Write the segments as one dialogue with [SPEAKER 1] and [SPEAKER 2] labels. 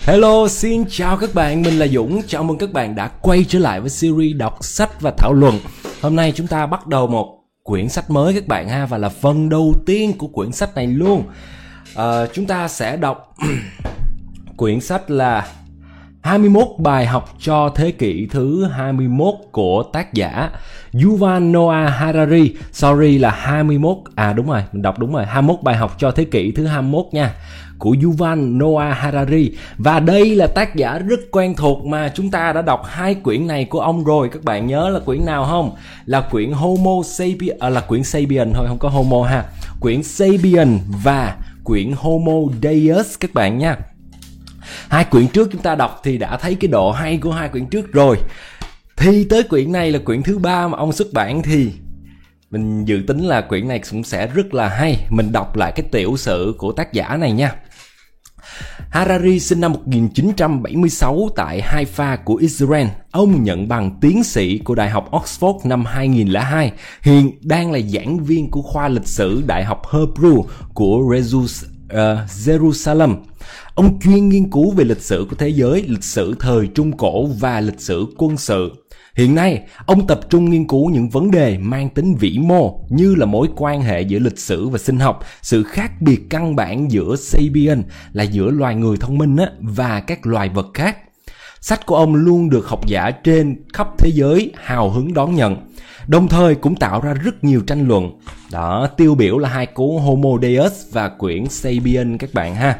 [SPEAKER 1] Hello, xin chào các bạn, mình là Dũng. Chào mừng các bạn đã quay trở lại với series đọc sách và thảo luận. Hôm nay chúng ta bắt đầu một quyển sách mới các bạn ha, và là phần đầu tiên của quyển sách này luôn. Chúng ta sẽ đọc quyển sách là 21 bài học cho thế kỷ thứ 21 của tác giả Yuval Noah Harari. Sorry là 21, đúng rồi, mình đọc đúng rồi, 21 bài học cho thế kỷ thứ 21 nha, của Yuval Noah Harari. Và đây là tác giả rất quen thuộc mà chúng ta đã đọc hai quyển này của ông rồi. Các bạn nhớ là quyển nào không? Là quyển Homo Sapien, là quyển Sapien thôi, không có Homo ha. Quyển Sapien và quyển Homo Deus các bạn nha. Hai quyển trước chúng ta đọc thì đã thấy cái độ hay của hai quyển trước rồi. Thì tới quyển này là quyển thứ 3 mà ông xuất bản, thì mình dự tính là quyển này cũng sẽ rất là hay. Mình đọc lại cái tiểu sử của tác giả này nha. Harari sinh năm 1976 tại Haifa của Israel. Ông nhận bằng tiến sĩ của Đại học Oxford năm 2002. Hiện đang là giảng viên của khoa lịch sử Đại học Hebrew của Jerusalem. Ông chuyên nghiên cứu về lịch sử của thế giới, lịch sử thời Trung Cổ và lịch sử quân sự. Hiện nay, ông tập trung nghiên cứu những vấn đề mang tính vĩ mô như là mối quan hệ giữa lịch sử và sinh học, sự khác biệt căn bản giữa sapien là giữa loài người thông minh và các loài vật khác. Sách của ông luôn được học giả trên khắp thế giới hào hứng đón nhận, đồng thời cũng tạo ra rất nhiều tranh luận. Đó, tiêu biểu là hai cuốn Homo Deus và quyển Sapien các bạn ha.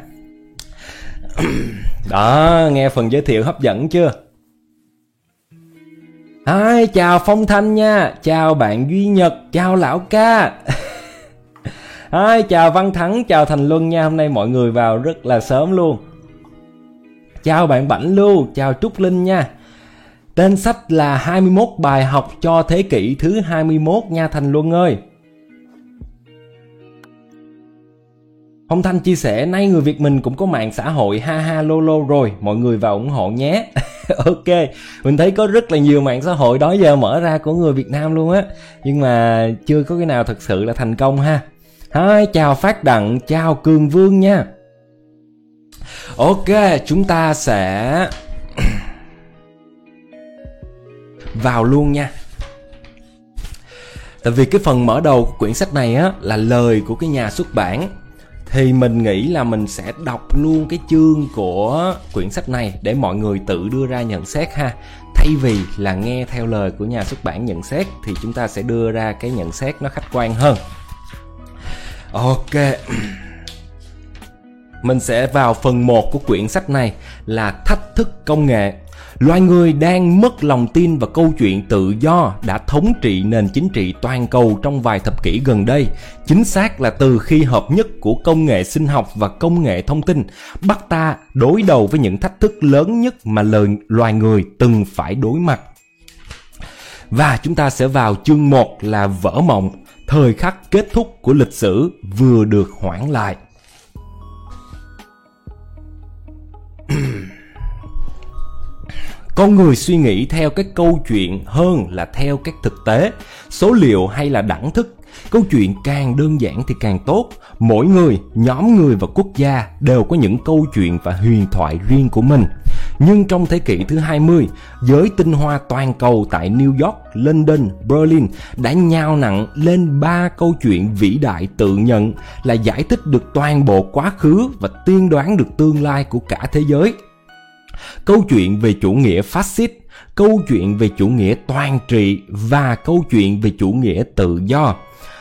[SPEAKER 1] Đó, nghe phần giới thiệu hấp dẫn chưa? Hi, chào Phong Thanh nha, chào bạn Duy Nhật, chào Lão Ca. Hi, chào Văn Thắng, chào Thành Luân nha, hôm nay mọi người vào rất là sớm luôn. Chào bạn Bảnh Lưu, chào Trúc Linh nha. Tên sách là 21 bài học cho thế kỷ thứ 21 nha Thành Luân ơi. Phong Thanh chia sẻ, nay người Việt mình cũng có mạng xã hội ha ha lô lô rồi, mọi người vào ủng hộ nhé. Ok, mình thấy có rất là nhiều mạng xã hội đó giờ mở ra của người Việt Nam luôn á, nhưng mà chưa có cái nào thực sự là thành công ha. Hi, chào Phát Đặng, chào Cường Vương nha. Ok, chúng ta sẽ vào luôn nha. Tại vì cái phần mở đầu của quyển sách này á là lời của cái nhà xuất bản, thì mình nghĩ là mình sẽ đọc luôn cái chương của quyển sách này để mọi người tự đưa ra nhận xét ha. Thay vì là nghe theo lời của nhà xuất bản nhận xét thì chúng ta sẽ đưa ra cái nhận xét nó khách quan hơn. Ok. Mình sẽ vào phần 1 của quyển sách này là thách thức công nghệ. Loài người đang mất lòng tin vào câu chuyện tự do đã thống trị nền chính trị toàn cầu trong vài thập kỷ gần đây. Chính xác là từ khi hợp nhất của công nghệ sinh học và công nghệ thông tin bắt ta đối đầu với những thách thức lớn nhất mà loài người từng phải đối mặt. Và chúng ta sẽ vào chương 1 là vỡ mộng, thời khắc kết thúc của lịch sử vừa được hoãn lại. Con người suy nghĩ theo các câu chuyện hơn là theo các thực tế, số liệu hay là đẳng thức. Câu chuyện càng đơn giản thì càng tốt. Mỗi người, nhóm người và quốc gia đều có những câu chuyện và huyền thoại riêng của mình. Nhưng trong thế kỷ thứ 20, giới tinh hoa toàn cầu tại New York, London, Berlin đã nhào nặng lên 3 câu chuyện vĩ đại tự nhận là giải thích được toàn bộ quá khứ và tiên đoán được tương lai của cả thế giới. Câu chuyện về chủ nghĩa phát xít, câu chuyện về chủ nghĩa toàn trị và câu chuyện về chủ nghĩa tự do.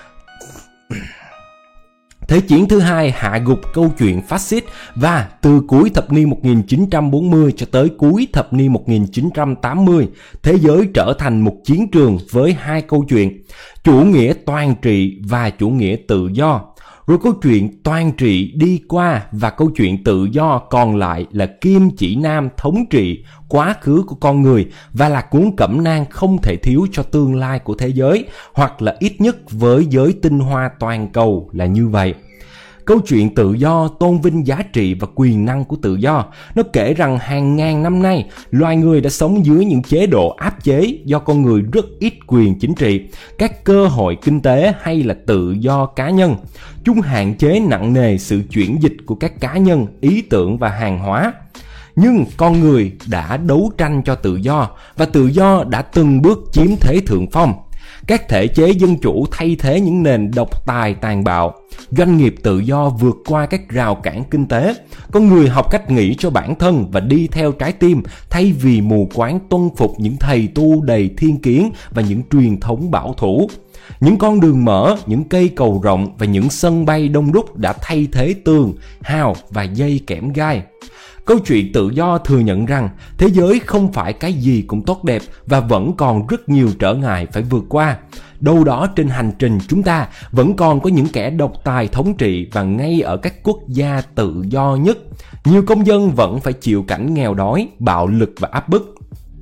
[SPEAKER 1] Thế chiến thứ hai hạ gục câu chuyện phát xít, và từ cuối thập niên 1940 cho tới cuối thập niên 1980, thế giới trở thành một chiến trường với hai câu chuyện, chủ nghĩa toàn trị và chủ nghĩa tự do. Rồi câu chuyện toàn trị đi qua và câu chuyện tự do còn lại là kim chỉ nam thống trị quá khứ của con người và là cuốn cẩm nang không thể thiếu cho tương lai của thế giới, hoặc là ít nhất với giới tinh hoa toàn cầu là như vậy. Câu chuyện tự do tôn vinh giá trị và quyền năng của tự do. Nó kể rằng hàng ngàn năm nay, loài người đã sống dưới những chế độ áp chế do con người rất ít quyền chính trị, các cơ hội kinh tế hay là tự do cá nhân. Chúng hạn chế nặng nề sự chuyển dịch của các cá nhân, ý tưởng và hàng hóa. Nhưng con người đã đấu tranh cho tự do, và tự do đã từng bước chiếm thế thượng phong. Các thể chế dân chủ thay thế những nền độc tài tàn bạo. Doanh nghiệp tự do vượt qua các rào cản kinh tế. Con người học cách nghĩ cho bản thân và đi theo trái tim, thay vì mù quáng tuân phục những thầy tu đầy thiên kiến và những truyền thống bảo thủ. Những con đường mở, những cây cầu rộng và những sân bay đông đúc đã thay thế tường, hào và dây kẽm gai. Câu chuyện tự do thừa nhận rằng thế giới không phải cái gì cũng tốt đẹp và vẫn còn rất nhiều trở ngại phải vượt qua. Đâu đó trên hành trình chúng ta vẫn còn có những kẻ độc tài thống trị, và ngay ở các quốc gia tự do nhất, nhiều công dân vẫn phải chịu cảnh nghèo đói, bạo lực và áp bức.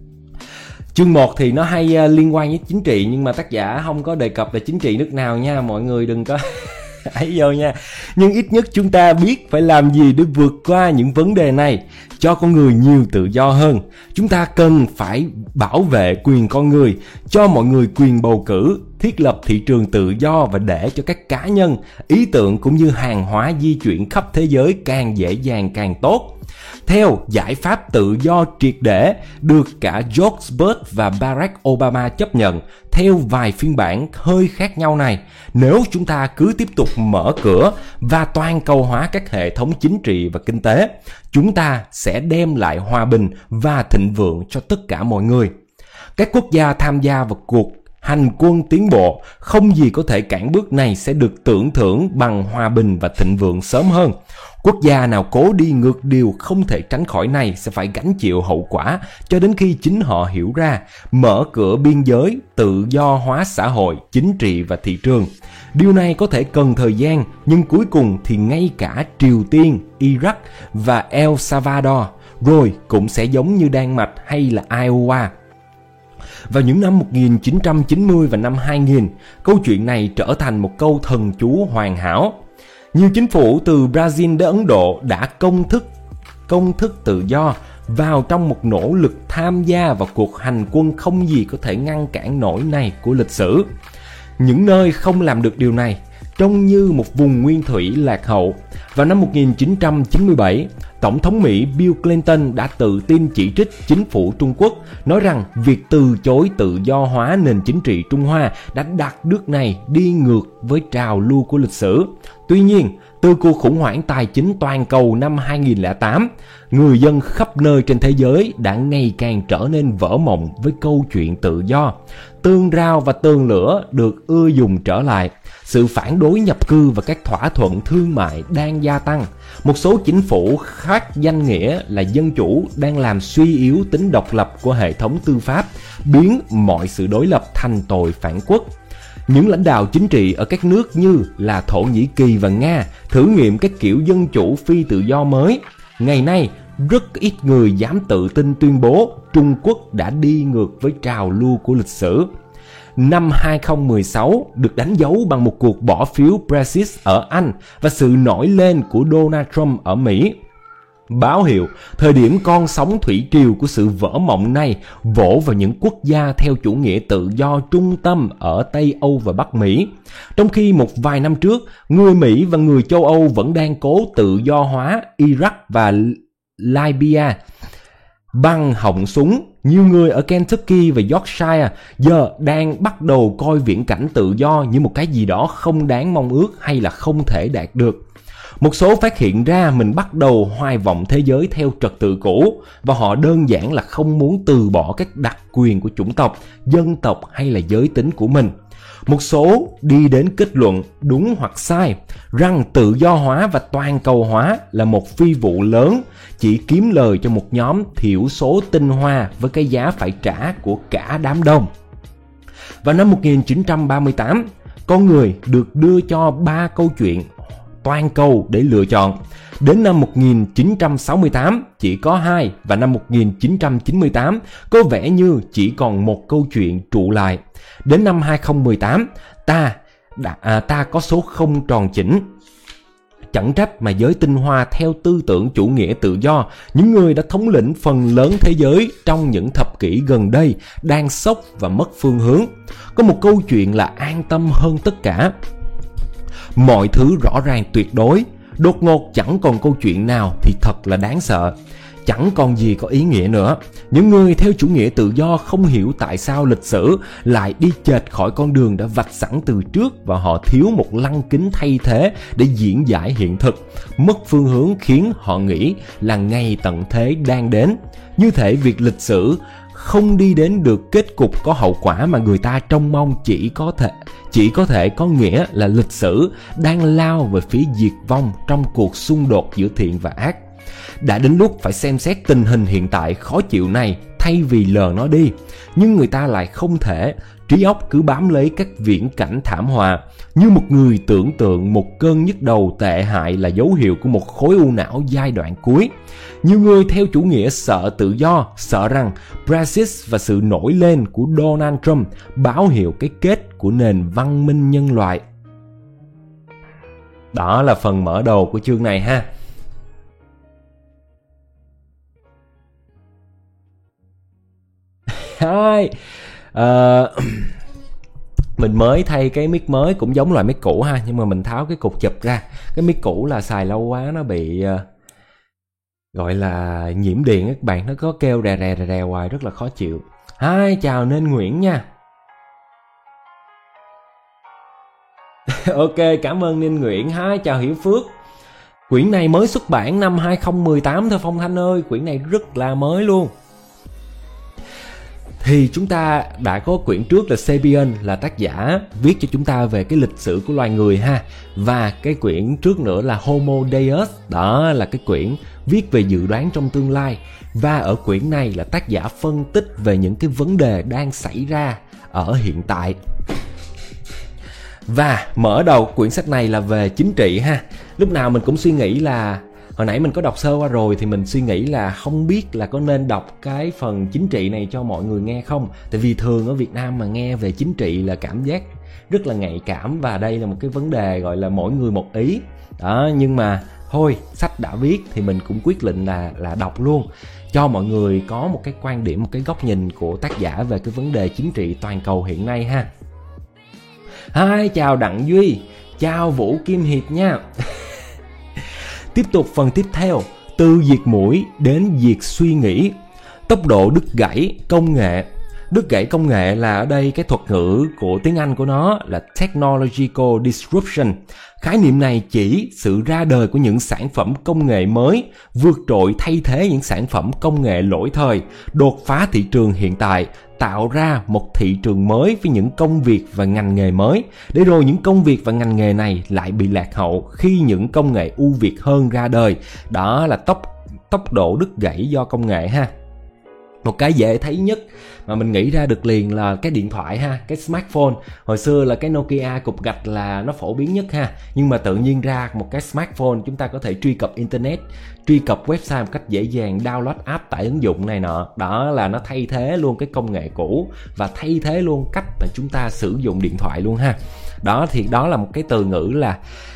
[SPEAKER 1] Chương 1 thì nó hay liên quan với chính trị, nhưng mà tác giả không có đề cập là chính trị nước nào nha, mọi người đừng có ấy vô nha. Nhưng ít nhất chúng ta biết phải làm gì để vượt qua những vấn đề này, cho con người nhiều tự do hơn. Chúng ta cần phải bảo vệ quyền con người, cho mọi người quyền bầu cử, thiết lập thị trường tự do và để cho các cá nhân, ý tưởng cũng như hàng hóa di chuyển khắp thế giới càng dễ dàng càng tốt. Theo giải pháp tự do triệt để được cả George Bush và Barack Obama chấp nhận, theo vài phiên bản hơi khác nhau này, nếu chúng ta cứ tiếp tục mở cửa và toàn cầu hóa các hệ thống chính trị và kinh tế, chúng ta sẽ đem lại hòa bình và thịnh vượng cho tất cả mọi người. Các quốc gia tham gia vào cuộc hành quân tiến bộ, không gì có thể cản bước này sẽ được tưởng thưởng bằng hòa bình và thịnh vượng sớm hơn. Quốc gia nào cố đi ngược điều không thể tránh khỏi này sẽ phải gánh chịu hậu quả cho đến khi chính họ hiểu ra, mở cửa biên giới, tự do hóa xã hội, chính trị và thị trường. Điều này có thể cần thời gian, nhưng cuối cùng thì ngay cả Triều Tiên, Iraq và El Salvador rồi cũng sẽ giống như Đan Mạch hay là Iowa. Vào những năm 1990 và năm 2000, câu chuyện này trở thành một câu thần chú hoàn hảo. Nhiều chính phủ từ Brazil đến Ấn Độ đã công thức tự do vào trong một nỗ lực tham gia vào cuộc hành quân không gì có thể ngăn cản nổi này của lịch sử. Những nơi không làm được điều này trông như một vùng nguyên thủy lạc hậu. Vào năm 1997, Tổng thống Mỹ Bill Clinton đã tự tin chỉ trích chính phủ Trung Quốc, nói rằng việc từ chối tự do hóa nền chính trị Trung Hoa đã đặt nước này đi ngược với trào lưu của lịch sử. Tuy nhiên, từ cuộc khủng hoảng tài chính toàn cầu năm 2008, người dân khắp nơi trên thế giới đã ngày càng trở nên vỡ mộng với câu chuyện tự do. Tường rào và tường lửa được ưa dùng trở lại. Sự phản đối nhập cư và các thỏa thuận thương mại đang gia tăng. Một số chính phủ khác danh nghĩa là dân chủ đang làm suy yếu tính độc lập của hệ thống tư pháp, biến mọi sự đối lập thành tội phản quốc. Những lãnh đạo chính trị ở các nước như là Thổ Nhĩ Kỳ và Nga thử nghiệm các kiểu dân chủ phi tự do mới. Ngày nay, rất ít người dám tự tin tuyên bố Trung Quốc đã đi ngược với trào lưu của lịch sử. Năm 2016 được đánh dấu bằng một cuộc bỏ phiếu Brexit ở Anh và sự nổi lên của Donald Trump ở Mỹ. Báo hiệu thời điểm con sóng thủy triều của sự vỡ mộng này vỗ vào những quốc gia theo chủ nghĩa tự do trung tâm ở Tây Âu và Bắc Mỹ. Trong khi một vài năm trước, người Mỹ và người châu Âu vẫn đang cố tự do hóa Iraq và Libya bằng họng súng, nhiều người ở Kentucky và Yorkshire giờ đang bắt đầu coi viễn cảnh tự do như một cái gì đó không đáng mong ước hay là không thể đạt được. Một số phát hiện ra mình bắt đầu hoài vọng thế giới theo trật tự cũ, và họ đơn giản là không muốn từ bỏ các đặc quyền của chủng tộc, dân tộc hay là giới tính của mình. Một số đi đến kết luận đúng hoặc sai rằng tự do hóa và toàn cầu hóa là một phi vụ lớn, chỉ kiếm lời cho một nhóm thiểu số tinh hoa với cái giá phải trả của cả đám đông. Vào năm 1938, con người được đưa cho 3 câu chuyện toàn cầu để lựa chọn. Đến năm 1968 chỉ có 2, và năm 1998 có vẻ như chỉ còn một câu chuyện trụ lại. Đến năm 2018 ta có số không tròn chỉnh. Chẳng trách mà giới tinh hoa theo tư tưởng chủ nghĩa tự do, những người đã thống lĩnh phần lớn thế giới trong những thập kỷ gần đây, đang sốc và mất phương hướng. Có một câu chuyện là an tâm hơn tất cả. Mọi thứ rõ ràng tuyệt đối, đột ngột chẳng còn câu chuyện nào thì thật là đáng sợ. chẳng còn gì có ý nghĩa nữa. Những người theo chủ nghĩa tự do không hiểu tại sao lịch sử lại đi chệch khỏi con đường đã vạch sẵn từ trước, và họ thiếu một lăng kính thay thế để diễn giải hiện thực. Mất phương hướng khiến họ nghĩ là ngày tận thế đang đến. Như thể việc lịch sử không đi đến được kết cục có hậu quả mà người ta trông mong chỉ có thể có nghĩa là lịch sử đang lao về phía diệt vong trong cuộc xung đột giữa thiện và ác. Đã đến lúc phải xem xét tình hình hiện tại khó chịu này thay vì lờ nó đi, nhưng người ta lại không thể. Trí óc cứ bám lấy các viễn cảnh thảm họa, như một người tưởng tượng một cơn nhức đầu tệ hại là dấu hiệu của một khối u não giai đoạn cuối. Nhiều người theo chủ nghĩa sợ tự do, sợ rằng Brexit và sự nổi lên của Donald Trump báo hiệu cái kết của nền văn minh nhân loại. Đó là phần mở đầu của chương này ha. Hai, mình mới thay cái mic mới, cũng giống loại mic cũ ha, nhưng mà mình tháo cái cục chụp ra. Cái mic cũ là xài lâu quá nó bị gọi là nhiễm điện các bạn, nó có kêu rè rè hoài rất là khó chịu. Hi, chào Nên Nguyễn nha. Ok, cảm ơn Nên Nguyễn. Hi, chào Hiểu Phước. Quyển này mới xuất bản năm 2018 thôi Phong Thanh ơi, quyển này rất là mới luôn. Thì chúng ta đã có quyển trước là Sapiens, là tác giả viết cho chúng ta về cái lịch sử của loài người ha. Và cái quyển trước nữa là Homo Deus, đó là cái quyển viết về dự đoán trong tương lai. Và ở quyển này là tác giả phân tích về những cái vấn đề đang xảy ra ở hiện tại. Và mở đầu quyển sách này là về chính trị ha. Lúc nào mình cũng suy nghĩ là, hồi nãy mình có đọc sơ qua rồi, thì mình suy nghĩ là không biết là có nên đọc cái phần chính trị này cho mọi người nghe không. Tại vì thường ở Việt Nam mà nghe về chính trị là cảm giác rất là nhạy cảm, và đây là một cái vấn đề gọi là mỗi người một ý. Đó, nhưng mà thôi, sách đã viết thì mình cũng quyết định là đọc luôn, cho mọi người có một cái quan điểm, một cái góc nhìn của tác giả về cái vấn đề chính trị toàn cầu hiện nay ha. Hi, chào Đặng Duy, chào Vũ Kim Hiệp nha. Tiếp tục phần tiếp theo, từ diệt mũi đến diệt suy nghĩ. Tốc độ đứt gãy công nghệ. Đứt gãy công nghệ là ở đây cái thuật ngữ của tiếng Anh của nó là technological disruption. Khái niệm này chỉ sự ra đời của những sản phẩm công nghệ mới, vượt trội thay thế những sản phẩm công nghệ lỗi thời, đột phá thị trường hiện tại, tạo ra một thị trường mới với những công việc và ngành nghề mới, để rồi những công việc và ngành nghề này lại bị lạc hậu khi những công nghệ ưu việt hơn ra đời. Đó là tốc độ đứt gãy do công nghệ ha. Một cái dễ thấy nhất mà mình nghĩ ra được liền là cái điện thoại ha, cái smartphone. Hồi xưa là cái Nokia cục gạch là nó phổ biến nhất ha, nhưng mà tự nhiên ra một cái smartphone, chúng ta có thể truy cập internet, truy cập website một cách dễ dàng, download app, tải ứng dụng này nọ. Đó là nó thay thế luôn cái công nghệ cũ và thay thế luôn cách mà chúng ta sử dụng điện thoại luôn ha. Đó thì đó là một cái từ ngữ là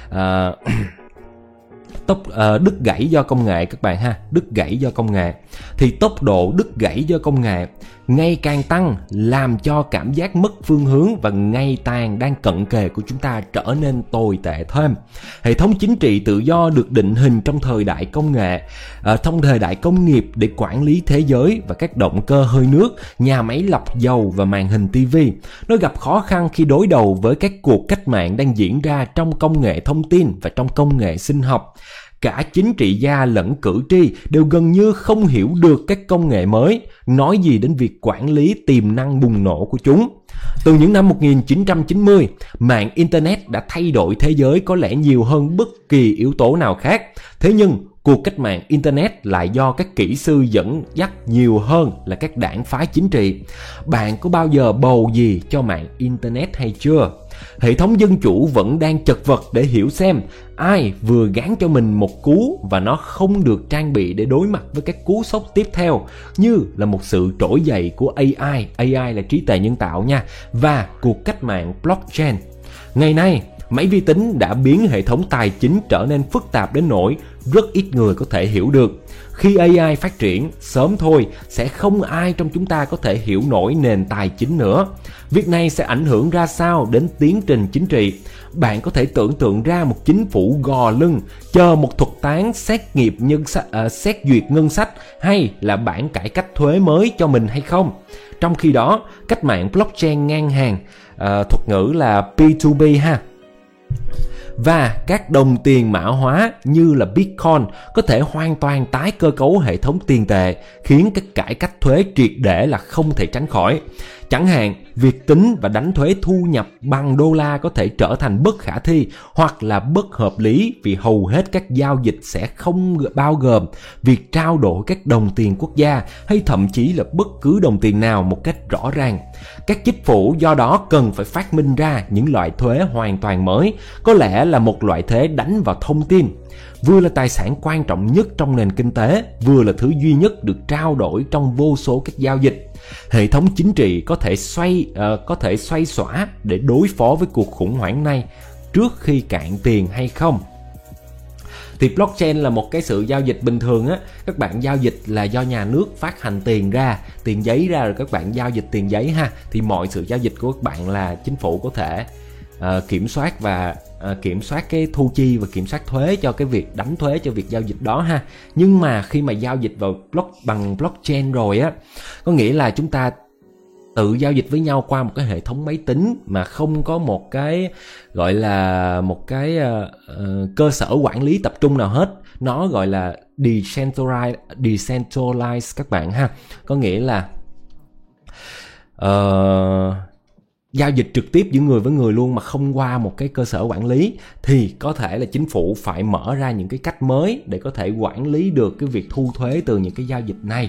[SPEAKER 1] đứt gãy do công nghệ các bạn ha. Đứt gãy do công nghệ thì tốc độ đứt gãy do công nghệ ngày càng tăng, làm cho cảm giác mất phương hướng và ngày tàn đang cận kề của chúng ta trở nên tồi tệ thêm. Hệ thống chính trị tự do được định hình trong thời đại công nghệ, trong thời đại công nghiệp để quản lý thế giới và các động cơ hơi nước, nhà máy lọc dầu và màn hình TV. Nó gặp khó khăn khi đối đầu với các cuộc cách mạng đang diễn ra trong công nghệ thông tin và trong công nghệ sinh học. Cả chính trị gia lẫn cử tri đều gần như không hiểu được các công nghệ mới, nói gì đến việc quản lý tiềm năng bùng nổ của chúng. Từ những năm 1990, mạng Internet đã thay đổi thế giới có lẽ nhiều hơn bất kỳ yếu tố nào khác. Thế nhưng, cuộc cách mạng Internet lại do các kỹ sư dẫn dắt nhiều hơn là các đảng phái chính trị. Bạn có bao giờ bầu gì cho mạng Internet hay chưa? Hệ thống dân chủ vẫn đang chật vật để hiểu xem ai vừa gán cho mình một cú và nó không được trang bị để đối mặt với các cú sốc tiếp theo, như là một sự trỗi dậy của AI là trí tuệ nhân tạo nha, và cuộc cách mạng blockchain. Ngày nay, Máy vi tính đã biến hệ thống tài chính trở nên phức tạp đến nỗi rất ít người có thể hiểu được. Khi AI phát triển, sớm thôi sẽ không ai trong chúng ta có thể hiểu nổi nền tài chính nữa. Việc này sẽ ảnh hưởng ra sao đến tiến trình chính trị? Bạn có thể tưởng tượng ra một chính phủ gò lưng chờ một thuật toán xét duyệt ngân sách hay là bản cải cách thuế mới cho mình hay không? Trong khi đó, cách mạng blockchain ngang hàng, thuật ngữ là P2P ha, và các đồng tiền mã hóa như là Bitcoin có thể hoàn toàn tái cơ cấu hệ thống tiền tệ, khiến các cải cách thuế triệt để là không thể tránh khỏi. Chẳng hạn, việc tính và đánh thuế thu nhập bằng đô la có thể trở thành bất khả thi hoặc là bất hợp lý vì hầu hết các giao dịch sẽ không bao gồm việc trao đổi các đồng tiền quốc gia hay thậm chí là bất cứ đồng tiền nào một cách rõ ràng. Các chính phủ do đó cần phải phát minh ra những loại thuế hoàn toàn mới, có lẽ là một loại thuế đánh vào thông tin. Vừa là tài sản quan trọng nhất trong nền kinh tế, vừa là thứ duy nhất được trao đổi trong vô số các giao dịch. Hệ thống chính trị có thể xoay xỏa để đối phó với cuộc khủng hoảng này trước khi cạn tiền hay không? Thì blockchain là một cái sự giao dịch bình thường á, các bạn giao dịch là do nhà nước phát hành tiền ra, tiền giấy ra rồi các bạn giao dịch tiền giấy ha. Thì mọi sự giao dịch của các bạn là chính phủ có thể kiểm soát và kiểm soát cái thu chi và kiểm soát thuế cho cái việc đánh thuế cho việc giao dịch đó ha. Nhưng mà khi mà giao dịch bằng blockchain rồi á, có nghĩa là chúng ta tự giao dịch với nhau qua một cái hệ thống máy tính mà không có một cái gọi là một cái cơ sở quản lý tập trung nào hết. Nó gọi là decentralized các bạn ha. Có nghĩa là giao dịch trực tiếp giữa người với người luôn mà không qua một cái cơ sở quản lý, thì có thể là chính phủ phải mở ra những cái cách mới để có thể quản lý được cái việc thu thuế từ những cái giao dịch này.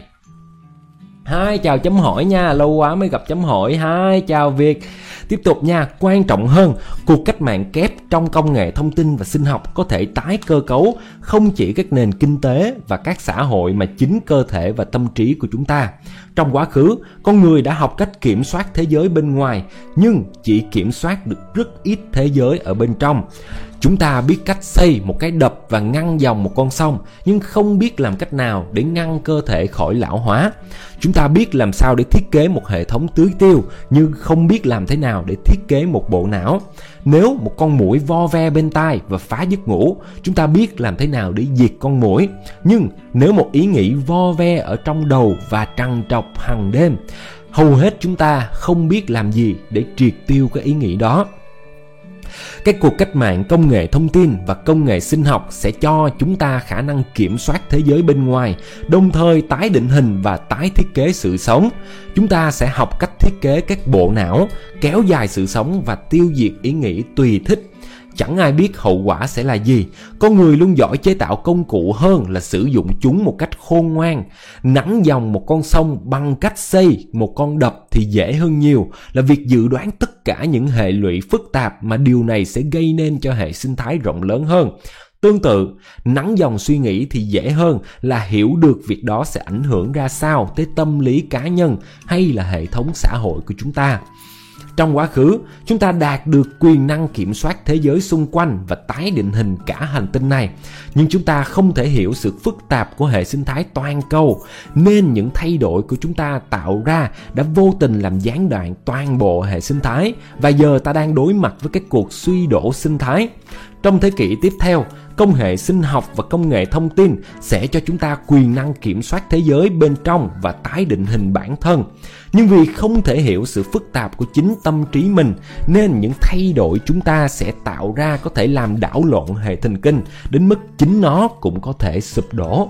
[SPEAKER 1] Hi, chào chấm hỏi nha, lâu quá mới gặp chấm hỏi. Hi, chào Việt. Tiếp tục nha, quan trọng hơn, cuộc cách mạng kép trong công nghệ thông tin và sinh học có thể tái cơ cấu không chỉ các nền kinh tế và các xã hội mà chính cơ thể và tâm trí của chúng ta. Trong quá khứ, con người đã học cách kiểm soát thế giới bên ngoài, nhưng chỉ kiểm soát được rất ít thế giới ở bên trong. Chúng ta biết cách xây một cái đập và ngăn dòng một con sông, nhưng không biết làm cách nào để ngăn cơ thể khỏi lão hóa. Chúng ta biết làm sao để thiết kế một hệ thống tưới tiêu, nhưng không biết làm thế nào để thiết kế một bộ não. Nếu một con muỗi vo ve bên tai và phá giấc ngủ, chúng ta biết làm thế nào để diệt con muỗi. Nhưng nếu một ý nghĩ vo ve ở trong đầu và trằn trọc hàng đêm, hầu hết chúng ta không biết làm gì để triệt tiêu cái ý nghĩ đó. Các cuộc cách mạng công nghệ thông tin và công nghệ sinh học sẽ cho chúng ta khả năng kiểm soát thế giới bên ngoài, đồng thời tái định hình và tái thiết kế sự sống. Chúng ta sẽ học cách thiết kế các bộ não, kéo dài sự sống và tiêu diệt ý nghĩ tùy thích. Chẳng ai biết hậu quả sẽ là gì. Con người luôn giỏi chế tạo công cụ hơn là sử dụng chúng một cách khôn ngoan. Nắn dòng một con sông bằng cách xây một con đập thì dễ hơn nhiều là việc dự đoán tất cả những hệ lụy phức tạp mà điều này sẽ gây nên cho hệ sinh thái rộng lớn hơn. Tương tự, nắn dòng suy nghĩ thì dễ hơn là hiểu được việc đó sẽ ảnh hưởng ra sao tới tâm lý cá nhân hay là hệ thống xã hội của chúng ta. Trong quá khứ, chúng ta đạt được quyền năng kiểm soát thế giới xung quanh và tái định hình cả hành tinh này. Nhưng chúng ta không thể hiểu sự phức tạp của hệ sinh thái toàn cầu, nên những thay đổi của chúng ta tạo ra đã vô tình làm gián đoạn toàn bộ hệ sinh thái, và giờ ta đang đối mặt với cái cuộc suy đổ sinh thái. Trong thế kỷ tiếp theo, công nghệ sinh học và công nghệ thông tin sẽ cho chúng ta quyền năng kiểm soát thế giới bên trong và tái định hình bản thân. Nhưng vì không thể hiểu sự phức tạp của chính tâm trí mình, nên những thay đổi chúng ta sẽ tạo ra có thể làm đảo lộn hệ thần kinh, đến mức chính nó cũng có thể sụp đổ.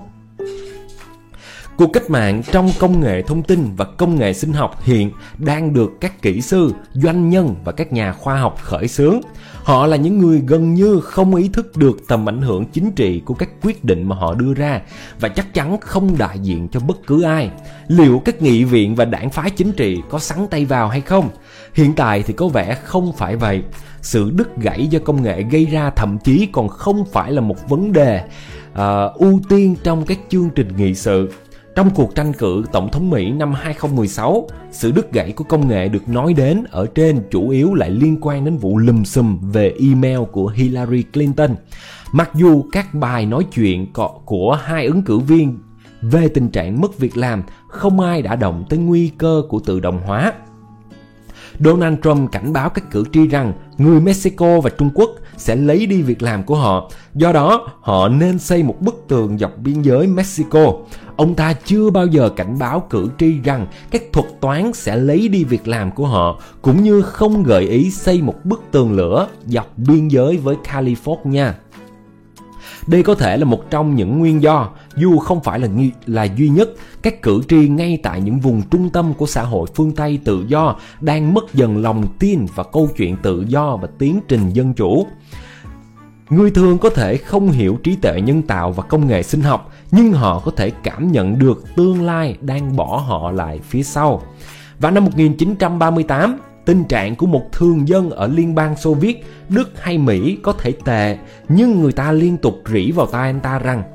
[SPEAKER 1] Cuộc cách mạng trong công nghệ thông tin và công nghệ sinh học hiện đang được các kỹ sư, doanh nhân và các nhà khoa học khởi xướng. Họ là những người gần như không ý thức được tầm ảnh hưởng chính trị của các quyết định mà họ đưa ra, và chắc chắn không đại diện cho bất cứ ai. Liệu các nghị viện và đảng phái chính trị có sắn tay vào hay không? Hiện tại thì có vẻ không phải vậy. Sự đứt gãy do công nghệ gây ra thậm chí còn không phải là một vấn đề ưu tiên trong các chương trình nghị sự. Trong cuộc tranh cử tổng thống Mỹ năm 2016, sự đứt gãy của công nghệ được nói đến ở trên chủ yếu lại liên quan đến vụ lùm xùm về email của Hillary Clinton. Mặc dù các bài nói chuyện của hai ứng cử viên về tình trạng mất việc làm, không ai đã động tới nguy cơ của tự động hóa. Donald Trump cảnh báo các cử tri rằng người Mexico và Trung Quốc sẽ lấy đi việc làm của họ, do đó họ nên xây một bức tường dọc biên giới Mexico. Ông ta chưa bao giờ cảnh báo cử tri rằng các thuật toán sẽ lấy đi việc làm của họ, cũng như không gợi ý xây một bức tường lửa dọc biên giới với California. Đây có thể là một trong những nguyên do, dù không phải là duy nhất, các cử tri ngay tại những vùng trung tâm của xã hội phương Tây tự do đang mất dần lòng tin vào câu chuyện tự do và tiến trình dân chủ. Người thường có thể không hiểu trí tuệ nhân tạo và công nghệ sinh học, nhưng họ có thể cảm nhận được tương lai đang bỏ họ lại phía sau. Vào năm 1938, tình trạng của một thường dân ở Liên bang Xô Viết, Đức hay Mỹ có thể tệ, nhưng người ta liên tục rỉ vào tai anh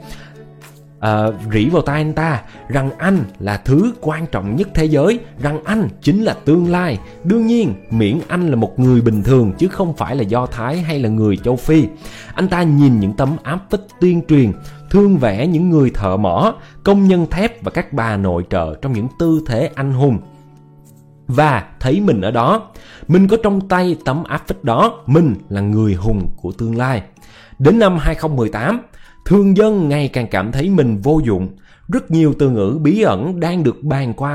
[SPEAKER 1] ta rằng anh là thứ quan trọng nhất thế giới, rằng anh chính là tương lai. Đương nhiên, miễn anh là một người bình thường chứ không phải là Do Thái hay là người châu Phi. Anh ta nhìn những tấm áp phích tuyên truyền, thương vẽ những người thợ mỏ, công nhân thép và các bà nội trợ trong những tư thế anh hùng. Và thấy mình ở đó, mình có trong tay tấm áp phích đó, mình là người hùng của tương lai. Đến năm 2018, thường dân ngày càng cảm thấy mình vô dụng. Rất nhiều từ ngữ bí ẩn đang được bàn qua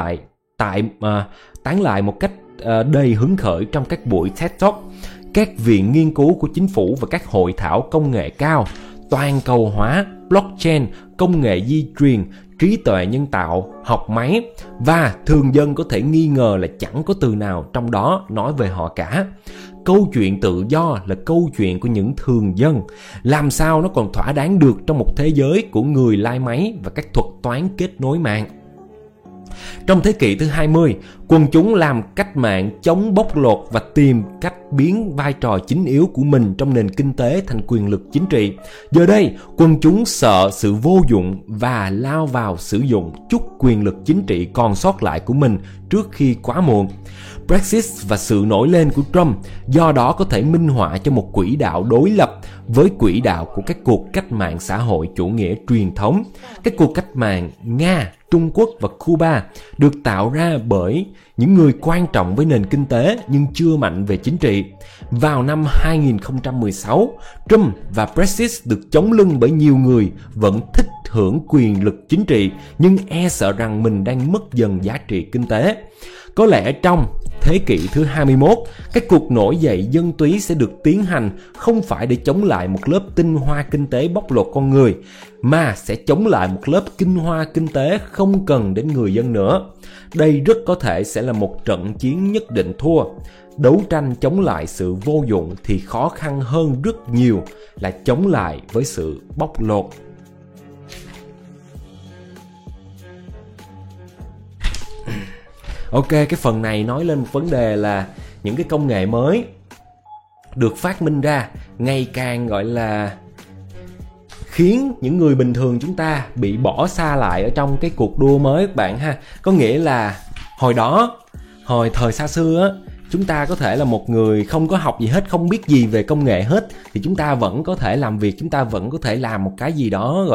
[SPEAKER 1] tán lại một cách đầy hứng khởi trong các buổi TED Talk, các viện nghiên cứu của chính phủ và các hội thảo công nghệ cao, toàn cầu hóa, blockchain, công nghệ di truyền, trí tuệ nhân tạo, học máy, và thường dân có thể nghi ngờ là chẳng có từ nào trong đó nói về họ cả. Câu chuyện tự do là câu chuyện của những thường dân. Làm sao nó còn thỏa đáng được trong một thế giới của người lai máy và các thuật toán kết nối mạng? Trong thế kỷ thứ 20, quần chúng làm cách mạng chống bóc lột và tìm cách biến vai trò chính yếu của mình trong nền kinh tế thành quyền lực chính trị. Giờ đây, quần chúng sợ sự vô dụng và lao vào sử dụng chút quyền lực chính trị còn sót lại của mình trước khi quá muộn. Brexit và sự nổi lên của Trump do đó có thể minh họa cho một quỹ đạo đối lập với quỹ đạo của các cuộc cách mạng xã hội chủ nghĩa truyền thống. Các cuộc cách mạng Nga, Trung Quốc và Cuba được tạo ra bởi những người quan trọng với nền kinh tế nhưng chưa mạnh về chính trị. Vào năm 2016, Trump và Brexit được chống lưng bởi nhiều người vẫn thích hưởng quyền lực chính trị nhưng e sợ rằng mình đang mất dần giá trị kinh tế. Có lẽ trong thế kỷ thứ 21, các cuộc nổi dậy dân túy sẽ được tiến hành không phải để chống lại một lớp tinh hoa kinh tế bóc lột con người, mà sẽ chống lại một lớp tinh hoa kinh tế không cần đến người dân nữa. Đây rất có thể sẽ là một trận chiến nhất định thua. Đấu tranh chống lại sự vô dụng thì khó khăn hơn rất nhiều là chống lại với sự bóc lột. Ok, cái phần này nói lên một vấn đề là những cái công nghệ mới được phát minh ra ngày càng gọi là khiến những người bình thường chúng ta bị bỏ xa lại ở trong cái cuộc đua mới các bạn ha. Có nghĩa là hồi thời xa xưa á, chúng ta có thể là một người không có học gì hết, không biết gì về công nghệ hết, thì chúng ta vẫn có thể làm việc, chúng ta vẫn có thể làm một cái gì đó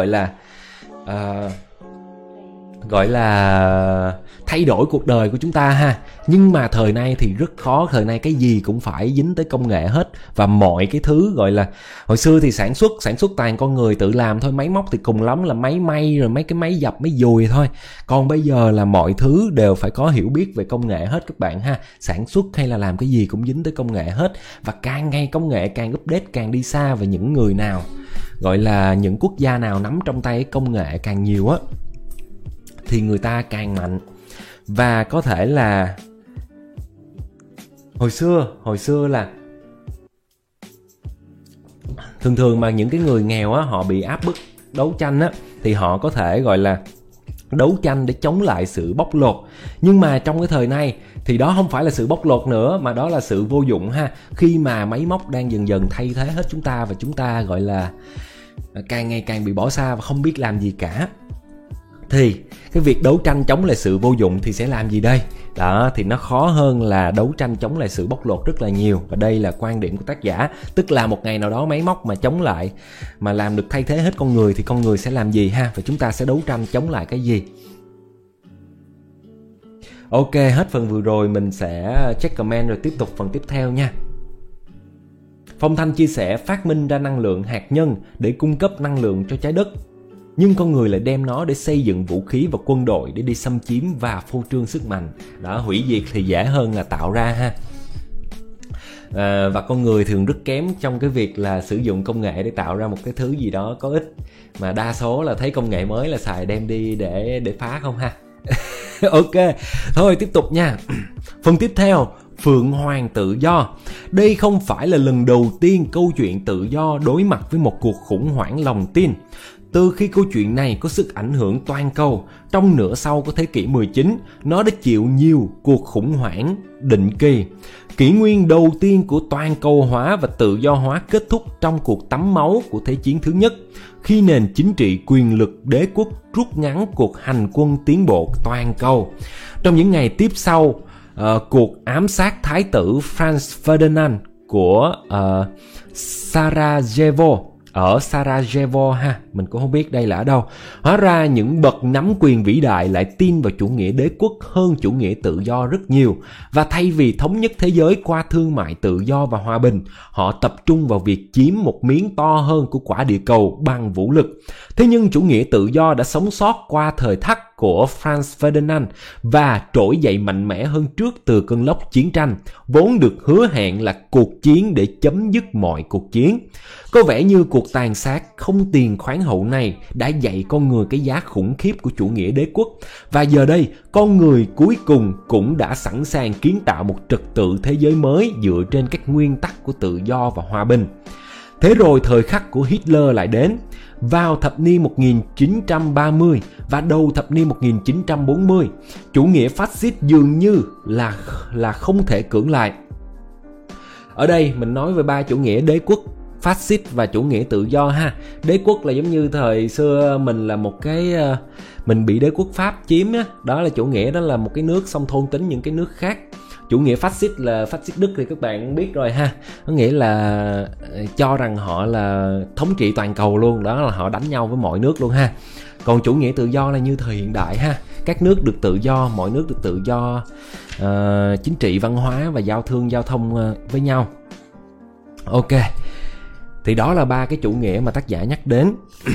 [SPEAKER 1] gọi là thay đổi cuộc đời của chúng ta ha. Nhưng mà thời nay thì rất khó, thời nay cái gì cũng phải dính tới công nghệ hết. Và mọi cái thứ gọi là hồi xưa thì sản xuất toàn con người tự làm thôi, máy móc thì cùng lắm là máy may rồi mấy cái máy dập máy dùi thôi. Còn bây giờ là mọi thứ đều phải có hiểu biết về công nghệ hết các bạn ha. Sản xuất hay là làm cái gì cũng dính tới công nghệ hết. Và càng ngày công nghệ càng update, càng đi xa, và những người nào gọi là những quốc gia nào nắm trong tay công nghệ càng nhiều á thì người ta càng mạnh. Và có thể là hồi xưa là thường mà những cái người nghèo á, họ bị áp bức đấu tranh á, thì họ có thể gọi là đấu tranh để chống lại sự bóc lột. Nhưng mà trong cái thời này thì đó không phải là sự bóc lột nữa, mà đó là sự vô dụng ha. Khi mà máy móc đang dần dần thay thế hết chúng ta, và chúng ta gọi là càng ngày càng bị bỏ xa và không biết làm gì cả. thì cái việc đấu tranh chống lại sự vô dụng thì sẽ làm gì đây? Đó, thì nó khó hơn là đấu tranh chống lại sự bóc lột rất là nhiều. Và đây là quan điểm của tác giả. Tức là một ngày nào đó máy móc mà chống lại, mà làm được thay thế hết con người, thì con người sẽ làm gì ha? Và chúng ta sẽ đấu tranh chống lại cái gì? Ok, hết phần vừa rồi mình sẽ check comment rồi tiếp tục phần tiếp theo nha. Phong Thanh chia sẻ phát minh ra năng lượng hạt nhân để cung cấp năng lượng cho trái đất. Nhưng con người lại đem nó để xây dựng vũ khí và quân đội để đi xâm chiếm và phô trương sức mạnh. Đó, hủy diệt thì dễ hơn là tạo ra ha. Và con người thường rất kém trong cái việc là sử dụng công nghệ để tạo ra một cái thứ gì đó có ích. Mà đa số là thấy công nghệ mới là xài đem đi để phá không ha. Ok, thôi tiếp tục nha. Phần tiếp theo, Phượng Hoàng tự do. Đây không phải là lần đầu tiên câu chuyện tự do đối mặt với một cuộc khủng hoảng lòng tin. Từ khi câu chuyện này có sức ảnh hưởng toàn cầu, trong nửa sau của thế kỷ 19, nó đã chịu nhiều cuộc khủng hoảng định kỳ. Kỷ nguyên đầu tiên của toàn cầu hóa và tự do hóa kết thúc trong cuộc tắm máu của Thế chiến thứ nhất, khi nền chính trị quyền lực đế quốc rút ngắn cuộc hành quân tiến bộ toàn cầu. Trong những ngày tiếp sau, cuộc ám sát thái tử Franz Ferdinand của Sarajevo, ở Sarajevo ha, mình cũng không biết đây là ở đâu. Hóa ra những bậc nắm quyền vĩ đại lại tin vào chủ nghĩa đế quốc hơn chủ nghĩa tự do rất nhiều. Và thay vì thống nhất thế giới qua thương mại tự do và hòa bình, họ tập trung vào việc chiếm một miếng to hơn của quả địa cầu bằng vũ lực. Thế nhưng chủ nghĩa tự do đã sống sót qua thời thắc của Franz Ferdinand và trỗi dậy mạnh mẽ hơn trước từ cơn lốc chiến tranh, vốn được hứa hẹn là cuộc chiến để chấm dứt mọi cuộc chiến. Có vẻ như cuộc tàn sát không tiền khoáng hậu này đã dạy con người cái giá khủng khiếp của chủ nghĩa đế quốc. Và giờ đây, con người cuối cùng cũng đã sẵn sàng kiến tạo một trật tự thế giới mới dựa trên các nguyên tắc của tự do và hòa bình. Thế rồi thời khắc của Hitler lại đến. Vào thập niên 1930 và đầu thập niên 1940, chủ nghĩa phát xít dường như là không thể cưỡng lại. Ở đây mình nói về ba chủ nghĩa đế quốc, phát xít và chủ nghĩa tự do ha. Đế quốc là giống như thời xưa mình là một cái mình bị đế quốc Pháp chiếm á, đó là chủ nghĩa, đó là một cái nước xong thôn tính những cái nước khác. Chủ nghĩa phát xít là phát xít Đức thì các bạn biết rồi ha. Có nghĩa là cho rằng họ là thống trị toàn cầu luôn, đó là họ đánh nhau với mọi nước luôn ha. Còn chủ nghĩa tự do là như thời hiện đại ha. Các nước được tự do, mọi nước được tự do chính trị, văn hóa và giao thông với nhau. Ok, thì đó là ba cái chủ nghĩa mà tác giả nhắc đến.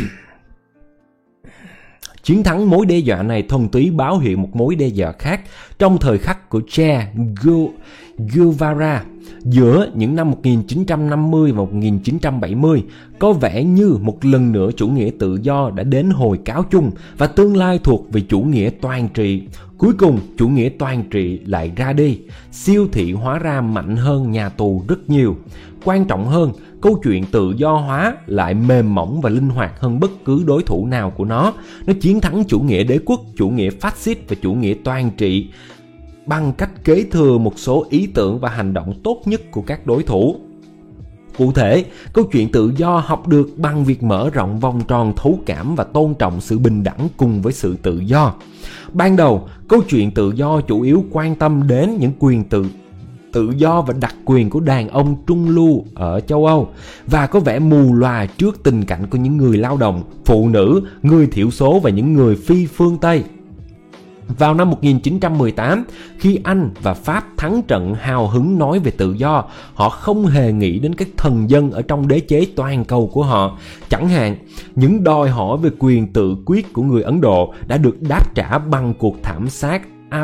[SPEAKER 1] Chiến thắng mối đe dọa này thuần túy báo hiệu một mối đe dọa khác trong thời khắc của Che Guevara. Giữa những năm 1950 và 1970, có vẻ như một lần nữa chủ nghĩa tự do đã đến hồi cáo chung và tương lai thuộc về chủ nghĩa toàn trị. Cuối cùng, chủ nghĩa toàn trị lại ra đi. Siêu thị hóa ra mạnh hơn nhà tù rất nhiều. Quan trọng hơn, câu chuyện tự do hóa lại mềm mỏng và linh hoạt hơn bất cứ đối thủ nào của nó. Nó chiến thắng chủ nghĩa đế quốc, chủ nghĩa phát xít và chủ nghĩa toàn trị bằng cách kế thừa một số ý tưởng và hành động tốt nhất của các đối thủ. Cụ thể, câu chuyện tự do học được bằng việc mở rộng vòng tròn thấu cảm và tôn trọng sự bình đẳng cùng với sự tự do. Ban đầu, câu chuyện tự do chủ yếu quan tâm đến những quyền tự do và đặc quyền của đàn ông trung lưu ở châu Âu và có vẻ mù lòa trước tình cảnh của những người lao động, phụ nữ, người thiểu số và những người phi phương Tây. Vào năm 1918, khi Anh và Pháp thắng trận hào hứng nói về tự do, họ không hề nghĩ đến các thần dân ở trong đế chế toàn cầu của họ. Chẳng hạn, những đòi hỏi về quyền tự quyết của người Ấn Độ đã được đáp trả bằng cuộc thảm sát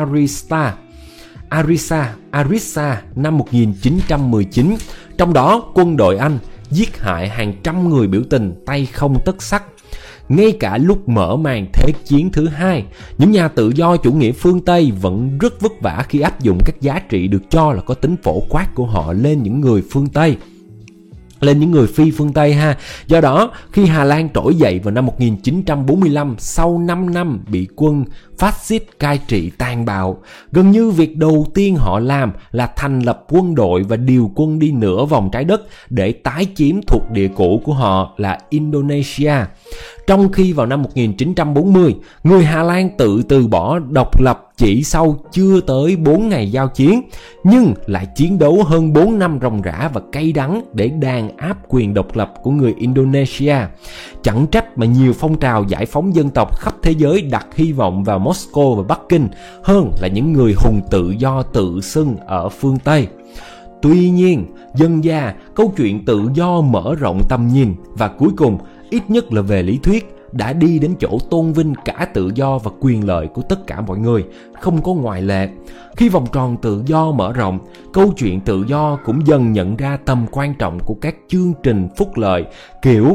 [SPEAKER 1] Arisa năm 1919. Trong đó, quân đội Anh giết hại hàng trăm người biểu tình tay không tấc sắt. Ngay cả lúc mở màn Thế chiến thứ hai, những nhà tự do chủ nghĩa phương Tây vẫn rất vất vả khi áp dụng các giá trị được cho là có tính phổ quát của họ lên những người phương Tây. lên những người phi phương Tây ha. Do đó, khi Hà Lan trỗi dậy vào năm 1945 sau 5 năm bị quân phát xít cai trị tàn bạo, gần như việc đầu tiên họ làm là thành lập quân đội và điều quân đi nửa vòng trái đất để tái chiếm thuộc địa cũ của họ là Indonesia. Trong khi vào năm 1940, người Hà Lan từ bỏ độc lập chỉ sau chưa tới 4 ngày giao chiến, nhưng lại chiến đấu hơn 4 năm ròng rã và cay đắng để đàn áp quyền độc lập của người Indonesia. Chẳng trách mà nhiều phong trào giải phóng dân tộc khắp thế giới đặt hy vọng vào Moscow và Bắc Kinh hơn là những người hùng tự do tự xưng ở phương Tây. Tuy nhiên, dần dà câu chuyện tự do mở rộng tầm nhìn và cuối cùng, ít nhất là về lý thuyết, đã đi đến chỗ tôn vinh cả tự do và quyền lợi của tất cả mọi người, không có ngoại lệ. Khi vòng tròn tự do mở rộng, câu chuyện tự do cũng dần nhận ra tầm quan trọng của các chương trình phúc lợi kiểu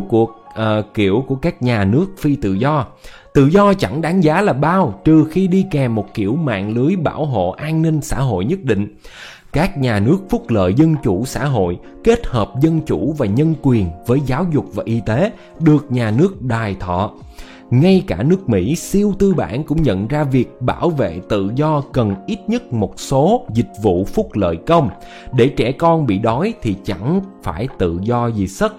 [SPEAKER 1] của các nhà nước phi tự do. Tự do chẳng đáng giá là bao, trừ khi đi kèm một kiểu mạng lưới bảo hộ an ninh xã hội nhất định. Các nhà nước phúc lợi dân chủ xã hội kết hợp dân chủ và nhân quyền với giáo dục và y tế được nhà nước đài thọ. Ngay cả nước Mỹ siêu tư bản cũng nhận ra việc bảo vệ tự do cần ít nhất một số dịch vụ phúc lợi công. Để trẻ con bị đói thì chẳng phải tự do gì sất.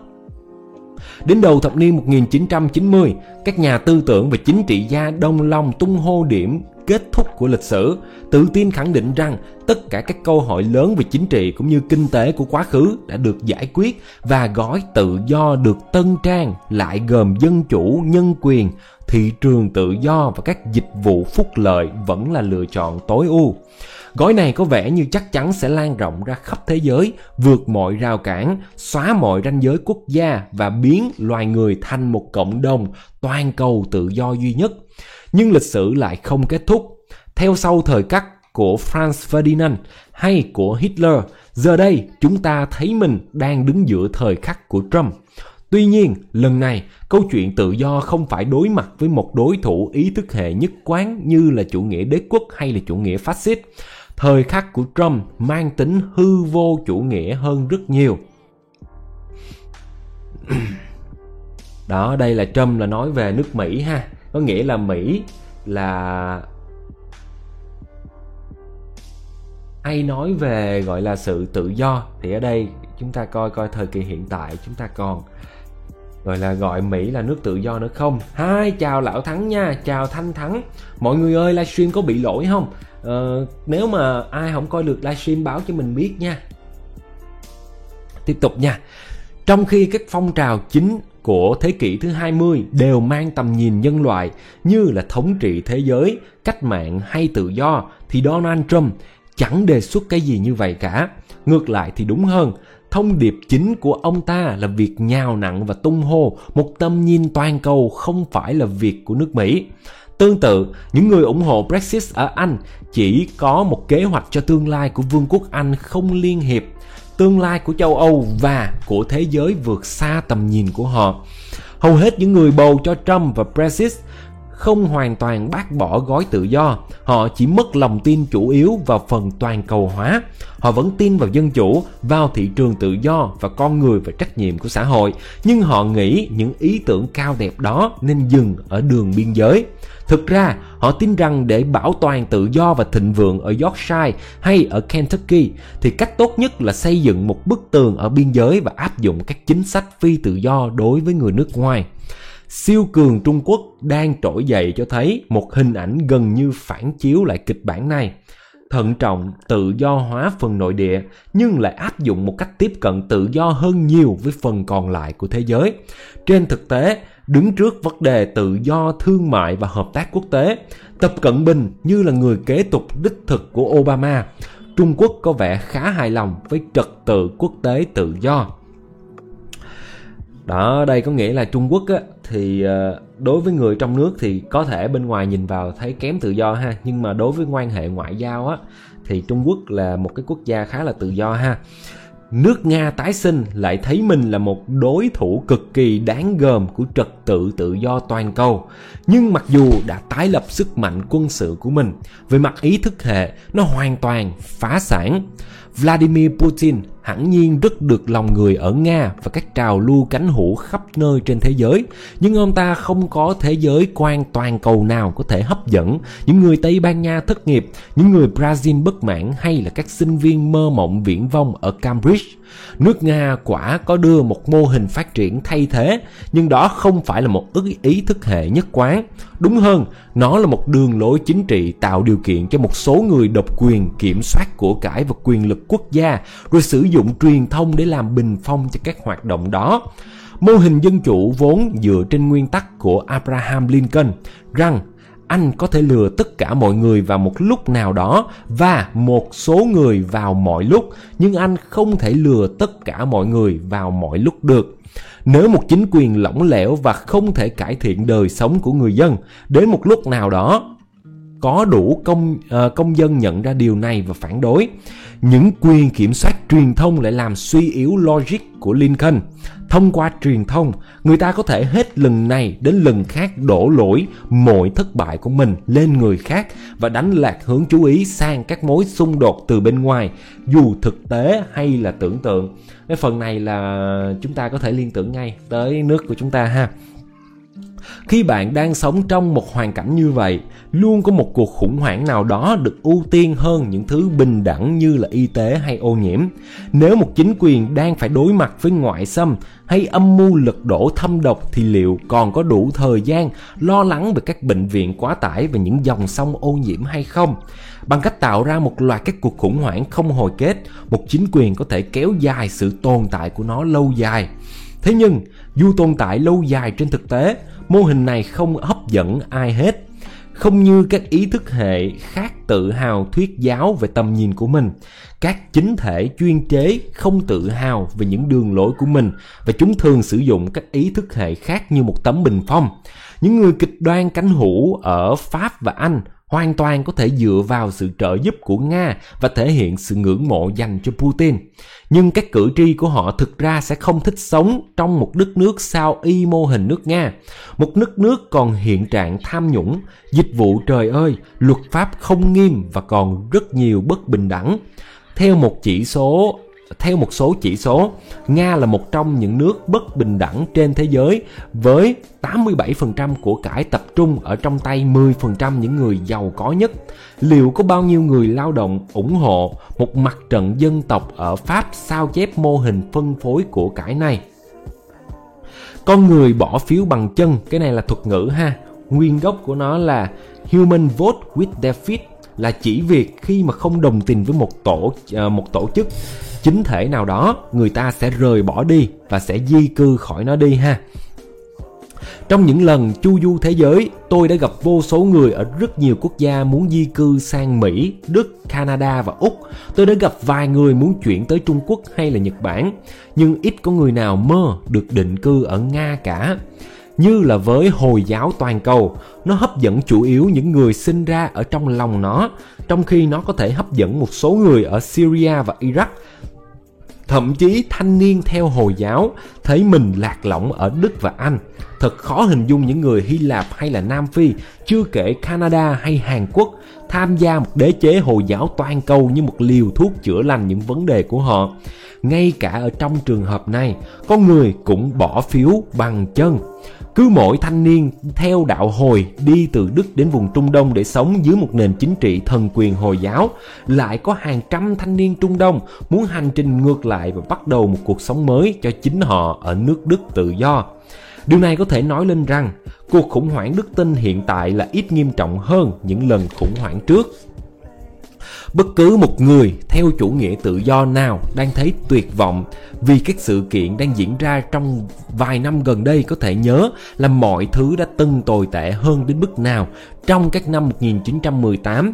[SPEAKER 1] Đến đầu thập niên 1990, các nhà tư tưởng và chính trị gia đồng lòng tung hô điểm kết thúc của lịch sử, tự tin khẳng định rằng tất cả các câu hỏi lớn về chính trị cũng như kinh tế của quá khứ đã được giải quyết và gói tự do được tân trang lại gồm dân chủ, nhân quyền, thị trường tự do và các dịch vụ phúc lợi vẫn là lựa chọn tối ưu. Gói này có vẻ như chắc chắn sẽ lan rộng ra khắp thế giới, vượt mọi rào cản, xóa mọi ranh giới quốc gia và biến loài người thành một cộng đồng toàn cầu tự do duy nhất. Nhưng lịch sử lại không kết thúc. Theo sau thời cắt của Franz Ferdinand hay của Hitler, giờ đây chúng ta thấy mình đang đứng giữa thời khắc của Trump. Tuy nhiên, lần này, câu chuyện tự do không phải đối mặt với một đối thủ ý thức hệ nhất quán như là chủ nghĩa đế quốc hay là chủ nghĩa phát xít. Thời khắc của Trump mang tính hư vô chủ nghĩa hơn rất nhiều. Đó, đây là Trump là nói về nước Mỹ ha. Có nghĩa là Mỹ là hay nói về gọi là sự tự do. Thì ở đây chúng ta coi thời kỳ hiện tại chúng ta còn gọi Mỹ là nước tự do nữa không? Hi, chào Lão Thắng nha, chào Thanh Thắng. Mọi người ơi, livestream có bị lỗi không? Nếu mà ai không coi được livestream báo cho mình biết nha. Tiếp tục nha. Trong khi các phong trào chính của thế kỷ thứ 20 đều mang tầm nhìn nhân loại như là thống trị thế giới, cách mạng hay tự do, thì Donald Trump chẳng đề xuất cái gì như vậy cả. Ngược lại thì đúng hơn, thông điệp chính của ông ta là việc nhào nặn và tung hô một tầm nhìn toàn cầu không phải là việc của nước Mỹ. Tương tự, những người ủng hộ Brexit ở Anh chỉ có một kế hoạch cho tương lai của Vương quốc Anh không liên hiệp. Tương lai của châu Âu và của thế giới vượt xa tầm nhìn của họ. Hầu hết những người bầu cho Trump và Brexit không hoàn toàn bác bỏ gói tự do. Họ chỉ mất lòng tin chủ yếu vào phần toàn cầu hóa. Họ vẫn tin vào dân chủ, vào thị trường tự do và con người và trách nhiệm của xã hội. Nhưng họ nghĩ những ý tưởng cao đẹp đó nên dừng ở đường biên giới. Thực ra, họ tin rằng để bảo toàn tự do và thịnh vượng ở Yorkshire hay ở Kentucky thì cách tốt nhất là xây dựng một bức tường ở biên giới và áp dụng các chính sách phi tự do đối với người nước ngoài. Siêu cường Trung Quốc đang trỗi dậy cho thấy một hình ảnh gần như phản chiếu lại kịch bản này. Thận trọng, tự do hóa phần nội địa nhưng lại áp dụng một cách tiếp cận tự do hơn nhiều với phần còn lại của thế giới. Trên thực tế, đứng trước vấn đề tự do thương mại và hợp tác quốc tế, Tập Cận Bình như là người kế tục đích thực của Obama. Trung Quốc có vẻ khá hài lòng với trật tự quốc tế tự do. Đó, đây có nghĩa là Trung Quốc á, thì đối với người trong nước thì có thể bên ngoài nhìn vào thấy kém tự do ha, nhưng mà đối với quan hệ ngoại giao á, thì Trung Quốc là một cái quốc gia khá là tự do ha. Nước Nga tái sinh lại thấy mình là một đối thủ cực kỳ đáng gờm của trật tự tự do toàn cầu. Nhưng mặc dù đã tái lập sức mạnh quân sự của mình, về mặt ý thức hệ, nó hoàn toàn phá sản. Vladimir Putin hẳn nhiên rất được lòng người ở Nga và các trào lưu cánh hữu khắp nơi trên thế giới, nhưng ông ta không có thế giới quan toàn cầu nào có thể hấp dẫn những người Tây Ban Nha thất nghiệp, những người Brazil bất mãn hay là các sinh viên mơ mộng viển vông ở Cambridge. Nước Nga quả có đưa một mô hình phát triển thay thế, nhưng đó không phải là một ý thức hệ nhất quán. Đúng hơn, nó là một đường lối chính trị tạo điều kiện cho một số người độc quyền kiểm soát của cải và quyền lực quốc gia, rồi sử dụng truyền thông để làm bình phong cho các hoạt động đó. Mô hình dân chủ vốn dựa trên nguyên tắc của Abraham Lincoln rằng anh có thể lừa tất cả mọi người vào một lúc nào đó và một số người vào mọi lúc, nhưng anh không thể lừa tất cả mọi người vào mọi lúc được. Nếu một chính quyền lỏng lẻo và không thể cải thiện đời sống của người dân, đến một lúc nào đó có đủ công dân nhận ra điều này và phản đối. Những quyền kiểm soát truyền thông lại làm suy yếu logic của Lincoln. Thông qua truyền thông, người ta có thể hết lần này đến lần khác đổ lỗi mọi thất bại của mình lên người khác và đánh lạc hướng chú ý sang các mối xung đột từ bên ngoài, dù thực tế hay là tưởng tượng. Cái phần này là chúng ta có thể liên tưởng ngay tới nước của chúng ta ha. Khi bạn đang sống trong một hoàn cảnh như vậy, luôn có một cuộc khủng hoảng nào đó được ưu tiên hơn những thứ bình đẳng như là y tế hay ô nhiễm. Nếu một chính quyền đang phải đối mặt với ngoại xâm hay âm mưu lật đổ thâm độc thì liệu còn có đủ thời gian lo lắng về các bệnh viện quá tải và những dòng sông ô nhiễm hay không? Bằng cách tạo ra một loạt các cuộc khủng hoảng không hồi kết, một chính quyền có thể kéo dài sự tồn tại của nó lâu dài. Thế nhưng, dù tồn tại lâu dài trên thực tế, mô hình này không hấp dẫn ai hết. Không như các ý thức hệ khác tự hào thuyết giáo về tầm nhìn của mình, các chính thể chuyên chế không tự hào về những đường lối của mình và chúng thường sử dụng các ý thức hệ khác như một tấm bình phong. Những người cực đoan cánh hữu ở Pháp và Anh hoàn toàn có thể dựa vào sự trợ giúp của Nga và thể hiện sự ngưỡng mộ dành cho Putin. Nhưng các cử tri của họ thực ra sẽ không thích sống trong một đất nước sao y mô hình nước Nga. Một đất nước còn hiện trạng tham nhũng, dịch vụ trời ơi, luật pháp không nghiêm và còn rất nhiều bất bình đẳng. Theo một số chỉ số, Nga là một trong những nước bất bình đẳng trên thế giới với 87% của cải tập trung ở trong tay 10% những người giàu có nhất. Liệu có bao nhiêu người lao động ủng hộ một mặt trận dân tộc ở Pháp sao chép mô hình phân phối của cải này? Con người bỏ phiếu bằng chân, cái này là thuật ngữ ha. Nguyên gốc của nó là human vote with their feet, là chỉ việc khi mà không đồng tình với một tổ chức chính thể nào đó, người ta sẽ rời bỏ đi và sẽ di cư khỏi nó đi ha. Trong những lần chu du thế giới, tôi đã gặp vô số người ở rất nhiều quốc gia muốn di cư sang Mỹ, Đức, Canada và Úc. Tôi đã gặp vài người muốn chuyển tới Trung Quốc hay là Nhật Bản, nhưng ít có người nào mơ được định cư ở Nga cả. Như là với Hồi giáo toàn cầu, nó hấp dẫn chủ yếu những người sinh ra ở trong lòng nó, trong khi nó có thể hấp dẫn một số người ở Syria và Iraq. Thậm chí thanh niên theo Hồi giáo thấy mình lạc lõng ở Đức và Anh. Thật khó hình dung những người Hy Lạp hay là Nam Phi, chưa kể Canada hay Hàn Quốc, tham gia một đế chế Hồi giáo toàn cầu như một liều thuốc chữa lành những vấn đề của họ. Ngay cả ở trong trường hợp này, con người cũng bỏ phiếu bằng chân. Cứ mỗi thanh niên theo đạo Hồi đi từ Đức đến vùng Trung Đông để sống dưới một nền chính trị thần quyền Hồi giáo, lại có hàng trăm thanh niên Trung Đông muốn hành trình ngược lại và bắt đầu một cuộc sống mới cho chính họ ở nước Đức tự do. Điều này có thể nói lên rằng cuộc khủng hoảng đức tin hiện tại là ít nghiêm trọng hơn những lần khủng hoảng trước. Bất cứ một người theo chủ nghĩa tự do nào đang thấy tuyệt vọng vì các sự kiện đang diễn ra trong vài năm gần đây có thể nhớ là mọi thứ đã từng tồi tệ hơn đến mức nào trong các năm 1918,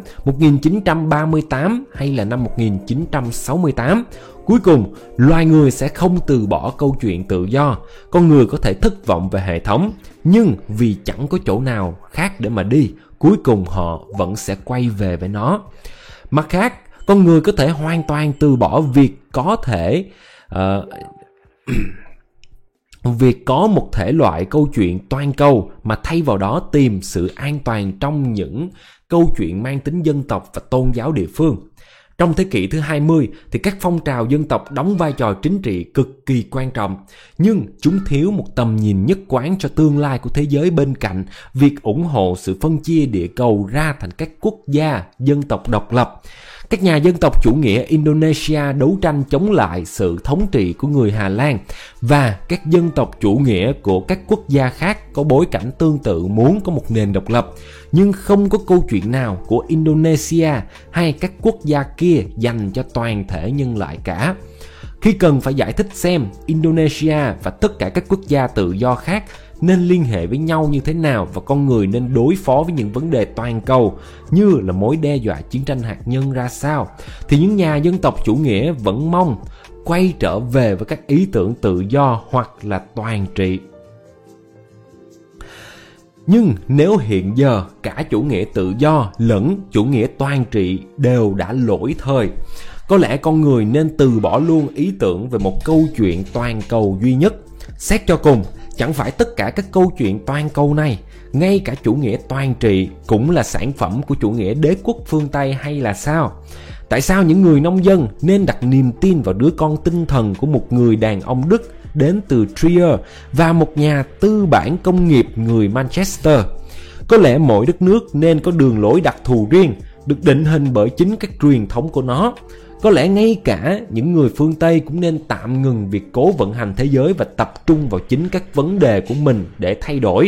[SPEAKER 1] 1938 hay là năm 1968. Cuối cùng, loài người sẽ không từ bỏ câu chuyện tự do. Con người có thể thất vọng về hệ thống, nhưng vì chẳng có chỗ nào khác để mà đi, cuối cùng họ vẫn sẽ quay về với nó. Mặt khác, con người có thể hoàn toàn từ bỏ việc có một thể loại câu chuyện toàn cầu mà thay vào đó tìm sự an toàn trong những câu chuyện mang tính dân tộc và tôn giáo địa phương. Trong thế kỷ thứ 20 thì các phong trào dân tộc đóng vai trò chính trị cực kỳ quan trọng, nhưng chúng thiếu một tầm nhìn nhất quán cho tương lai của thế giới bên cạnh việc ủng hộ sự phân chia địa cầu ra thành các quốc gia, dân tộc độc lập. Các nhà dân tộc chủ nghĩa Indonesia đấu tranh chống lại sự thống trị của người Hà Lan, và các dân tộc chủ nghĩa của các quốc gia khác có bối cảnh tương tự muốn có một nền độc lập, nhưng không có câu chuyện nào của Indonesia hay các quốc gia kia dành cho toàn thể nhân loại cả. Khi cần phải giải thích xem Indonesia và tất cả các quốc gia tự do khác nên liên hệ với nhau như thế nào và con người nên đối phó với những vấn đề toàn cầu như là mối đe dọa chiến tranh hạt nhân ra sao, thì những nhà dân tộc chủ nghĩa vẫn mong quay trở về với các ý tưởng tự do hoặc là toàn trị. Nhưng nếu hiện giờ cả chủ nghĩa tự do lẫn chủ nghĩa toàn trị đều đã lỗi thời, có lẽ con người nên từ bỏ luôn ý tưởng về một câu chuyện toàn cầu duy nhất. Xét cho cùng, chẳng phải tất cả các câu chuyện toàn cầu này, ngay cả chủ nghĩa toàn trị cũng là sản phẩm của chủ nghĩa đế quốc phương Tây hay là sao? Tại sao những người nông dân nên đặt niềm tin vào đứa con tinh thần của một người đàn ông Đức đến từ Trier và một nhà tư bản công nghiệp người Manchester? Có lẽ mỗi đất nước nên có đường lối đặc thù riêng, được định hình bởi chính các truyền thống của nó. Có lẽ ngay cả những người phương Tây cũng nên tạm ngừng việc cố vận hành thế giới và tập trung vào chính các vấn đề của mình để thay đổi.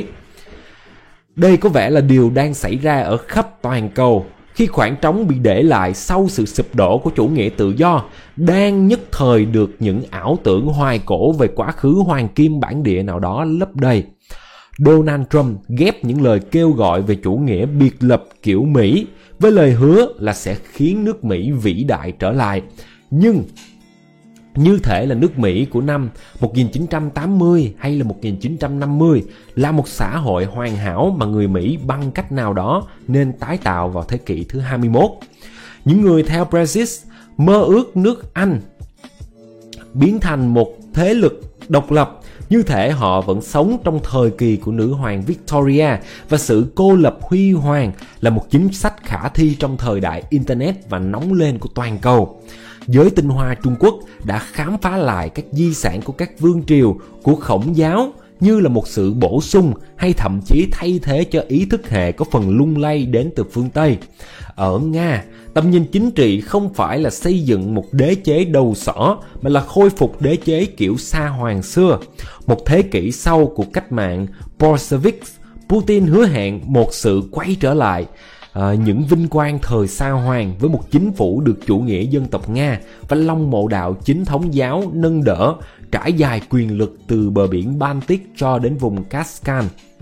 [SPEAKER 1] Đây có vẻ là điều đang xảy ra ở khắp toàn cầu, khi khoảng trống bị để lại sau sự sụp đổ của chủ nghĩa tự do đang nhất thời được những ảo tưởng hoài cổ về quá khứ hoàng kim bản địa nào đó lấp đầy. Donald Trump ghép những lời kêu gọi về chủ nghĩa biệt lập kiểu Mỹ với lời hứa là sẽ khiến nước Mỹ vĩ đại trở lại. Nhưng như thể là nước Mỹ của năm 1980 hay là 1950 là một xã hội hoàn hảo mà người Mỹ bằng cách nào đó nên tái tạo vào thế kỷ thứ 21. Những người theo Brexit mơ ước nước Anh biến thành một thế lực độc lập, như thể họ vẫn sống trong thời kỳ của nữ hoàng Victoria và sự cô lập huy hoàng là một chính sách khả thi trong thời đại Internet và nóng lên của toàn cầu. Giới tinh hoa Trung Quốc đã khám phá lại các di sản của các vương triều của Khổng giáo như là một sự bổ sung hay thậm chí thay thế cho ý thức hệ có phần lung lay đến từ phương Tây. Ở Nga, tầm nhìn chính trị không phải là xây dựng một đế chế đầu sỏ mà là khôi phục đế chế kiểu Sa Hoàng xưa. Một thế kỷ sau cuộc cách mạng Bolshevik, Putin hứa hẹn một sự quay trở lại những vinh quang thời Sa Hoàng với một chính phủ được chủ nghĩa dân tộc Nga và Long Mộ Đạo chính thống giáo nâng đỡ, trải dài quyền lực từ bờ biển Baltic cho đến vùng Kaskan.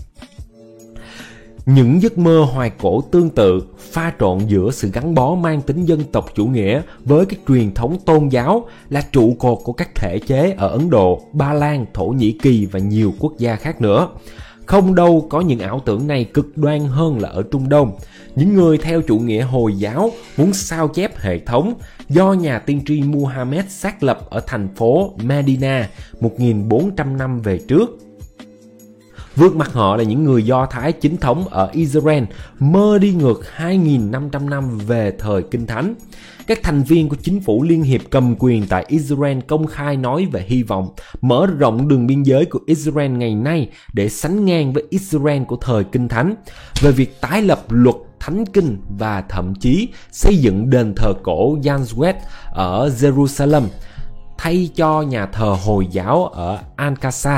[SPEAKER 1] Những giấc mơ hoài cổ tương tự pha trộn giữa sự gắn bó mang tính dân tộc chủ nghĩa với các truyền thống tôn giáo là trụ cột của các thể chế ở Ấn Độ, Ba Lan, Thổ Nhĩ Kỳ và nhiều quốc gia khác nữa. Không đâu có những ảo tưởng này cực đoan hơn là ở Trung Đông. Những người theo chủ nghĩa Hồi giáo muốn sao chép hệ thống do nhà tiên tri Muhammad xác lập ở thành phố Medina 1400 năm về trước. Vượt mặt họ là những người Do Thái chính thống ở Israel mơ đi ngược 2.500 năm về thời Kinh Thánh. Các thành viên của chính phủ liên hiệp cầm quyền tại Israel công khai nói về hy vọng mở rộng đường biên giới của Israel ngày nay để sánh ngang với Israel của thời Kinh Thánh, về việc tái lập luật Thánh Kinh và thậm chí xây dựng đền thờ cổ Yazwet ở Jerusalem thay cho nhà thờ Hồi giáo ở Al-Aqsa.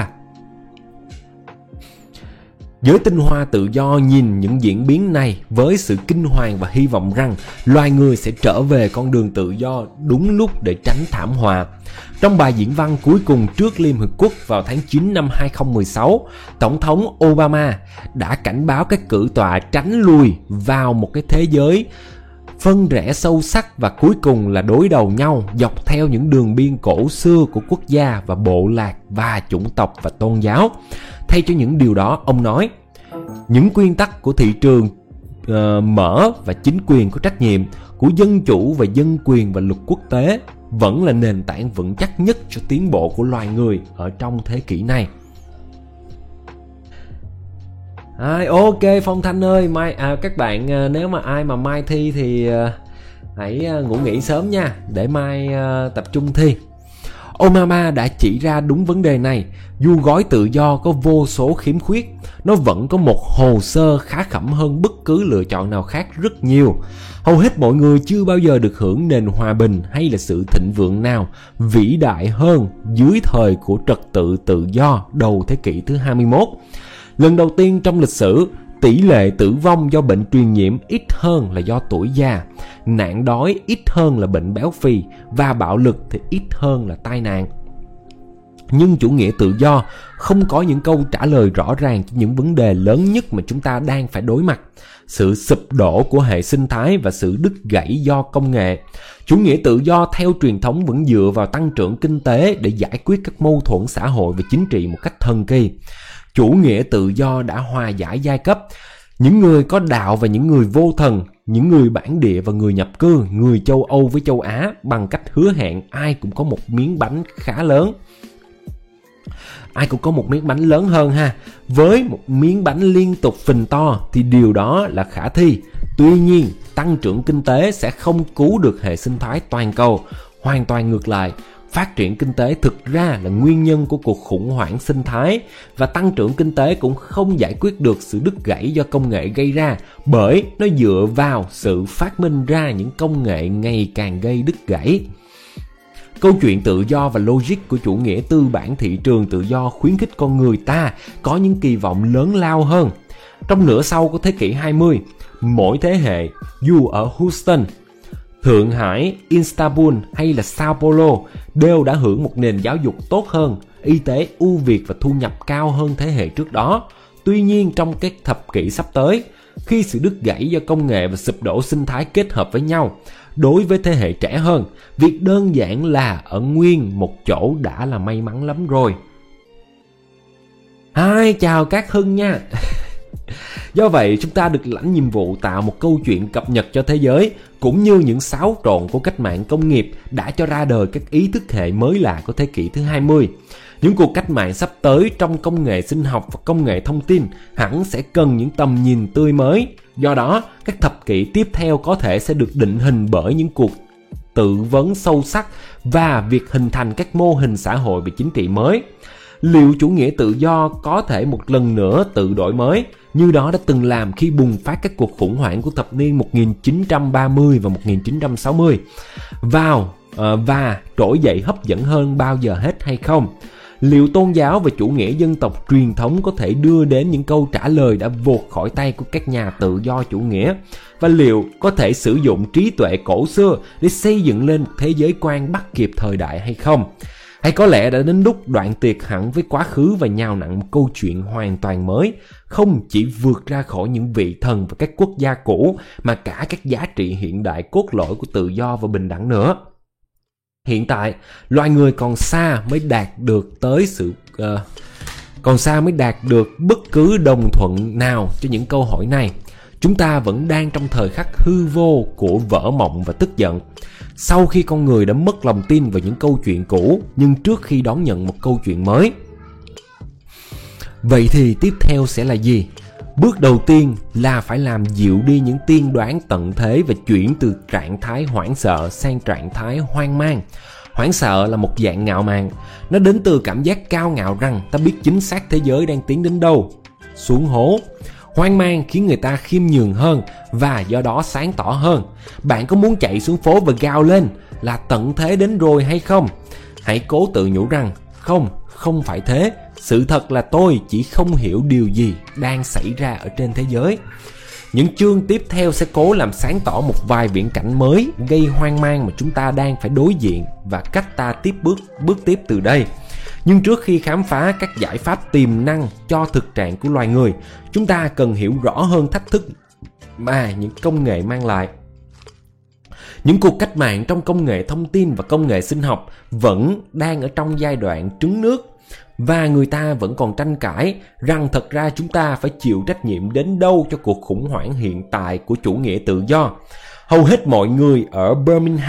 [SPEAKER 1] Giới tinh hoa tự do nhìn những diễn biến này với sự kinh hoàng và hy vọng rằng loài người sẽ trở về con đường tự do đúng lúc để tránh thảm họa. Trong bài diễn văn cuối cùng trước Liên Hợp Quốc vào tháng 9 năm 2016, Tổng thống Obama đã cảnh báo các cử tọa tránh lùi vào một cái thế giới phân rẽ sâu sắc và cuối cùng là đối đầu nhau dọc theo những đường biên cổ xưa của quốc gia và bộ lạc và chủng tộc và tôn giáo. Thay cho những điều đó, ông nói, những nguyên tắc của thị trường mở và chính quyền có trách nhiệm, của dân chủ và dân quyền và luật quốc tế vẫn là nền tảng vững chắc nhất cho tiến bộ của loài người ở trong thế kỷ này. Ok Phong Thanh ơi, các bạn nếu mà ai mà mai thi thì hãy ngủ nghỉ sớm nha, để mai tập trung thi. Obama đã chỉ ra đúng vấn đề này. Dù gói tự do có vô số khiếm khuyết, nó vẫn có một hồ sơ khá khẩm hơn bất cứ lựa chọn nào khác rất nhiều. Hầu hết mọi người chưa bao giờ được hưởng nền hòa bình hay là sự thịnh vượng nào vĩ đại hơn dưới thời của trật tự tự do đầu thế kỷ thứ 21. Lần đầu tiên trong lịch sử, tỷ lệ tử vong do bệnh truyền nhiễm ít hơn là do tuổi già, nạn đói ít hơn là bệnh béo phì và bạo lực thì ít hơn là tai nạn. Nhưng chủ nghĩa tự do không có những câu trả lời rõ ràng cho những vấn đề lớn nhất mà chúng ta đang phải đối mặt: sự sụp đổ của hệ sinh thái và sự đứt gãy do công nghệ. Chủ nghĩa tự do theo truyền thống vẫn dựa vào tăng trưởng kinh tế để giải quyết các mâu thuẫn xã hội và chính trị một cách thần kỳ. Chủ nghĩa tự do đã hòa giải giai cấp, những người có đạo và những người vô thần, những người bản địa và người nhập cư, người châu Âu với châu Á, bằng cách hứa hẹn ai cũng có một miếng bánh khá lớn. Ai cũng có một miếng bánh lớn hơn ha. Với một miếng bánh liên tục phình to thì điều đó là khả thi. Tuy nhiên, tăng trưởng kinh tế sẽ không cứu được hệ sinh thái toàn cầu. Hoàn toàn ngược lại, phát triển kinh tế thực ra là nguyên nhân của cuộc khủng hoảng sinh thái, và tăng trưởng kinh tế cũng không giải quyết được sự đứt gãy do công nghệ gây ra, bởi nó dựa vào sự phát minh ra những công nghệ ngày càng gây đứt gãy. Câu chuyện tự do và logic của chủ nghĩa tư bản thị trường tự do khuyến khích con người ta có những kỳ vọng lớn lao hơn. Trong nửa sau của thế kỷ 20, mỗi thế hệ, dù ở Houston, Thượng Hải, Istanbul hay là Sao Paulo, đều đã hưởng một nền giáo dục tốt hơn, y tế ưu việt và thu nhập cao hơn thế hệ trước đó. Tuy nhiên, trong các thập kỷ sắp tới, khi sự đứt gãy do công nghệ và sụp đổ sinh thái kết hợp với nhau, đối với thế hệ trẻ hơn, việc đơn giản là ở nguyên một chỗ đã là may mắn lắm rồi. Hi, chào các Hưng nha. Do vậy, chúng ta được lãnh nhiệm vụ tạo một câu chuyện cập nhật cho thế giới, cũng như những xáo trộn của cách mạng công nghiệp đã cho ra đời các ý thức hệ mới lạ của thế kỷ thứ 20. Những cuộc cách mạng sắp tới trong công nghệ sinh học và công nghệ thông tin hẳn sẽ cần những tầm nhìn tươi mới. Do đó, các thập kỷ tiếp theo có thể sẽ được định hình bởi những cuộc tự vấn sâu sắc và việc hình thành các mô hình xã hội và chính trị mới. Liệu chủ nghĩa tự do có thể một lần nữa tự đổi mới, như đó đã từng làm khi bùng phát các cuộc khủng hoảng của thập niên 1930 và 1960 và trỗi dậy hấp dẫn hơn bao giờ hết hay không? Liệu tôn giáo và chủ nghĩa dân tộc truyền thống có thể đưa đến những câu trả lời đã vụt khỏi tay của các nhà tự do chủ nghĩa? Và liệu có thể sử dụng trí tuệ cổ xưa để xây dựng lên một thế giới quan bắt kịp thời đại hay không? Hay có lẽ đã đến lúc đoạn tuyệt hẳn với quá khứ và nhào nặn một câu chuyện hoàn toàn mới, không chỉ vượt ra khỏi những vị thần và các quốc gia cũ, mà cả các giá trị hiện đại cốt lõi của tự do và bình đẳng nữa. Hiện tại, loài người còn xa mới đạt được bất cứ đồng thuận nào cho những câu hỏi này. Chúng ta vẫn đang trong thời khắc hư vô của vỡ mộng và tức giận. Sau khi con người đã mất lòng tin vào những câu chuyện cũ, nhưng trước khi đón nhận một câu chuyện mới. Vậy thì tiếp theo sẽ là gì? Bước đầu tiên là phải làm dịu đi những tiên đoán tận thế và chuyển từ trạng thái hoảng sợ sang trạng thái hoang mang. Hoảng sợ là một dạng ngạo mạn. Nó đến từ cảm giác cao ngạo rằng ta biết chính xác thế giới đang tiến đến đâu. Xuống hố. Hoang mang khiến người ta khiêm nhường hơn và do đó sáng tỏ hơn. Bạn có muốn chạy xuống phố và gào lên là tận thế đến rồi hay không? Hãy cố tự nhủ rằng không phải thế. Sự thật là tôi chỉ không hiểu điều gì đang xảy ra ở trên thế giới. Những chương tiếp theo sẽ cố làm sáng tỏ một vài viễn cảnh mới gây hoang mang mà chúng ta đang phải đối diện và cách ta bước tiếp từ đây. Nhưng trước khi khám phá các giải pháp tiềm năng cho thực trạng của loài người, chúng ta cần hiểu rõ hơn thách thức mà những công nghệ mang lại. Những cuộc cách mạng trong công nghệ thông tin và công nghệ sinh học vẫn đang ở trong giai đoạn trứng nước, và người ta vẫn còn tranh cãi rằng thật ra chúng ta phải chịu trách nhiệm đến đâu cho cuộc khủng hoảng hiện tại của chủ nghĩa tự do. Hầu hết mọi người ở Birmingham,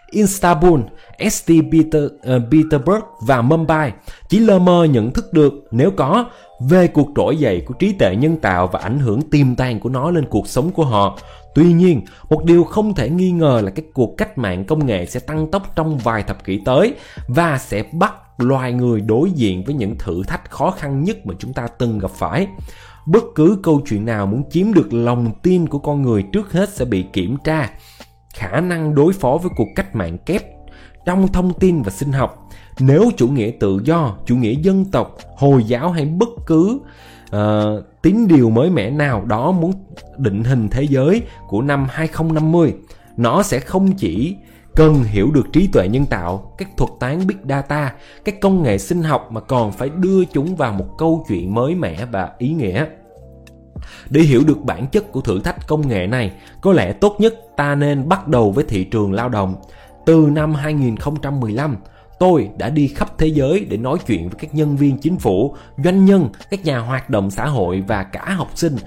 [SPEAKER 1] Istanbul, St. Petersburg và Mumbai chỉ lờ mờ nhận thức được, nếu có, về cuộc trỗi dậy của trí tuệ nhân tạo và ảnh hưởng tiềm tàng của nó lên cuộc sống của họ. Tuy nhiên, một điều không thể nghi ngờ là cái cuộc cách mạng công nghệ sẽ tăng tốc trong vài thập kỷ tới và sẽ bắt loài người đối diện với những thử thách khó khăn nhất mà chúng ta từng gặp phải. Bất cứ câu chuyện nào muốn chiếm được lòng tin của con người trước hết sẽ bị kiểm tra. Khả năng đối phó với cuộc cách mạng kép trong thông tin và sinh học. Nếu chủ nghĩa tự do, chủ nghĩa dân tộc, Hồi giáo hay bất cứ tín điều mới mẻ nào đó muốn định hình thế giới của năm 2050, nó sẽ không chỉ cần hiểu được trí tuệ nhân tạo, các thuật toán Big Data, các công nghệ sinh học mà còn phải đưa chúng vào một câu chuyện mới mẻ và ý nghĩa. Để hiểu được bản chất của thử thách công nghệ này, có lẽ tốt nhất ta nên bắt đầu với thị trường lao động. Từ năm 2015, tôi đã đi khắp thế giới để nói chuyện với các nhân viên chính phủ, doanh nhân, các nhà hoạt động xã hội và cả học sinh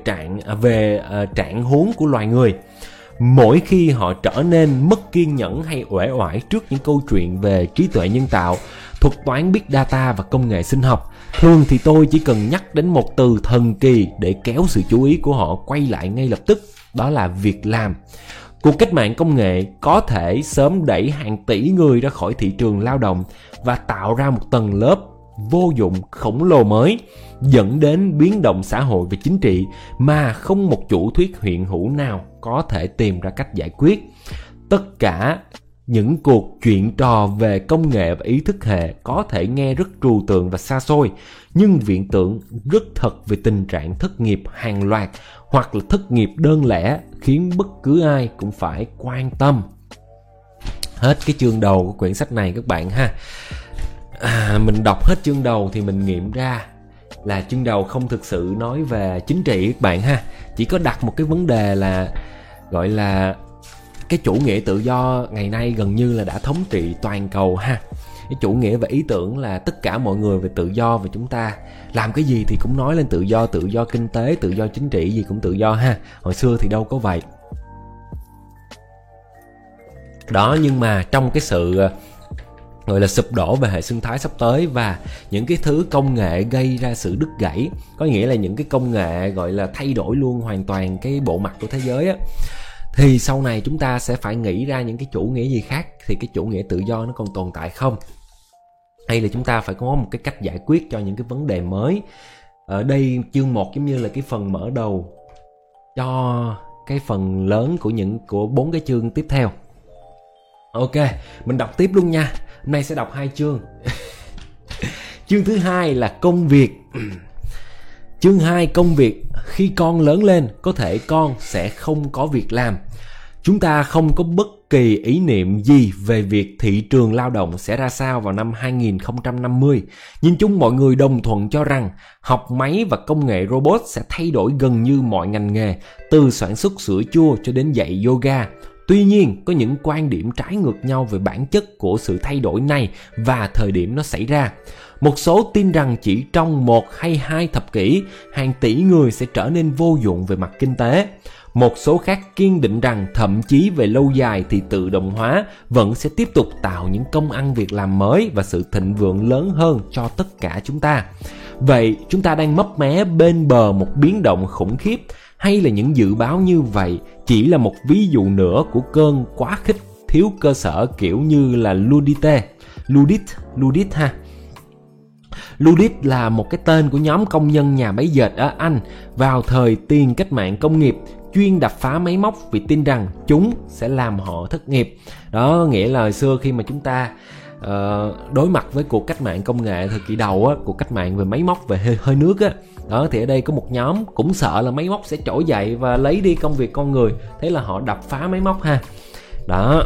[SPEAKER 1] về trạng huống của loài người. Mỗi khi họ trở nên mất kiên nhẫn hay uể oải trước những câu chuyện về trí tuệ nhân tạo, thuật toán Big Data và công nghệ sinh học, thường thì tôi chỉ cần nhắc đến một từ thần kỳ để kéo sự chú ý của họ quay lại ngay lập tức, đó là việc làm. Cuộc cách mạng công nghệ có thể sớm đẩy hàng tỷ người ra khỏi thị trường lao động và tạo ra một tầng lớp vô dụng khổng lồ mới, dẫn đến biến động xã hội và chính trị mà không một chủ thuyết hiện hữu nào có thể tìm ra cách giải quyết. Tất cả những cuộc chuyện trò về công nghệ và ý thức hệ có thể nghe rất trừu tượng và xa xôi, nhưng viễn tưởng rất thật về tình trạng thất nghiệp hàng loạt hoặc là thất nghiệp đơn lẻ khiến bất cứ ai cũng phải quan tâm. Hết cái chương đầu của quyển sách này các bạn ha. Mình đọc hết chương đầu thì mình nghiệm ra là chương đầu không thực sự nói về chính trị các bạn ha. Chỉ có đặt một cái vấn đề là gọi là cái chủ nghĩa tự do ngày nay gần như là đã thống trị toàn cầu ha. Cái chủ nghĩa và ý tưởng là tất cả mọi người về tự do, và chúng ta làm cái gì thì cũng nói lên tự do kinh tế, tự do chính trị gì cũng tự do ha. Hồi xưa thì đâu có vậy. Đó, nhưng mà trong cái sự gọi là sụp đổ về hệ sinh thái sắp tới và những cái thứ công nghệ gây ra sự đứt gãy, có nghĩa là những cái công nghệ gọi là thay đổi luôn hoàn toàn cái bộ mặt của thế giới á, thì sau này chúng ta sẽ phải nghĩ ra những cái chủ nghĩa gì khác. Thì cái chủ nghĩa tự do nó còn tồn tại không? Hay là chúng ta phải có một cái cách giải quyết cho những cái vấn đề mới? Ở đây chương 1 giống như là cái phần mở đầu cho cái phần lớn của 4 cái chương tiếp theo. Ok, mình đọc tiếp luôn nha. Hôm nay sẽ đọc 2 chương. Chương thứ 2 là công việc. Chương 2 công việc. Khi con lớn lên, có thể con sẽ không có việc làm. Chúng ta không có bất kỳ ý niệm gì về việc thị trường lao động sẽ ra sao vào năm 2050. Nhìn chung mọi người đồng thuận cho rằng học máy và công nghệ robot sẽ thay đổi gần như mọi ngành nghề, từ sản xuất sữa chua cho đến dạy yoga. Tuy nhiên, có những quan điểm trái ngược nhau về bản chất của sự thay đổi này và thời điểm nó xảy ra. Một số tin rằng chỉ trong 1 hay 2 thập kỷ, hàng tỷ người sẽ trở nên vô dụng về mặt kinh tế. Một số khác kiên định rằng thậm chí về lâu dài thì tự động hóa vẫn sẽ tiếp tục tạo những công ăn việc làm mới và sự thịnh vượng lớn hơn cho tất cả chúng ta. Vậy chúng ta đang mấp mé bên bờ một biến động khủng khiếp, hay là những dự báo như vậy chỉ là một ví dụ nữa của cơn quá khích thiếu cơ sở kiểu như là Luddite ha. Luddite là một cái tên của nhóm công nhân nhà máy dệt ở Anh vào thời tiền cách mạng công nghiệp, chuyên đập phá máy móc vì tin rằng chúng sẽ làm họ thất nghiệp. Đó nghĩa là hồi xưa khi mà chúng ta đối mặt với cuộc cách mạng công nghệ thời kỳ đầu á, cuộc cách mạng về máy móc, về hơi nước á, đó thì ở đây có một nhóm cũng sợ là máy móc sẽ trỗi dậy và lấy đi công việc con người, thế là họ đập phá máy móc ha. Đó.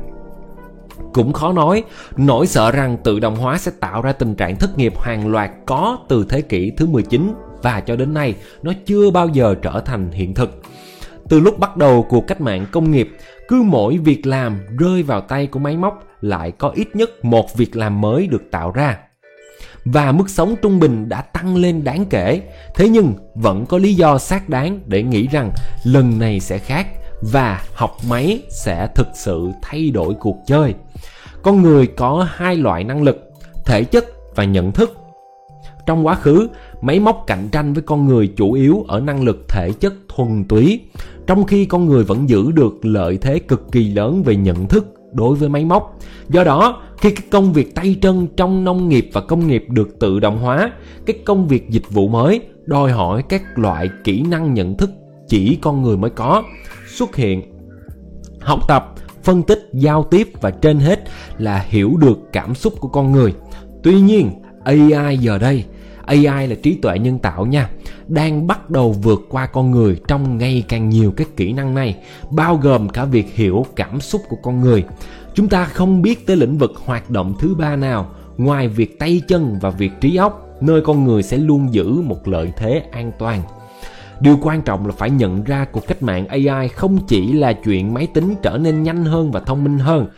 [SPEAKER 1] Cũng khó nói, nỗi sợ rằng tự động hóa sẽ tạo ra tình trạng thất nghiệp hàng loạt có từ thế kỷ thứ 19 và cho đến nay nó chưa bao giờ trở thành hiện thực. Từ lúc bắt đầu cuộc cách mạng công nghiệp, cứ mỗi việc làm rơi vào tay của máy móc lại có ít nhất một việc làm mới được tạo ra. Và mức sống trung bình đã tăng lên đáng kể. Thế nhưng vẫn có lý do xác đáng để nghĩ rằng lần này sẽ khác, và học máy sẽ thực sự thay đổi cuộc chơi. Con người có hai loại năng lực, thể chất và nhận thức. Trong quá khứ, máy móc cạnh tranh với con người chủ yếu ở năng lực thể chất thuần túy, trong khi con người vẫn giữ được lợi thế cực kỳ lớn về nhận thức đối với máy móc. Do đó, khi các công việc tay chân trong nông nghiệp và công nghiệp được tự động hóa, các công việc dịch vụ mới đòi hỏi các loại kỹ năng nhận thức chỉ con người mới có xuất hiện. Học tập, phân tích, giao tiếp và trên hết là hiểu được cảm xúc của con người. Tuy nhiên, AI giờ đây, AI là trí tuệ nhân tạo nha, đang bắt đầu vượt qua con người trong ngày càng nhiều các kỹ năng này, bao gồm cả việc hiểu cảm xúc của con người. Chúng ta không biết tới lĩnh vực hoạt động thứ ba nào ngoài việc tay chân và việc trí óc, nơi con người sẽ luôn giữ một lợi thế an toàn. Điều quan trọng là phải nhận ra cuộc cách mạng AI không chỉ là chuyện máy tính trở nên nhanh hơn và thông minh hơn.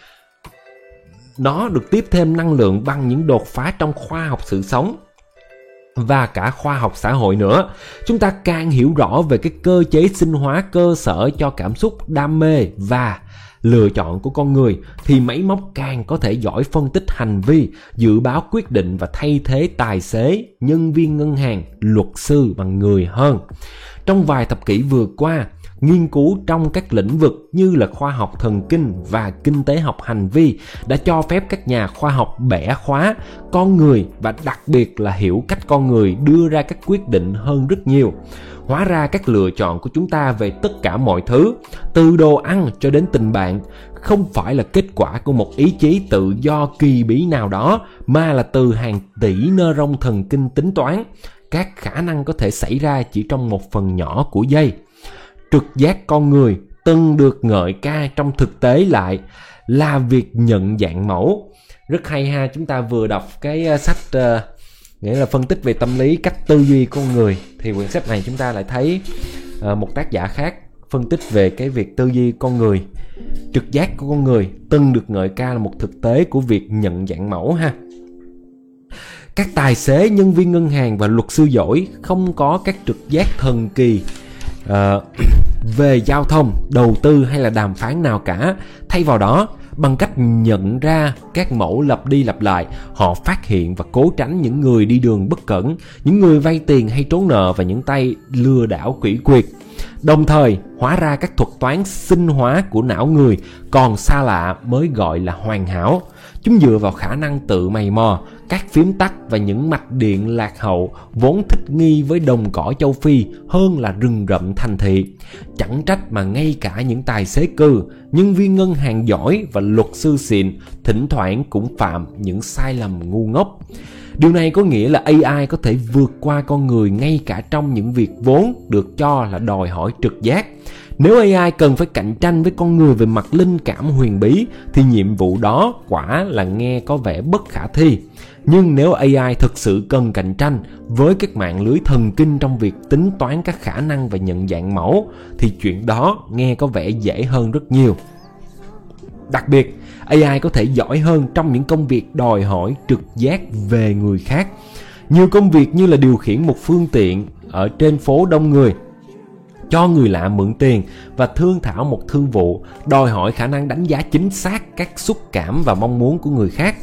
[SPEAKER 1] Nó được tiếp thêm năng lượng bằng những đột phá trong khoa học sự sống và cả khoa học xã hội nữa. Chúng ta càng hiểu rõ về cái cơ chế sinh hóa cơ sở cho cảm xúc, đam mê và lựa chọn của con người, thì máy móc càng có thể giỏi phân tích hành vi, dự báo quyết định và thay thế tài xế, nhân viên ngân hàng, luật sư bằng người hơn. Trong vài thập kỷ vừa qua, nghiên cứu trong các lĩnh vực như là khoa học thần kinh và kinh tế học hành vi đã cho phép các nhà khoa học bẻ khóa con người và đặc biệt là hiểu cách con người đưa ra các quyết định hơn rất nhiều. Hóa ra các lựa chọn của chúng ta về tất cả mọi thứ, từ đồ ăn cho đến tình bạn, không phải là kết quả của một ý chí tự do kỳ bí nào đó, mà là từ hàng tỷ neuron thần kinh tính toán. Các khả năng có thể xảy ra chỉ trong một phần nhỏ của giây. Trực giác con người từng được ngợi ca trong thực tế lại là việc nhận dạng mẫu. Rất hay ha, chúng ta vừa đọc cái sách nghĩa là phân tích về tâm lý, cách tư duy con người, thì quyển sách này chúng ta lại thấy một tác giả khác phân tích về cái việc tư duy con người. Trực giác của con người từng được ngợi ca là một thực tế của việc nhận dạng mẫu ha. Các tài xế, nhân viên ngân hàng và luật sư giỏi không có các trực giác thần kỳ về giao thông, đầu tư hay là đàm phán nào cả. Thay vào đó, bằng cách nhận ra các mẫu lặp đi lặp lại, họ phát hiện và cố tránh những người đi đường bất cẩn, những người vay tiền hay trốn nợ và những tay lừa đảo quỷ quyệt. Đồng thời, hóa ra các thuật toán sinh hóa của não người còn xa lạ mới gọi là hoàn hảo. Chúng dựa vào khả năng tự mày mò, các phím tắt và những mạch điện lạc hậu vốn thích nghi với đồng cỏ châu Phi hơn là rừng rậm thành thị. Chẳng trách mà ngay cả những tài xế cừ, nhân viên ngân hàng giỏi và luật sư xịn thỉnh thoảng cũng phạm những sai lầm ngu ngốc. Điều này có nghĩa là AI có thể vượt qua con người ngay cả trong những việc vốn được cho là đòi hỏi trực giác. Nếu AI cần phải cạnh tranh với con người về mặt linh cảm huyền bí thì nhiệm vụ đó quả là nghe có vẻ bất khả thi. Nhưng nếu AI thực sự cần cạnh tranh với các mạng lưới thần kinh trong việc tính toán các khả năng và nhận dạng mẫu thì chuyện đó nghe có vẻ dễ hơn rất nhiều. Đặc biệt, AI có thể giỏi hơn trong những công việc đòi hỏi trực giác về người khác. Nhiều công việc như là điều khiển một phương tiện ở trên phố đông người, cho người lạ mượn tiền và thương thảo một thương vụ đòi hỏi khả năng đánh giá chính xác các xúc cảm và mong muốn của người khác.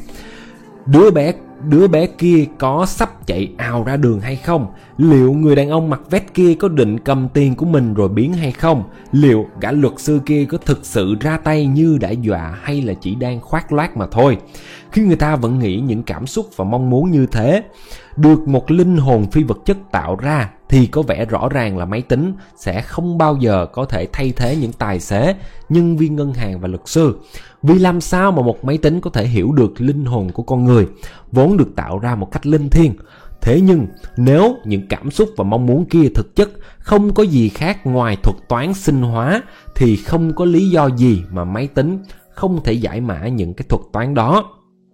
[SPEAKER 1] Đứa bé kia có sắp chạy ào ra đường hay không? Liệu người đàn ông mặc vest kia có định cầm tiền của mình rồi biến hay không? Liệu gã luật sư kia có thực sự ra tay như đã dọa hay là chỉ đang khoác lác mà thôi? Khi người ta vẫn nghĩ những cảm xúc và mong muốn như thế được một linh hồn phi vật chất tạo ra thì có vẻ rõ ràng là máy tính sẽ không bao giờ có thể thay thế những tài xế, nhân viên ngân hàng và luật sư. Vì làm sao mà một máy tính có thể hiểu được linh hồn của con người, vốn được tạo ra một cách linh thiêng. Thế nhưng nếu những cảm xúc và mong muốn kia thực chất không có gì khác ngoài thuật toán sinh hóa thì không có lý do gì mà máy tính không thể giải mã những cái thuật toán đó.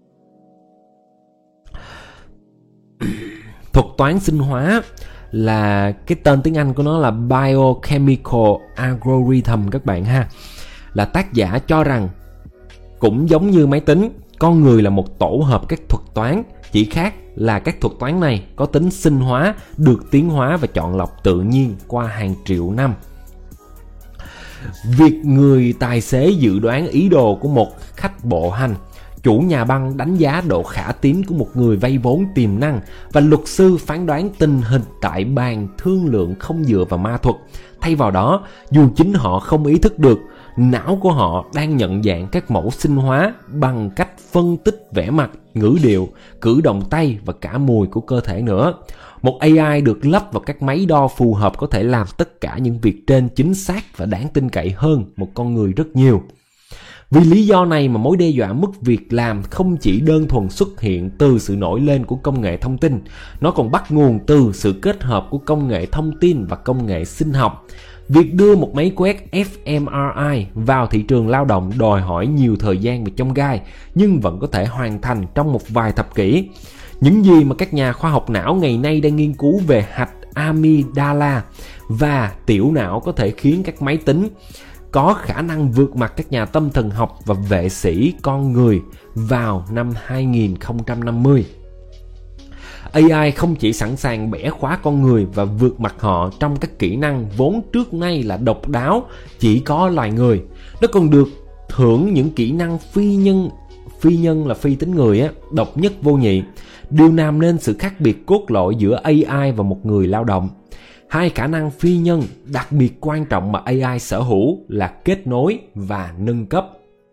[SPEAKER 1] Thuật toán sinh hóa là cái tên tiếng Anh của nó là Biochemical Algorithm các bạn ha. Là tác giả cho rằng cũng giống như máy tính, con người là một tổ hợp các thuật toán, chỉ khác là các thuật toán này có tính sinh hóa, được tiến hóa và chọn lọc tự nhiên qua hàng triệu năm. Việc người tài xế dự đoán ý đồ của một khách bộ hành, chủ nhà băng đánh giá độ khả tín của một người vay vốn tiềm năng, và luật sư phán đoán tình hình tại bàn thương lượng không dựa vào ma thuật. Thay vào đó, dù chính họ không ý thức được, não của họ đang nhận dạng các mẫu sinh hóa bằng cách phân tích vẻ mặt, ngữ điệu, cử động tay và cả mùi của cơ thể nữa. Một AI được lắp vào các máy đo phù hợp có thể làm tất cả những việc trên chính xác và đáng tin cậy hơn một con người rất nhiều. Vì lý do này mà mối đe dọa mất việc làm không chỉ đơn thuần xuất hiện từ sự nổi lên của công nghệ thông tin, nó còn bắt nguồn từ sự kết hợp của công nghệ thông tin và công nghệ sinh học. Việc đưa một máy quét fMRI vào thị trường lao động đòi hỏi nhiều thời gian và chông gai, nhưng vẫn có thể hoàn thành trong một vài thập kỷ. Những gì mà các nhà khoa học não ngày nay đang nghiên cứu về hạch amygdala và tiểu não có thể khiến các máy tính có khả năng vượt mặt các nhà tâm thần học và vệ sĩ con người vào năm 2050. AI không chỉ sẵn sàng bẻ khóa con người và vượt mặt họ trong các kỹ năng vốn trước nay là độc đáo chỉ có loài người, nó còn được hưởng những kỹ năng phi nhân là phi tính người độc nhất vô nhị. Điều làm nên sự khác biệt cốt lõi giữa AI và một người lao động. Hai khả năng phi nhân đặc biệt quan trọng mà AI sở hữu là kết nối và nâng cấp.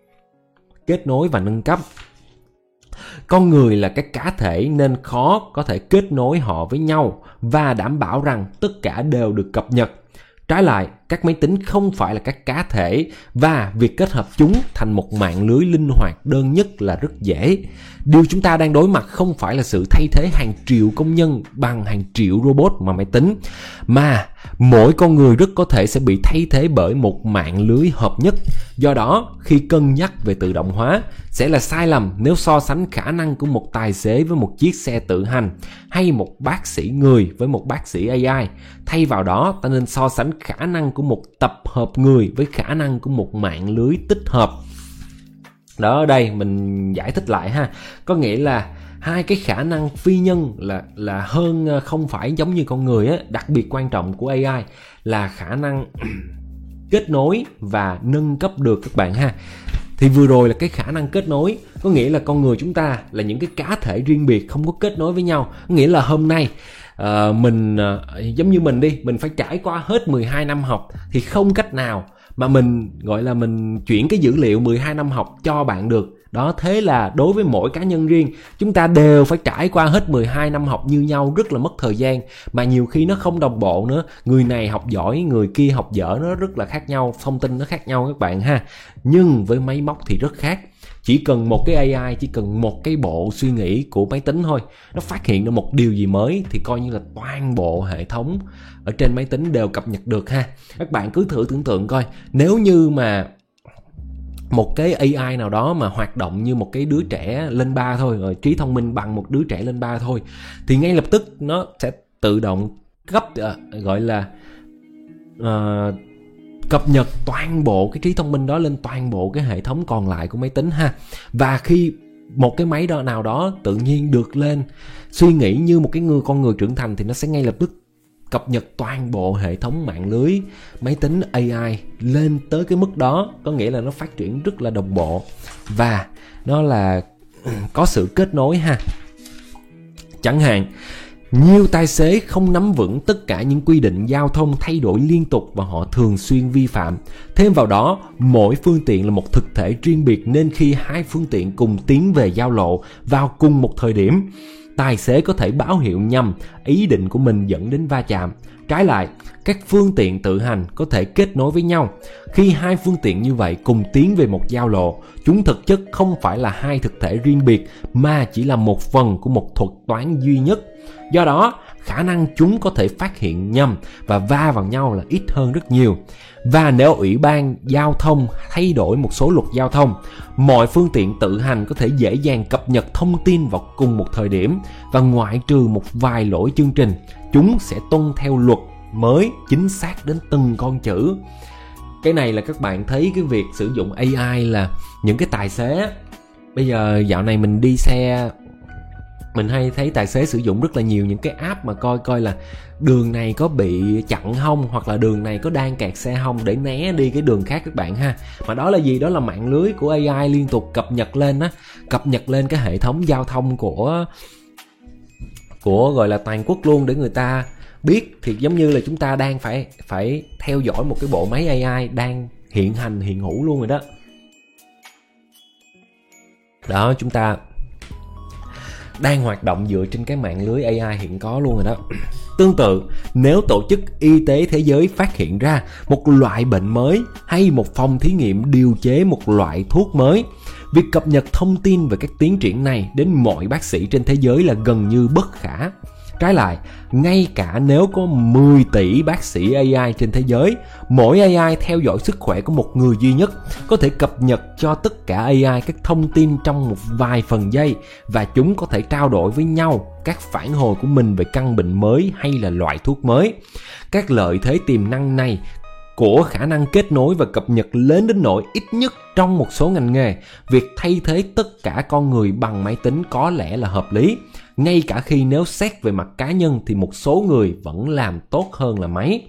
[SPEAKER 1] Con người là các cá thể nên khó có thể kết nối họ với nhau và đảm bảo rằng tất cả đều được cập nhật. Trái lại, các máy tính không phải là các cá thể và việc kết hợp chúng thành một mạng lưới linh hoạt đơn nhất là rất dễ. Điều chúng ta đang đối mặt không phải là sự thay thế hàng triệu công nhân bằng hàng triệu robot mà máy tính, mà mỗi con người rất có thể sẽ bị thay thế bởi một mạng lưới hợp nhất. Do đó, khi cân nhắc về tự động hóa, sẽ là sai lầm nếu so sánh khả năng của một tài xế với một chiếc xe tự hành, hay một bác sĩ người với một bác sĩ AI. Thay vào đó, ta nên so sánh khả năng của một tập hợp người với khả năng của một mạng lưới tích hợp. Đó, ở đây mình giải thích lại ha. Có nghĩa là hai cái khả năng phi nhân là hơn, không phải giống như con người á. Đặc biệt quan trọng của AI là khả năng kết nối và nâng cấp được các bạn ha. Thì vừa rồi là cái khả năng kết nối, có nghĩa là con người chúng ta là những cái cá thể riêng biệt không có kết nối với nhau. Có nghĩa là hôm nay mình giống như mình đi, mình phải trải qua hết 12 năm học thì không cách nào mà mình gọi là mình chuyển cái dữ liệu 12 năm học cho bạn được. Đó, thế là đối với mỗi cá nhân riêng, chúng ta đều phải trải qua hết 12 năm học như nhau, rất là mất thời gian. Mà nhiều khi nó không đồng bộ nữa, người này học giỏi, người kia học dở, nó rất là khác nhau, thông tin nó khác nhau các bạn ha. Nhưng với máy móc thì rất khác. Chỉ cần một cái AI, chỉ cần một cái bộ suy nghĩ của máy tính thôi, nó phát hiện ra một điều gì mới thì coi như là toàn bộ hệ thống ở trên máy tính đều cập nhật được ha. Các bạn cứ thử tưởng tượng coi, nếu như mà một cái AI nào đó mà hoạt động như một cái đứa trẻ lên 3 thôi, rồi trí thông minh bằng một đứa trẻ lên 3 thôi, thì ngay lập tức nó sẽ tự động cập nhật toàn bộ cái trí thông minh đó lên toàn bộ cái hệ thống còn lại của máy tính ha. Và khi một cái máy đó nào đó tự nhiên được lên suy nghĩ như một cái con người trưởng thành thì nó sẽ ngay lập tức cập nhật toàn bộ hệ thống mạng lưới máy tính AI lên tới cái mức đó. Có nghĩa là nó phát triển rất là đồng bộ và nó là có sự kết nối ha. Chẳng hạn, nhiều tài xế không nắm vững tất cả những quy định giao thông thay đổi liên tục và họ thường xuyên vi phạm. Thêm vào đó, mỗi phương tiện là một thực thể riêng biệt nên khi hai phương tiện cùng tiến về giao lộ vào cùng một thời điểm, tài xế có thể báo hiệu nhầm ý định của mình dẫn đến va chạm. Trái lại, các phương tiện tự hành có thể kết nối với nhau. Khi hai phương tiện như vậy cùng tiến về một giao lộ, chúng thực chất không phải là hai thực thể riêng biệt mà chỉ là một phần của một thuật toán duy nhất. Do đó, khả năng chúng có thể phát hiện nhầm và va vào nhau là ít hơn rất nhiều. Và nếu Ủy ban Giao thông thay đổi một số luật giao thông, mọi phương tiện tự hành có thể dễ dàng cập nhật thông tin vào cùng một thời điểm và ngoại trừ một vài lỗi chương trình, chúng sẽ tuân theo luật mới chính xác đến từng con chữ. Cái này là các bạn thấy cái việc sử dụng AI là những cái tài xế. Bây giờ dạo này mình đi xe Mình hay thấy tài xế sử dụng rất là nhiều những cái app mà coi là đường này có bị chặn không, hoặc là đường này có đang kẹt xe không, để né đi cái đường khác các bạn ha. Mà đó là gì? Đó là mạng lưới của AI liên tục cập nhật lên á, cập nhật lên cái hệ thống giao thông của gọi là toàn quốc luôn, để người ta biết. Thì giống như là chúng ta đang phải theo dõi một cái bộ máy AI đang hiện hữu luôn rồi đó. Đó, chúng ta đang hoạt động dựa trên cái mạng lưới AI hiện có luôn rồi đó. Tương tự, nếu Tổ chức Y tế Thế giới phát hiện ra một loại bệnh mới hay một phòng thí nghiệm điều chế một loại thuốc mới, việc cập nhật thông tin về các tiến triển này đến mọi bác sĩ trên thế giới là gần như bất khả. Trái lại, ngay cả nếu có 10 tỷ bác sĩ AI trên thế giới, mỗi AI theo dõi sức khỏe của một người duy nhất, có thể cập nhật cho tất cả AI các thông tin trong một vài phần giây, và chúng có thể trao đổi với nhau các phản hồi của mình về căn bệnh mới hay là loại thuốc mới. Các lợi thế tiềm năng này của khả năng kết nối và cập nhật lớn đến nỗi ít nhất trong một số ngành nghề, việc thay thế tất cả con người bằng máy tính có lẽ là hợp lý. Ngay cả khi nếu xét về mặt cá nhân thì một số người vẫn làm tốt hơn là máy.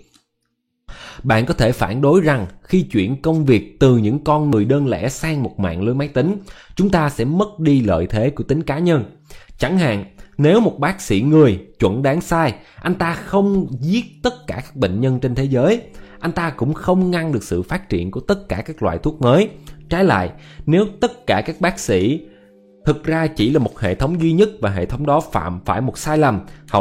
[SPEAKER 1] Bạn có thể phản đối rằng khi chuyển công việc từ những con người đơn lẻ sang một mạng lưới máy tính, chúng ta sẽ mất đi lợi thế của tính cá nhân. Chẳng hạn, nếu một bác sĩ người chuẩn đoán sai, anh ta không giết tất cả các bệnh nhân trên thế giới, anh ta cũng không ngăn được sự phát triển của tất cả các loại thuốc mới. Trái lại, nếu tất cả các bác sĩ thực ra chỉ là một hệ thống duy nhất và hệ thống đó phạm phải một sai lầm,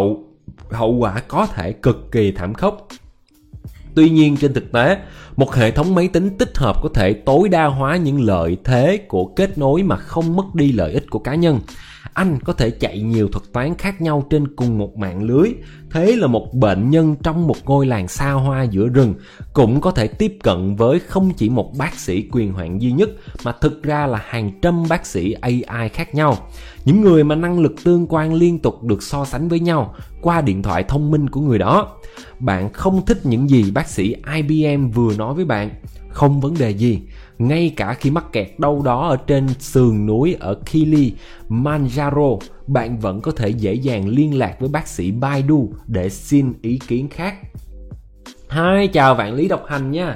[SPEAKER 1] hậu quả có thể cực kỳ thảm khốc. Tuy nhiên, trên thực tế, một hệ thống máy tính tích hợp có thể tối đa hóa những lợi thế của kết nối mà không mất đi lợi ích của cá nhân. Anh có thể chạy nhiều thuật toán khác nhau trên cùng một mạng lưới. Thế là một bệnh nhân trong một ngôi làng xa hoa giữa rừng cũng có thể tiếp cận với không chỉ một bác sĩ quyền hạn duy nhất, mà thực ra là hàng trăm bác sĩ AI khác nhau. Những người mà năng lực tương quan liên tục được so sánh với nhau qua điện thoại thông minh của người đó. Bạn không thích những gì bác sĩ IBM vừa nói với bạn, không vấn đề gì. Ngay cả khi mắc kẹt đâu đó ở trên sườn núi ở Kilimanjaro, bạn vẫn có thể dễ dàng liên lạc với bác sĩ Baidu để xin ý kiến khác. Hi, chào Vạn Lý Độc Hành nha.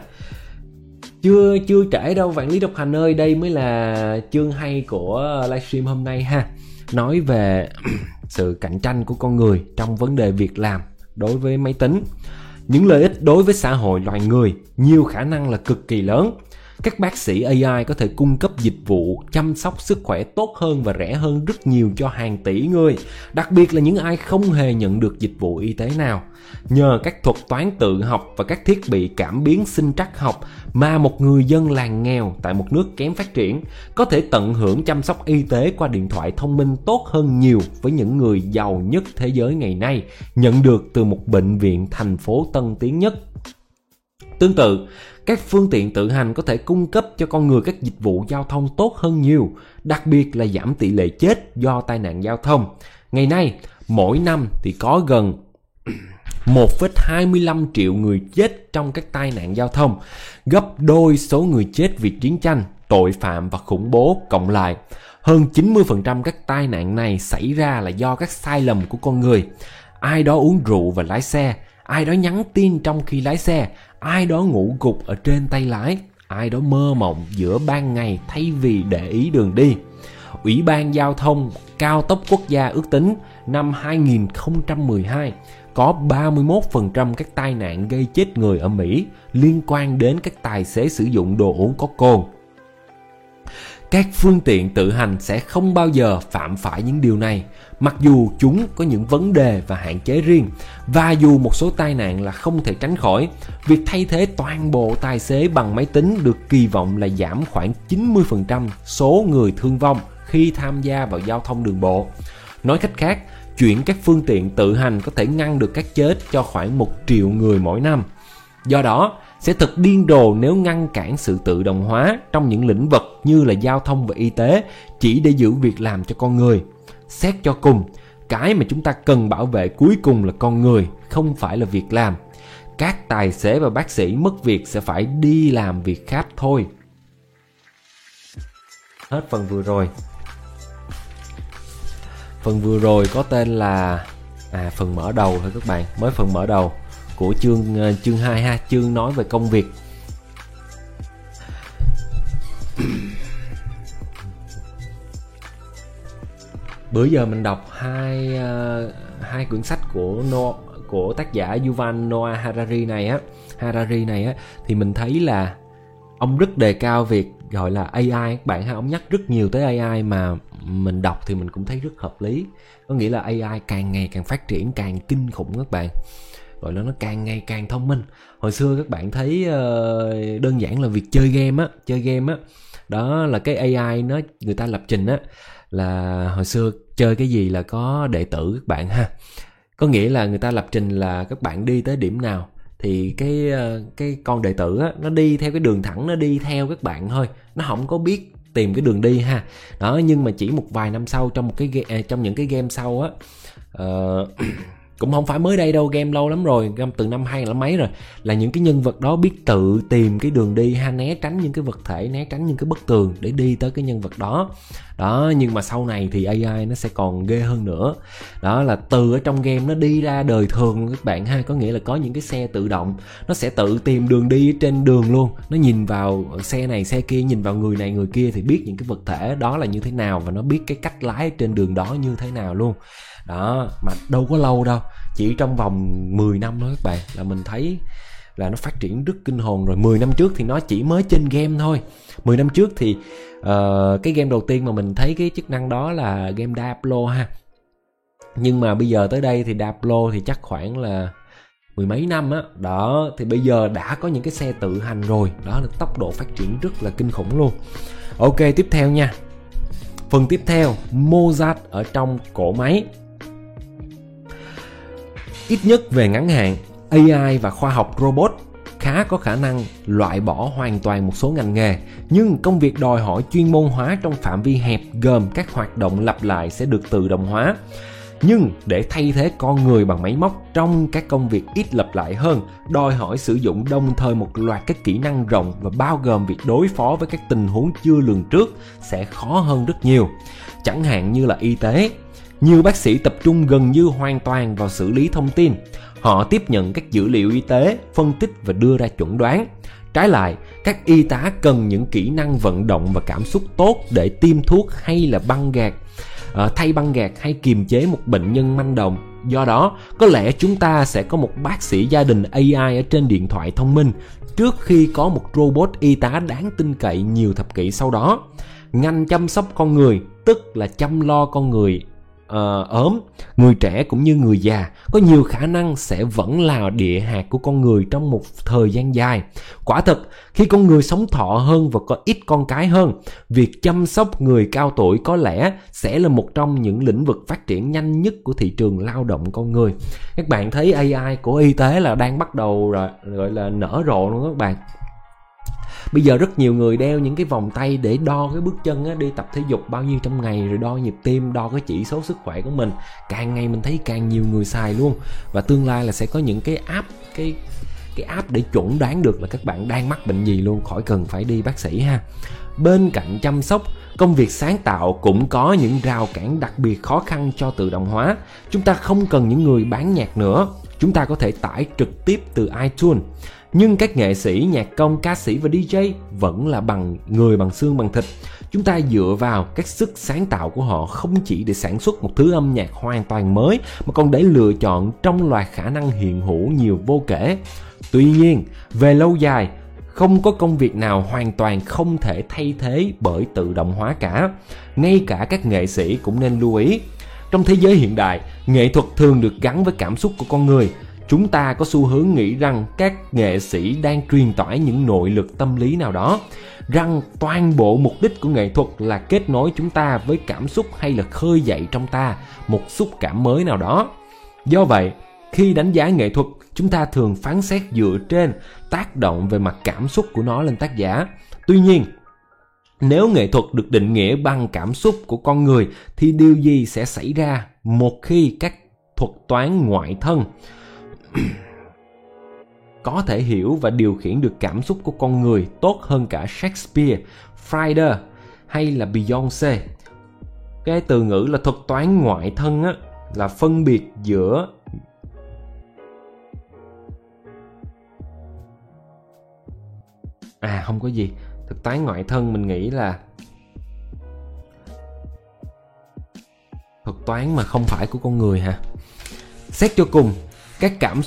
[SPEAKER 1] Chưa trễ đâu Vạn Lý Độc Hành ơi, đây mới là chương hay của livestream hôm nay ha. Nói về sự cạnh tranh của con người trong vấn đề việc làm đối với máy tính. Những lợi ích đối với xã hội loài người nhiều khả năng là cực kỳ lớn. Các bác sĩ AI có thể cung cấp dịch vụ chăm sóc sức khỏe tốt hơn và rẻ hơn rất nhiều cho hàng tỷ người, đặc biệt là những ai không hề nhận được dịch vụ y tế nào. Nhờ các thuật toán tự học và các thiết bị cảm biến sinh trắc học mà một người dân làng nghèo tại một nước kém phát triển có thể tận hưởng chăm sóc y tế qua điện thoại thông minh tốt hơn nhiều với những người giàu nhất thế giới ngày nay nhận được từ một bệnh viện thành phố tân tiến nhất. Tương tự, các phương tiện tự hành có thể cung cấp cho con người các dịch vụ giao thông tốt hơn nhiều, đặc biệt là giảm tỷ lệ chết do tai nạn giao thông. Ngày nay, mỗi năm thì có gần 1,25 triệu người chết trong các tai nạn giao thông, gấp đôi số người chết vì chiến tranh, tội phạm và khủng bố cộng lại. Hơn 90% các tai nạn này xảy ra là do các sai lầm của con người. Ai đó uống rượu và lái xe, ai đó nhắn tin trong khi lái xe, ai đó ngủ gục ở trên tay lái, ai đó mơ mộng giữa ban ngày thay vì để ý đường đi. Ủy ban Giao thông Cao tốc Quốc gia ước tính năm 2012 có 31% các tai nạn gây chết người ở Mỹ liên quan đến các tài xế sử dụng đồ uống có cồn. Các phương tiện tự hành sẽ không bao giờ phạm phải những điều này, mặc dù chúng có những vấn đề và hạn chế riêng, và dù một số tai nạn là không thể tránh khỏi. Việc thay thế toàn bộ tài xế bằng máy tính được kỳ vọng là giảm khoảng 90% số người thương vong khi tham gia vào giao thông đường bộ. Nói cách khác, chuyển các phương tiện tự hành có thể ngăn được các chết cho khoảng 1 triệu người mỗi năm. Do đó, sẽ thật điên rồ nếu ngăn cản sự tự động hóa trong những lĩnh vực như là giao thông và y tế chỉ để giữ việc làm cho con người. Xét cho cùng, cái mà chúng ta cần bảo vệ cuối cùng là con người, không phải là việc làm. Các tài xế và bác sĩ mất việc sẽ phải đi làm việc khác thôi. Hết phần vừa rồi. Phần vừa rồi có tên là phần mở đầu thôi các bạn, mới phần mở đầu của chương 2 ha, chương nói về công việc. Bữa giờ mình đọc hai quyển sách của tác giả Yuval Noah Harari này á, thì mình thấy là ông rất đề cao việc gọi là AI các bạn ha. Ông nhắc rất nhiều tới AI mà mình đọc thì mình cũng thấy rất hợp lý. Có nghĩa là AI càng ngày càng phát triển, càng kinh khủng các bạn. Gọi là nó càng ngày càng thông minh. Hồi xưa các bạn thấy đơn giản là việc chơi game á. Đó là cái AI nó người ta lập trình á, là hồi xưa chơi cái gì là có đệ tử các bạn ha. Có nghĩa là người ta lập trình là các bạn đi tới điểm nào thì cái con đệ tử á, nó đi theo cái đường thẳng, nó đi theo các bạn thôi, nó không có biết tìm cái đường đi ha. Đó, nhưng mà chỉ một vài năm sau, trong những cái game sau á, cũng không phải mới đây đâu, game lâu lắm rồi, game từ năm 2000 là mấy rồi, là những cái nhân vật đó biết tự tìm cái đường đi ha, né tránh những cái vật thể, né tránh những cái bức tường để đi tới cái nhân vật đó. Đó, nhưng mà sau này thì AI nó sẽ còn ghê hơn nữa. Đó là từ ở trong game nó đi ra đời thường các bạn ha. Có nghĩa là có những cái xe tự động, nó sẽ tự tìm đường đi trên đường luôn. Nó nhìn vào xe này xe kia, nhìn vào người này người kia thì biết những cái vật thể đó là như thế nào, và nó biết cái cách lái trên đường đó như thế nào luôn. Đó, mà đâu có lâu đâu, chỉ trong vòng 10 năm thôi các bạn, là mình thấy là nó phát triển rất kinh hồn rồi. 10 năm trước thì nó chỉ mới trên game thôi. 10 năm trước thì cái game đầu tiên mà mình thấy cái chức năng đó là game Diablo ha. Nhưng mà bây giờ tới đây thì Diablo thì chắc khoảng là mười mấy năm á. Đó, thì bây giờ đã có những cái xe tự hành rồi. Đó là tốc độ phát triển rất là kinh khủng luôn. Ok, tiếp theo nha. Phần tiếp theo, Mozart ở trong cỗ máy. Ít nhất về ngắn hạn, AI và khoa học robot khá có khả năng loại bỏ hoàn toàn một số ngành nghề, nhưng công việc đòi hỏi chuyên môn hóa trong phạm vi hẹp gồm các hoạt động lặp lại sẽ được tự động hóa. Nhưng để thay thế con người bằng máy móc trong các công việc ít lặp lại hơn, đòi hỏi sử dụng đồng thời một loạt các kỹ năng rộng và bao gồm việc đối phó với các tình huống chưa lường trước sẽ khó hơn rất nhiều. Chẳng hạn như là y tế. Nhiều bác sĩ tập trung gần như hoàn toàn vào xử lý thông tin. Họ tiếp nhận các dữ liệu y tế, phân tích và đưa ra chuẩn đoán. Trái lại, các y tá cần những kỹ năng vận động và cảm xúc tốt để tiêm thuốc hay là thay băng gạc hay kiềm chế một bệnh nhân manh động. Do đó, có lẽ chúng ta sẽ có một bác sĩ gia đình AI ở trên điện thoại thông minh trước khi có một robot y tá đáng tin cậy nhiều thập kỷ sau đó. Ngành chăm sóc con người, tức là chăm lo con người ốm, người trẻ cũng như người già, có nhiều khả năng sẽ vẫn là địa hạt của con người trong một thời gian dài. Quả thật, khi con người sống thọ hơn và có ít con cái hơn, việc chăm sóc người cao tuổi có lẽ sẽ là một trong những lĩnh vực phát triển nhanh nhất của thị trường lao động con người. Các bạn thấy AI của y tế là đang bắt đầu gọi là nở rộ luôn các bạn. Bây giờ rất nhiều người đeo những cái vòng tay để đo cái bước chân á, đi tập thể dục bao nhiêu trong ngày, rồi đo nhịp tim, đo cái chỉ số sức khỏe của mình. Càng ngày mình thấy càng nhiều người xài luôn. Và tương lai là sẽ có những cái app, cái app để chuẩn đoán được là các bạn đang mắc bệnh gì luôn, khỏi cần phải đi bác sĩ ha. Bên cạnh chăm sóc, công việc sáng tạo cũng có những rào cản đặc biệt khó khăn cho tự động hóa. Chúng ta không cần những người bán nhạc nữa, chúng ta có thể tải trực tiếp từ iTunes. Nhưng các nghệ sĩ, nhạc công, ca sĩ và DJ vẫn là bằng xương bằng thịt. Chúng ta dựa vào các sức sáng tạo của họ không chỉ để sản xuất một thứ âm nhạc hoàn toàn mới, mà còn để lựa chọn trong loạt khả năng hiện hữu nhiều vô kể. Tuy nhiên, về lâu dài, không có công việc nào hoàn toàn không thể thay thế bởi tự động hóa cả. Ngay cả các nghệ sĩ cũng nên lưu ý. Trong thế giới hiện đại, nghệ thuật thường được gắn với cảm xúc của con người. Chúng ta có xu hướng nghĩ rằng các nghệ sĩ đang truyền tải những nội lực tâm lý nào đó, rằng toàn bộ mục đích của nghệ thuật là kết nối chúng ta với cảm xúc hay là khơi dậy trong ta một xúc cảm mới nào đó. Do vậy, khi đánh giá nghệ thuật, chúng ta thường phán xét dựa trên tác động về mặt cảm xúc của nó lên tác giả. Tuy nhiên, nếu nghệ thuật được định nghĩa bằng cảm xúc của con người thì điều gì sẽ xảy ra một khi các thuật toán ngoại thân có thể hiểu và điều khiển được cảm xúc của con người tốt hơn cả Shakespeare, Freud hay là Beyoncé? cái từ ngữ là thuật toán ngoại thân á, là phân biệt giữa không có gì. Thuật toán ngoại thân mình nghĩ là thuật toán mà không phải của con người hả? Xét cho cùng, các cảm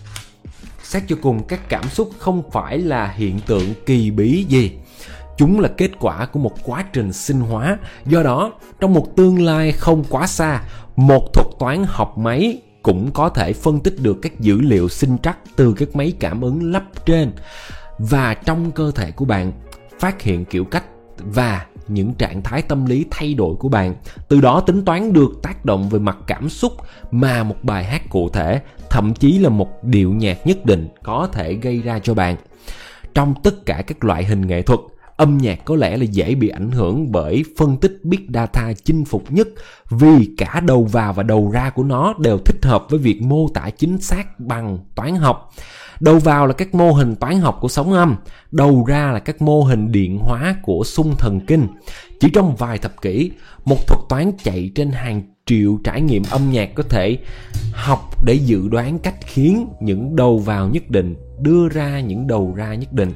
[SPEAKER 1] xúc không phải là hiện tượng kỳ bí gì. Chúng là kết quả của một quá trình sinh hóa. Do đó, trong một tương lai không quá xa, một thuật toán học máy cũng có thể phân tích được các dữ liệu sinh trắc từ các máy cảm ứng lắp trên và trong cơ thể của bạn, phát hiện kiểu cách và những trạng thái tâm lý thay đổi của bạn. Từ đó tính toán được tác động về mặt cảm xúc mà một bài hát cụ thể, thậm chí là một điệu nhạc nhất định có thể gây ra cho bạn. Trong tất cả các loại hình nghệ thuật, âm nhạc có lẽ là dễ bị ảnh hưởng bởi phân tích Big Data chinh phục nhất, vì cả đầu vào và đầu ra của nó đều thích hợp với việc mô tả chính xác bằng toán học. Đầu vào là các mô hình toán học của sóng âm, đầu ra là các mô hình điện hóa của xung thần kinh. Chỉ trong vài thập kỷ, một thuật toán chạy trên hàng triệu trải nghiệm âm nhạc có thể học để dự đoán cách khiến những đầu vào nhất định đưa ra những đầu ra nhất định.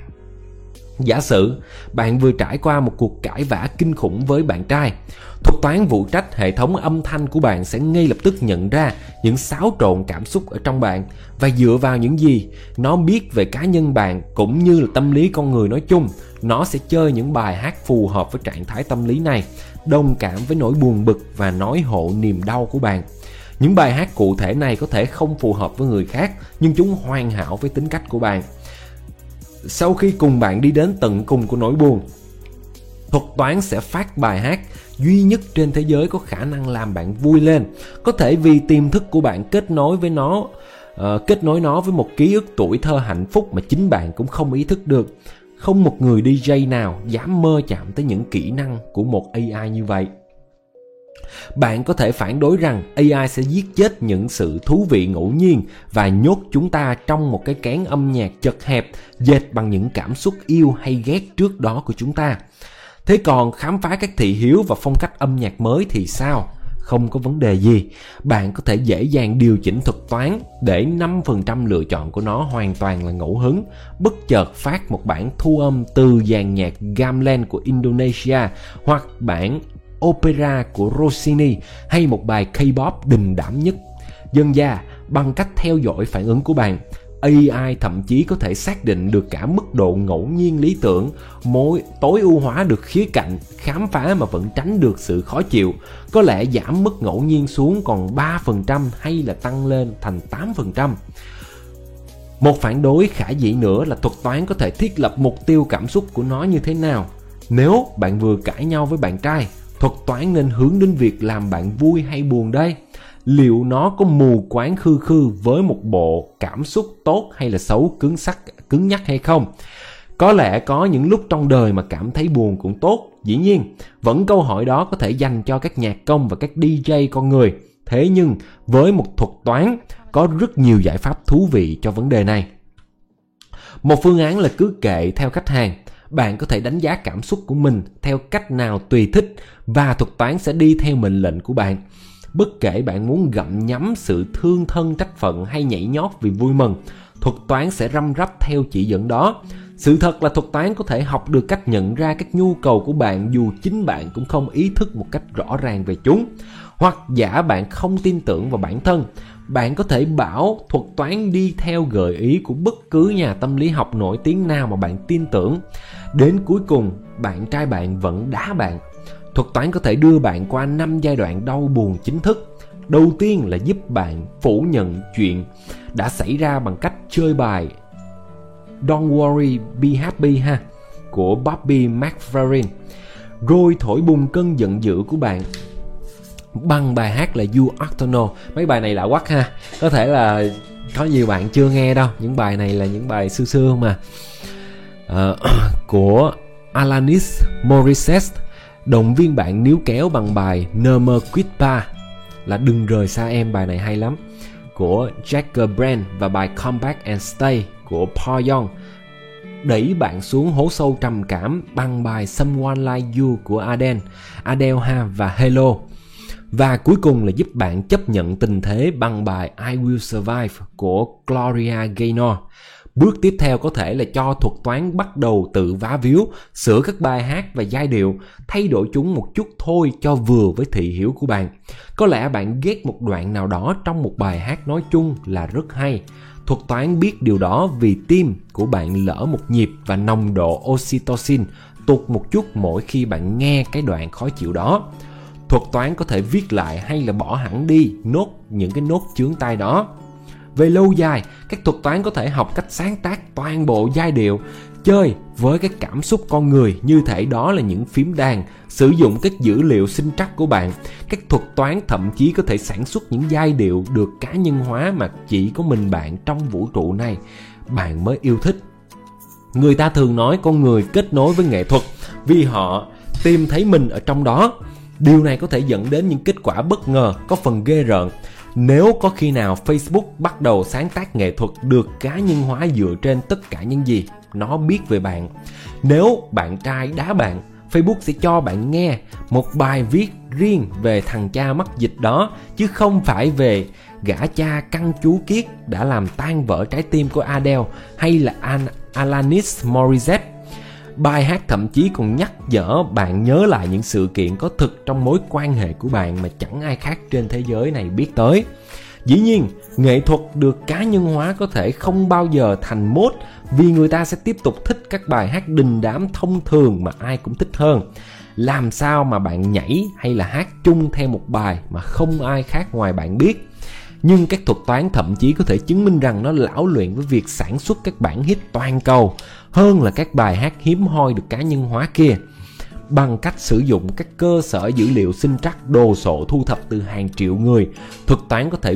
[SPEAKER 1] Giả sử bạn vừa trải qua một cuộc cãi vã kinh khủng với bạn trai, thuật toán phụ trách hệ thống âm thanh của bạn sẽ ngay lập tức nhận ra những xáo trộn cảm xúc ở trong bạn, và dựa vào những gì nó biết về cá nhân bạn cũng như là tâm lý con người nói chung, nó sẽ chơi những bài hát phù hợp với trạng thái tâm lý này, đồng cảm với nỗi buồn bực và nói hộ niềm đau của bạn. Những bài hát cụ thể này có thể không phù hợp với người khác, nhưng chúng hoàn hảo với tính cách của bạn. Sau khi cùng bạn đi đến tận cùng của nỗi buồn, thuật toán sẽ phát bài hát duy nhất trên thế giới có khả năng làm bạn vui lên. Có thể vì tiềm thức của bạn kết nối nó với một ký ức tuổi thơ hạnh phúc mà chính bạn cũng không ý thức được. Không một người DJ nào dám mơ chạm tới những kỹ năng của một AI như vậy. Bạn có thể phản đối rằng AI sẽ giết chết những sự thú vị ngẫu nhiên và nhốt chúng ta trong một cái kén âm nhạc chật hẹp, dệt bằng những cảm xúc yêu hay ghét trước đó của chúng ta. Thế còn khám phá các thị hiếu và phong cách âm nhạc mới thì sao? Không có vấn đề gì. Bạn có thể dễ dàng điều chỉnh thuật toán để 5% lựa chọn của nó hoàn toàn là ngẫu hứng. Bất chợt phát một bản thu âm từ dàn nhạc gamelan của Indonesia, hoặc bản opera của Rossini, hay một bài K-pop đình đám nhất. Dần dà, bằng cách theo dõi phản ứng của bạn, AI thậm chí có thể xác định được cả mức độ ngẫu nhiên lý tưởng, tối ưu hóa được khía cạnh khám phá mà vẫn tránh được sự khó chịu, có lẽ giảm mức ngẫu nhiên xuống còn 3% hay là tăng lên thành 8%. Một phản đối khả dĩ nữa là thuật toán có thể thiết lập mục tiêu cảm xúc của nó như thế nào. Nếu bạn vừa cãi nhau với bạn trai, thuật toán nên hướng đến việc làm bạn vui hay buồn đây? Liệu nó có mù quáng khư khư với một bộ cảm xúc tốt hay là xấu, cứng nhắc hay không? Có lẽ có những lúc trong đời mà cảm thấy buồn cũng tốt. Dĩ nhiên, vẫn câu hỏi đó có thể dành cho các nhạc công và các DJ con người. Thế nhưng, với một thuật toán, có rất nhiều giải pháp thú vị cho vấn đề này. Một phương án là cứ kệ theo khách hàng. Bạn có thể đánh giá cảm xúc của mình theo cách nào tùy thích, và thuật toán sẽ đi theo mệnh lệnh của bạn. Bất kể bạn muốn gặm nhấm sự thương thân trách phận hay nhảy nhót vì vui mừng, thuật toán sẽ răm rắp theo chỉ dẫn đó. Sự thật là thuật toán có thể học được cách nhận ra các nhu cầu của bạn dù chính bạn cũng không ý thức một cách rõ ràng về chúng. Hoặc giả bạn không tin tưởng vào bản thân, bạn có thể bảo thuật toán đi theo gợi ý của bất cứ nhà tâm lý học nổi tiếng nào mà bạn tin tưởng. Đến cuối cùng, bạn trai bạn vẫn đá bạn. Thuật toán có thể đưa bạn qua 5 giai đoạn đau buồn chính thức. Đầu tiên là giúp bạn phủ nhận chuyện đã xảy ra bằng cách chơi bài Don't Worry Be Happy của Bobby McFerrin, rồi thổi bùng cơn giận dữ của bạn bằng bài hát là You Ought To Know. Mấy bài này lạ quắc ha, có thể là có nhiều bạn chưa nghe đâu. Những bài này là những bài xưa mà của Alanis Morissette. Động viên bạn níu kéo bằng bài No More Goodbye là Đừng Rời Xa Em, bài này hay lắm, của Jagger Brand, và bài Come Back and Stay của Paul Young đẩy bạn xuống hố sâu trầm cảm bằng bài Someone Like You của Adele ha, và Hello. Và cuối cùng là giúp bạn chấp nhận tình thế bằng bài I Will Survive của Gloria Gaynor. Bước tiếp theo có thể là cho thuật toán bắt đầu tự vá víu, sửa các bài hát và giai điệu, thay đổi chúng một chút thôi cho vừa với thị hiếu của bạn. Có lẽ bạn ghét một đoạn nào đó trong một bài hát nói chung là rất hay. Thuật toán biết điều đó vì tim của bạn lỡ một nhịp và nồng độ oxytocin tụt một chút mỗi khi bạn nghe cái đoạn khó chịu đó. Thuật toán có thể viết lại hay là bỏ hẳn đi những cái nốt chướng tai đó. Về lâu dài, các thuật toán có thể học cách sáng tác toàn bộ giai điệu, chơi với cái cảm xúc con người như thể đó là những phím đàn, sử dụng các dữ liệu sinh trắc của bạn. Các thuật toán thậm chí có thể sản xuất những giai điệu được cá nhân hóa mà chỉ có mình bạn trong vũ trụ này bạn mới yêu thích. Người ta thường nói con người kết nối với nghệ thuật vì họ tìm thấy mình ở trong đó. Điều này có thể dẫn đến những kết quả bất ngờ, có phần ghê rợn. Nếu có khi nào Facebook bắt đầu sáng tác nghệ thuật được cá nhân hóa dựa trên tất cả những gì nó biết về bạn. Nếu bạn trai đá bạn, Facebook sẽ cho bạn nghe một bài viết riêng về thằng cha mắc dịch đó, chứ không phải về gã cha căng chú kiết đã làm tan vỡ trái tim của Adele hay là Alanis Morissette. Bài hát thậm chí còn nhắc nhở bạn nhớ lại những sự kiện có thực trong mối quan hệ của bạn mà chẳng ai khác trên thế giới này biết tới. Dĩ nhiên, nghệ thuật được cá nhân hóa có thể không bao giờ thành mốt vì người ta sẽ tiếp tục thích các bài hát đình đám thông thường mà ai cũng thích hơn. Làm sao mà bạn nhảy hay là hát chung theo một bài mà không ai khác ngoài bạn biết. Nhưng các thuật toán thậm chí có thể chứng minh rằng nó lão luyện với việc sản xuất các bản hit toàn cầu hơn là các bài hát hiếm hoi được cá nhân hóa kia. Bằng cách sử dụng các cơ sở dữ liệu sinh trắc đồ sộ thu thập từ hàng triệu người, thuật toán có thể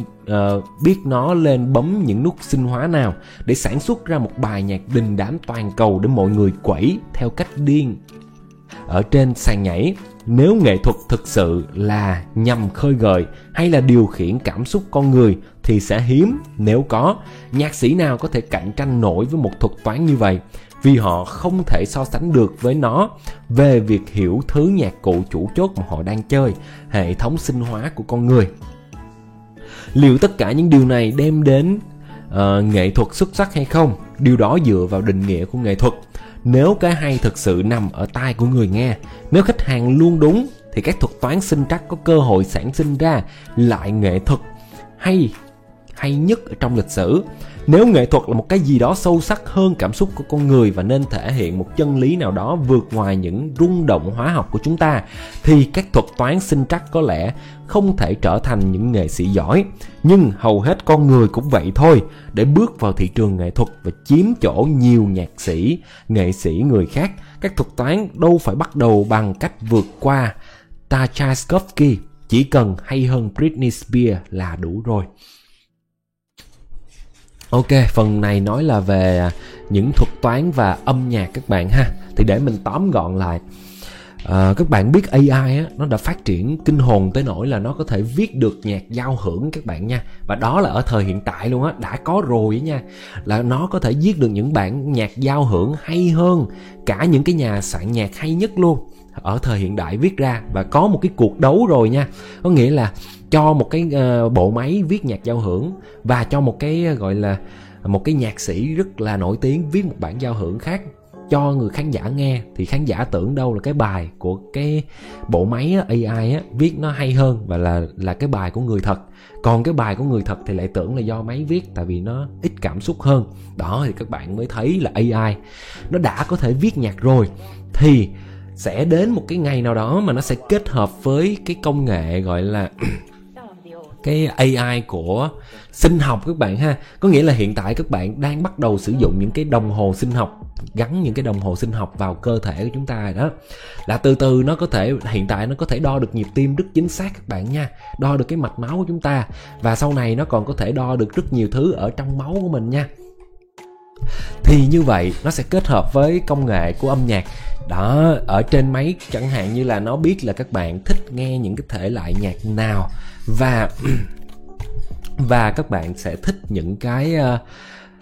[SPEAKER 1] biết nó lên bấm những nút sinh hóa nào để sản xuất ra một bài nhạc đình đám toàn cầu để mọi người quẩy theo cách điên ở trên sàn nhảy. Nếu nghệ thuật thực sự là nhằm khơi gợi hay là điều khiển cảm xúc con người thì sẽ hiếm nếu có nhạc sĩ nào có thể cạnh tranh nổi với một thuật toán như vậy, vì họ không thể so sánh được với nó về việc hiểu thứ nhạc cụ chủ chốt mà họ đang chơi, hệ thống sinh hóa của con người. Liệu tất cả những điều này đem đến nghệ thuật xuất sắc hay không? Điều đó dựa vào định nghĩa của nghệ thuật. Nếu cái hay thực sự nằm ở tai của người nghe, nếu khách hàng luôn đúng thì các thuật toán sinh trắc có cơ hội sản sinh ra lại nghệ thuật hay nhất ở trong lịch sử. Nếu nghệ thuật là một cái gì đó sâu sắc hơn cảm xúc của con người và nên thể hiện một chân lý nào đó vượt ngoài những rung động hóa học của chúng ta, thì các thuật toán sinh trắc có lẽ không thể trở thành những nghệ sĩ giỏi. Nhưng hầu hết con người cũng vậy thôi. Để bước vào thị trường nghệ thuật và chiếm chỗ nhiều nhạc sĩ, nghệ sĩ người khác, các thuật toán đâu phải bắt đầu bằng cách vượt qua Tchaikovsky. Chỉ cần hay hơn Britney Spears là đủ rồi. Ok, phần này nói là về những thuật toán và âm nhạc các bạn ha. Thì để mình tóm gọn lại, các bạn biết AI á, nó đã phát triển kinh hồn tới nỗi là nó có thể viết được nhạc giao hưởng các bạn nha. Và đó là ở thời hiện tại luôn á, đã có rồi nha. Là nó có thể viết được những bản nhạc giao hưởng hay hơn cả những cái nhà soạn nhạc hay nhất luôn ở thời hiện đại viết ra. Và có một cái cuộc đấu rồi nha. Có nghĩa là cho một cái bộ máy viết nhạc giao hưởng và cho một cái gọi là một cái nhạc sĩ rất là nổi tiếng viết một bản giao hưởng khác cho người khán giả nghe, thì khán giả tưởng đâu là cái bài của cái bộ máy AI viết nó hay hơn và là cái bài của người thật. Còn cái bài của người thật thì lại tưởng là do máy viết, tại vì nó ít cảm xúc hơn. Đó thì các bạn mới thấy là AI nó đã có thể viết nhạc rồi, thì sẽ đến một cái ngày nào đó mà nó sẽ kết hợp với cái công nghệ gọi là cái AI của sinh học các bạn ha. Có nghĩa là hiện tại các bạn đang bắt đầu sử dụng những cái đồng hồ sinh học, gắn những cái đồng hồ sinh học vào cơ thể của chúng ta rồi đó. Là từ từ nó có thể, hiện tại nó có thể đo được nhịp tim rất chính xác các bạn nha, đo được cái mạch máu của chúng ta, và sau này nó còn có thể đo được rất nhiều thứ ở trong máu của mình nha. Thì như vậy nó sẽ kết hợp với công nghệ của âm nhạc đó ở trên máy, chẳng hạn như là nó biết là các bạn thích nghe những cái thể loại nhạc nào, và các bạn sẽ thích những cái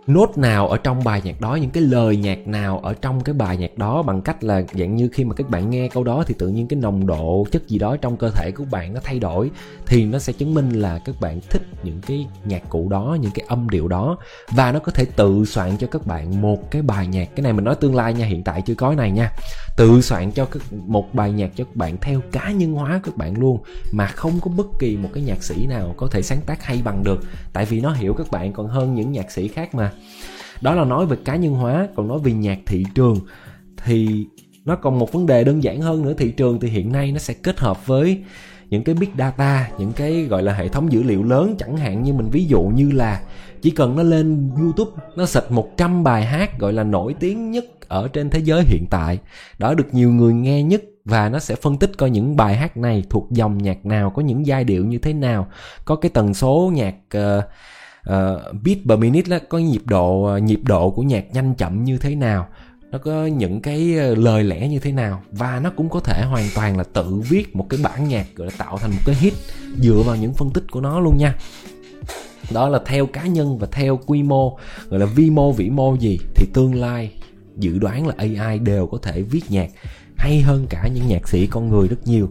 [SPEAKER 1] nốt nào ở trong bài nhạc đó, những cái lời nhạc nào ở trong cái bài nhạc đó, bằng cách là dạng như khi mà các bạn nghe câu đó thì tự nhiên cái nồng độ chất gì đó trong cơ thể của bạn nó thay đổi, thì nó sẽ chứng minh là các bạn thích những cái nhạc cụ đó, những cái âm điệu đó, và nó có thể tự soạn cho các bạn một cái bài nhạc. Cái này mình nói tương lai nha, hiện tại chưa có cái này nha. Tự soạn cho một bài nhạc cho các bạn theo cá nhân hóa các bạn luôn, mà không có bất kỳ một cái nhạc sĩ nào có thể sáng tác hay bằng được, tại vì nó hiểu các bạn còn hơn những nhạc sĩ khác mà. Đó là nói về cá nhân hóa. Còn nói về nhạc thị trường thì nó còn một vấn đề đơn giản hơn nữa. Thị trường thì hiện nay nó sẽ kết hợp với những cái big data, những cái gọi là hệ thống dữ liệu lớn. Chẳng hạn như mình ví dụ như là chỉ cần nó lên YouTube, nó search 100 bài hát gọi là nổi tiếng nhất ở trên thế giới hiện tại, đó, được nhiều người nghe nhất, và nó sẽ phân tích coi những bài hát này thuộc dòng nhạc nào, có những giai điệu như thế nào, có cái tần số nhạc beat per minute đó, có nhịp độ của nhạc nhanh chậm như thế nào, nó có những cái lời lẽ như thế nào, và nó cũng có thể hoàn toàn là tự viết một cái bản nhạc gọi là tạo thành một cái hit dựa vào những phân tích của nó luôn nha. Đó là theo cá nhân và theo quy mô, gọi là vi mô vĩ mô gì, thì tương lai dự đoán là AI đều có thể viết nhạc hay hơn cả những nhạc sĩ con người rất nhiều.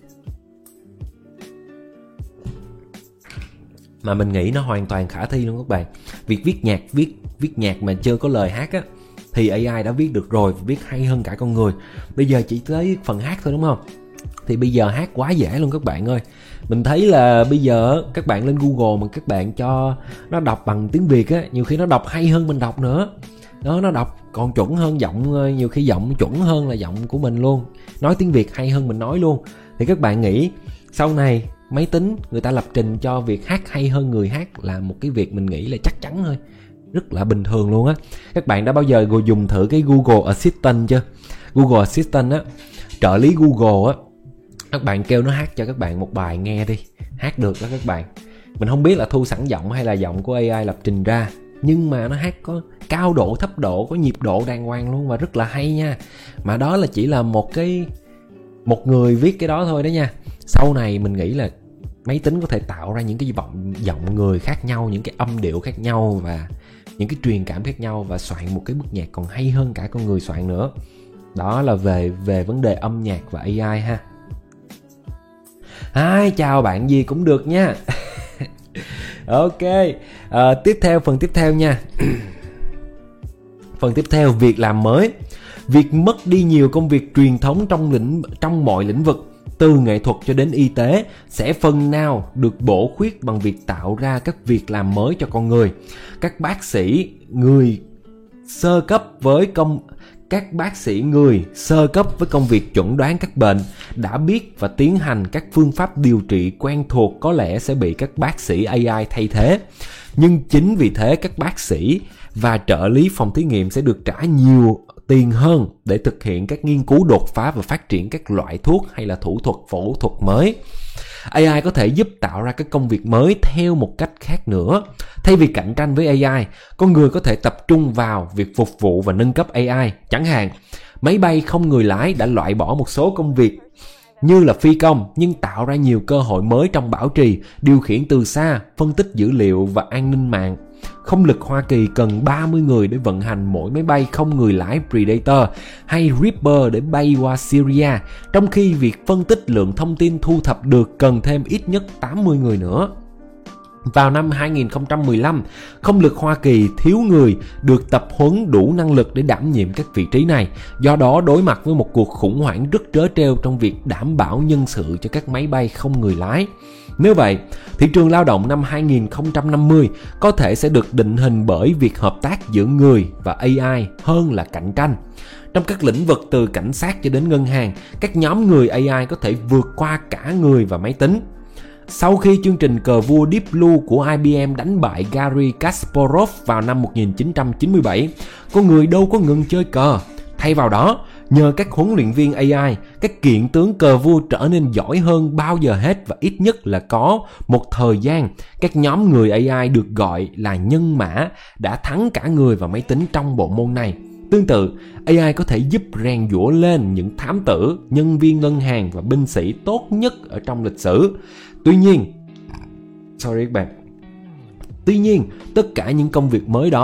[SPEAKER 1] Mà mình nghĩ nó hoàn toàn khả thi luôn các bạn. Việc viết nhạc mà chưa có lời hát á, thì AI đã viết được rồi, viết hay hơn cả con người. Bây giờ chỉ tới phần hát thôi đúng không? Thì bây giờ hát quá dễ luôn các bạn ơi. Mình thấy là bây giờ các bạn lên Google mà các bạn cho nó đọc bằng tiếng Việt á, nhiều khi nó đọc hay hơn mình đọc nữa. Đó, nó đọc còn chuẩn hơn giọng, nhiều khi giọng chuẩn hơn là giọng của mình luôn. Nói tiếng Việt hay hơn mình nói luôn. Thì các bạn nghĩ sau này máy tính người ta lập trình cho việc hát hay hơn người hát là một cái việc mình nghĩ là chắc chắn thôi, rất là bình thường luôn á. Các bạn đã bao giờ dùng thử cái Google Assistant chưa? Google Assistant á, trợ lý Google á, các bạn kêu nó hát cho các bạn một bài nghe đi, hát được đó các bạn. Mình không biết là thu sẵn giọng hay là giọng của AI lập trình ra, nhưng mà nó hát có cao độ, thấp độ, có nhịp độ đàng hoàng luôn, và rất là hay nha. Mà đó là chỉ là một người viết cái đó thôi đó nha. Sau này mình nghĩ là máy tính có thể tạo ra những cái giọng người khác nhau, những cái âm điệu khác nhau và những cái truyền cảm khác nhau, và soạn một cái bức nhạc còn hay hơn cả con người soạn nữa. Đó là về vấn đề âm nhạc và AI ha. Chào bạn gì cũng được nha. Ok, phần tiếp theo nha. Phần tiếp theo, việc làm mới. Việc mất đi nhiều công việc truyền thống trong mọi lĩnh vực, từ nghệ thuật cho đến y tế, sẽ phần nào được bổ khuyết bằng việc tạo ra các việc làm mới cho con người. Các bác sĩ người sơ cấp với công việc chẩn đoán các bệnh đã biết và tiến hành các phương pháp điều trị quen thuộc có lẽ sẽ bị các bác sĩ AI thay thế. Nhưng chính vì thế các bác sĩ và trợ lý phòng thí nghiệm sẽ được trả nhiều tiền hơn để thực hiện các nghiên cứu đột phá và phát triển các loại thuốc hay là thủ thuật phẫu thuật mới. AI có thể giúp tạo ra các công việc mới theo một cách khác nữa. Thay vì cạnh tranh với AI, con người có thể tập trung vào việc phục vụ và nâng cấp AI. Chẳng hạn, máy bay không người lái đã loại bỏ một số công việc như là phi công, nhưng tạo ra nhiều cơ hội mới trong bảo trì, điều khiển từ xa, phân tích dữ liệu và an ninh mạng. Không lực Hoa Kỳ cần 30 người để vận hành mỗi máy bay không người lái Predator hay Reaper để bay qua Syria, trong khi việc phân tích lượng thông tin thu thập được cần thêm ít nhất 80 người nữa. Vào năm 2015, không lực Hoa Kỳ thiếu người được tập huấn đủ năng lực để đảm nhiệm các vị trí này, do đó đối mặt với một cuộc khủng hoảng rất trớ trêu trong việc đảm bảo nhân sự cho các máy bay không người lái. Nếu vậy, thị trường lao động năm 2050 có thể sẽ được định hình bởi việc hợp tác giữa người và AI hơn là cạnh tranh. Trong các lĩnh vực từ cảnh sát cho đến ngân hàng, các nhóm người AI có thể vượt qua cả người và máy tính. Sau khi chương trình cờ vua Deep Blue của IBM đánh bại Garry Kasparov vào năm 1997, con người đâu có ngừng chơi cờ. Thay vào đó, nhờ các huấn luyện viên AI, các kiện tướng cờ vua trở nên giỏi hơn bao giờ hết, và ít nhất là có một thời gian, các nhóm người AI được gọi là nhân mã đã thắng cả người và máy tính trong bộ môn này. Tương tự, AI có thể giúp rèn giũa lên những thám tử, nhân viên ngân hàng và binh sĩ tốt nhất ở trong lịch sử. Tuy nhiên, tất cả những công việc mới đó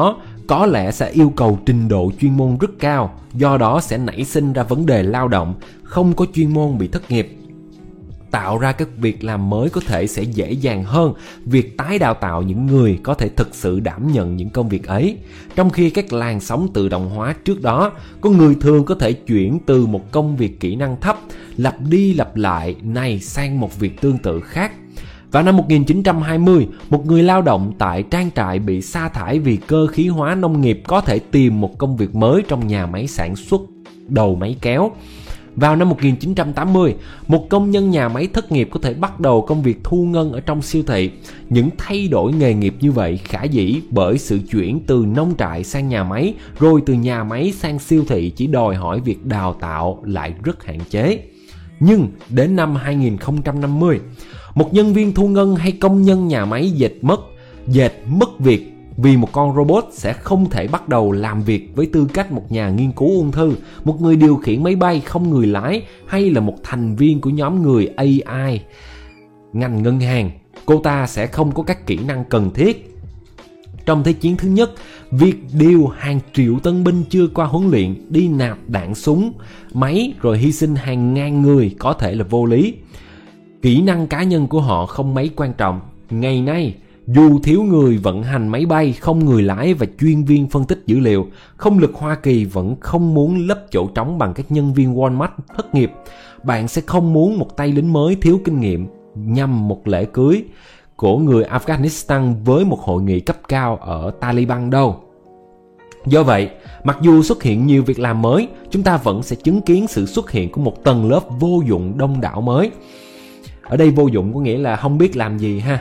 [SPEAKER 1] có lẽ sẽ yêu cầu trình độ chuyên môn rất cao, do đó sẽ nảy sinh ra vấn đề lao động không có chuyên môn bị thất nghiệp. Tạo ra các việc làm mới có thể sẽ dễ dàng hơn việc tái đào tạo những người có thể thực sự đảm nhận những công việc ấy. Trong khi các làn sóng tự động hóa trước đó, con người thường có thể chuyển từ một công việc kỹ năng thấp lặp đi lặp lại này sang một việc tương tự khác. Vào năm 1920, một người lao động tại trang trại bị sa thải vì cơ khí hóa nông nghiệp có thể tìm một công việc mới trong nhà máy sản xuất đầu máy kéo. Vào năm 1980, một công nhân nhà máy thất nghiệp có thể bắt đầu công việc thu ngân ở trong siêu thị. Những thay đổi nghề nghiệp như vậy khả dĩ bởi sự chuyển từ nông trại sang nhà máy, rồi từ nhà máy sang siêu thị chỉ đòi hỏi việc đào tạo lại rất hạn chế. Nhưng đến năm 2050, một nhân viên thu ngân hay công nhân nhà máy dệt mất việc vì một con robot sẽ không thể bắt đầu làm việc với tư cách một nhà nghiên cứu ung thư, một người điều khiển máy bay không người lái hay là một thành viên của nhóm người AI. Ngành ngân hàng, cô ta sẽ không có các kỹ năng cần thiết. Trong Thế chiến thứ nhất, việc điều hàng triệu tân binh chưa qua huấn luyện đi nạp đạn súng, máy rồi hy sinh hàng ngàn người có thể là vô lý. Kỹ năng cá nhân của họ không mấy quan trọng. Ngày nay, dù thiếu người vận hành máy bay không người lái và chuyên viên phân tích dữ liệu, không lực Hoa Kỳ vẫn không muốn lấp chỗ trống bằng các nhân viên Walmart thất nghiệp. Bạn sẽ không muốn một tay lính mới thiếu kinh nghiệm nhằm một lễ cưới của người Afghanistan với một hội nghị cấp cao ở Taliban đâu. Do vậy, mặc dù xuất hiện nhiều việc làm mới, chúng ta vẫn sẽ chứng kiến sự xuất hiện của một tầng lớp vô dụng đông đảo mới. Ở đây vô dụng có nghĩa là không biết làm gì ha.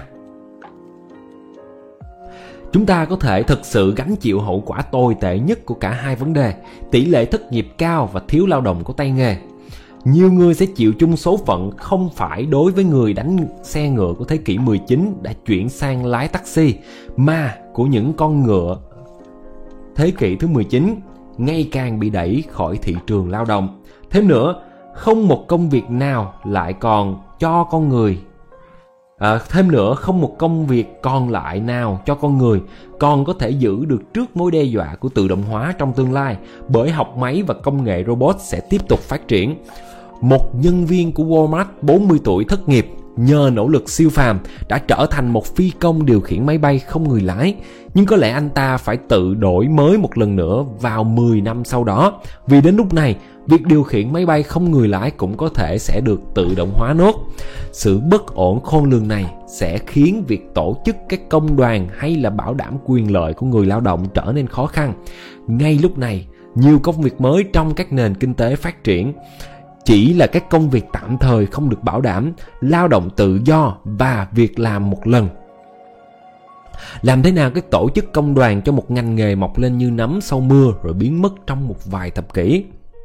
[SPEAKER 1] Chúng ta có thể thực sự gánh chịu hậu quả tồi tệ nhất của cả hai vấn đề, tỷ lệ thất nghiệp cao và thiếu lao động có tay nghề. Nhiều người sẽ chịu chung số phận không phải đối với người đánh xe ngựa của thế kỷ 19 đã chuyển sang lái taxi, mà của những con ngựa thế kỷ thứ 19 ngày càng bị đẩy khỏi thị trường lao động. Thêm nữa, không một công việc nào lại còn cho con người không một công việc còn lại nào cho con người còn có thể giữ được trước mối đe dọa của tự động hóa trong tương lai, bởi học máy và công nghệ robot sẽ tiếp tục phát triển. Một nhân viên của Walmart 40 tuổi thất nghiệp nhờ nỗ lực siêu phàm đã trở thành một phi công điều khiển máy bay không người lái, nhưng có lẽ anh ta phải tự đổi mới một lần nữa vào 10 năm sau đó, vì đến lúc này việc điều khiển máy bay không người lái cũng có thể sẽ được tự động hóa nốt. Sự bất ổn khôn lường này sẽ khiến việc tổ chức các công đoàn hay là bảo đảm quyền lợi của người lao động trở nên khó khăn. Ngay lúc này, nhiều công việc mới trong các nền kinh tế phát triển chỉ là các công việc tạm thời không được bảo đảm, lao động tự do và việc làm một lần. Làm thế nào các tổ chức công đoàn cho một ngành nghề mọc lên như nấm sau mưa rồi biến mất trong một vài thập kỷ?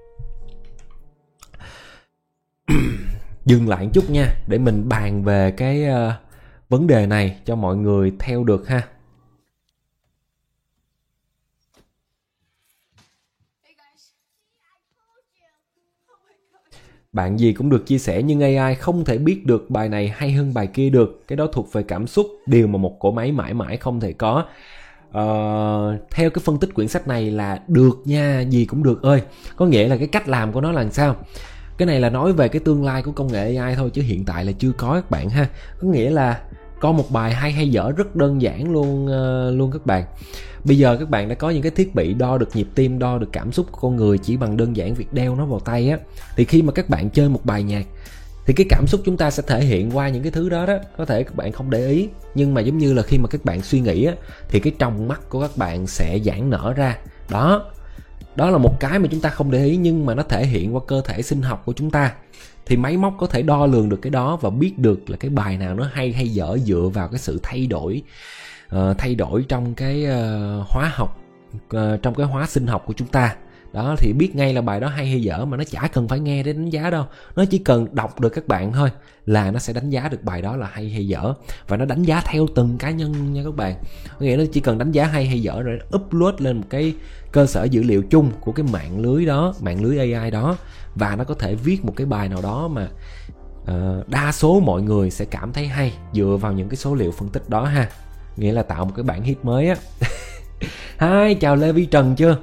[SPEAKER 1] Dừng lại một chút nha, để mình bàn về cái vấn đề này cho mọi người theo được ha. Bạn gì cũng được chia sẻ, nhưng AI không thể biết được bài này hay hơn bài kia được. Cái đó thuộc về cảm xúc, điều mà một cỗ máy mãi mãi không thể có. Theo cái phân tích quyển sách này là được nha, gì cũng được ơi. Có nghĩa là cái cách làm của nó là sao? Cái này là nói về cái tương lai của công nghệ AI thôi, chứ hiện tại là chưa có các bạn ha. Có nghĩa là có một bài hay dở rất đơn giản luôn các bạn. Bây giờ các bạn đã có những cái thiết bị đo được nhịp tim, đo được cảm xúc của con người chỉ bằng đơn giản việc đeo nó vào tay á. Thì khi mà các bạn chơi một bài nhạc thì cái cảm xúc chúng ta sẽ thể hiện qua những cái thứ đó. Có thể các bạn không để ý, nhưng mà giống như là khi mà các bạn suy nghĩ á, thì cái tròng mắt của các bạn sẽ giãn nở ra. Đó là một cái mà chúng ta không để ý, nhưng mà nó thể hiện qua cơ thể sinh học của chúng ta. Thì máy móc có thể đo lường được cái đó và biết được là cái bài nào nó hay dở dựa vào cái sự thay đổi trong cái hóa học, trong cái hóa sinh học của chúng ta. Đó, thì biết ngay là bài đó hay dở mà nó chả cần phải nghe để đánh giá đâu. Nó chỉ cần đọc được các bạn thôi là nó sẽ đánh giá được bài đó là hay dở. Và nó đánh giá theo từng cá nhân nha các bạn. Có nghĩa nó chỉ cần đánh giá hay dở rồi upload lên một cái cơ sở dữ liệu chung của cái mạng lưới đó, mạng lưới AI đó. Và nó có thể viết một cái bài nào đó mà đa số mọi người sẽ cảm thấy hay dựa vào những cái số liệu phân tích đó ha. Nghĩa là tạo một cái bản hit mới á. Hi, chào Lê Vi Trần chưa?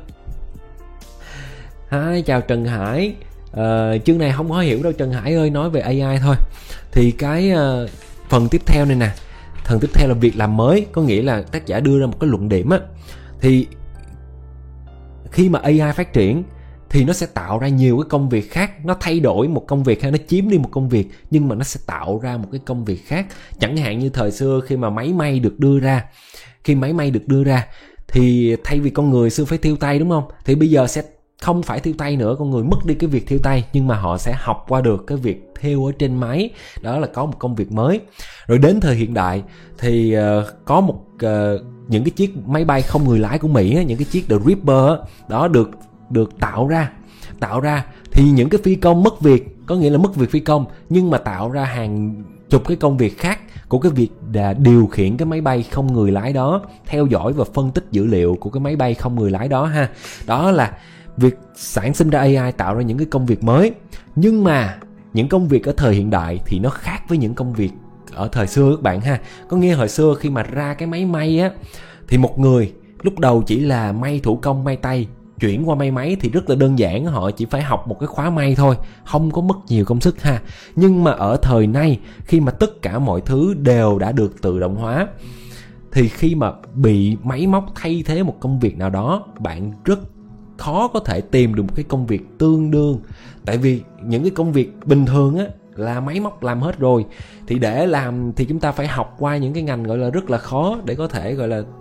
[SPEAKER 1] Hi, chào Trần Hải. Chương này không có hiểu đâu Trần Hải ơi, nói về AI thôi. Thì cái phần tiếp theo này nè, phần tiếp theo là việc làm mới, có nghĩa là tác giả đưa ra một cái luận điểm á. Thì khi mà AI phát triển thì nó sẽ tạo ra nhiều cái công việc khác, nó thay đổi một công việc hay nó chiếm đi một công việc, nhưng mà nó sẽ tạo ra một cái công việc khác. Chẳng hạn như thời xưa khi mà máy may được đưa ra thì thay vì con người xưa phải thiêu tay, đúng không, thì bây giờ sẽ không phải thiêu tay nữa, con người mất đi cái việc thiêu tay, nhưng mà họ sẽ học qua được cái việc thiêu ở trên máy. Đó là có một công việc mới. Rồi đến thời hiện đại thì có một những cái chiếc máy bay không người lái của Mỹ á, những cái chiếc The Reaper á, đó được tạo ra thì những cái phi công mất việc, có nghĩa là mất việc phi công, nhưng mà tạo ra hàng chục cái công việc khác của cái việc là điều khiển cái máy bay không người lái đó, theo dõi và phân tích dữ liệu của cái máy bay không người lái đó ha. Đó là việc sản sinh ra AI, tạo ra những cái công việc mới. Nhưng mà những công việc ở thời hiện đại thì nó khác với những công việc ở thời xưa các bạn ha. Có nghĩa hồi xưa khi mà ra cái máy may á, thì một người lúc đầu chỉ là may thủ công, may tay, chuyển qua may máy thì rất là đơn giản, họ chỉ phải học một cái khóa may thôi, không có mất nhiều công sức ha. Nhưng mà ở thời nay, khi mà tất cả mọi thứ đều đã được tự động hóa, thì khi mà bị máy móc thay thế một công việc nào đó, bạn rất khó có thể tìm được một cái công việc tương đương. Tại vì những cái công việc bình thường á là máy móc làm hết rồi, thì để làm thì chúng ta phải học qua những cái ngành gọi là rất là khó để có thể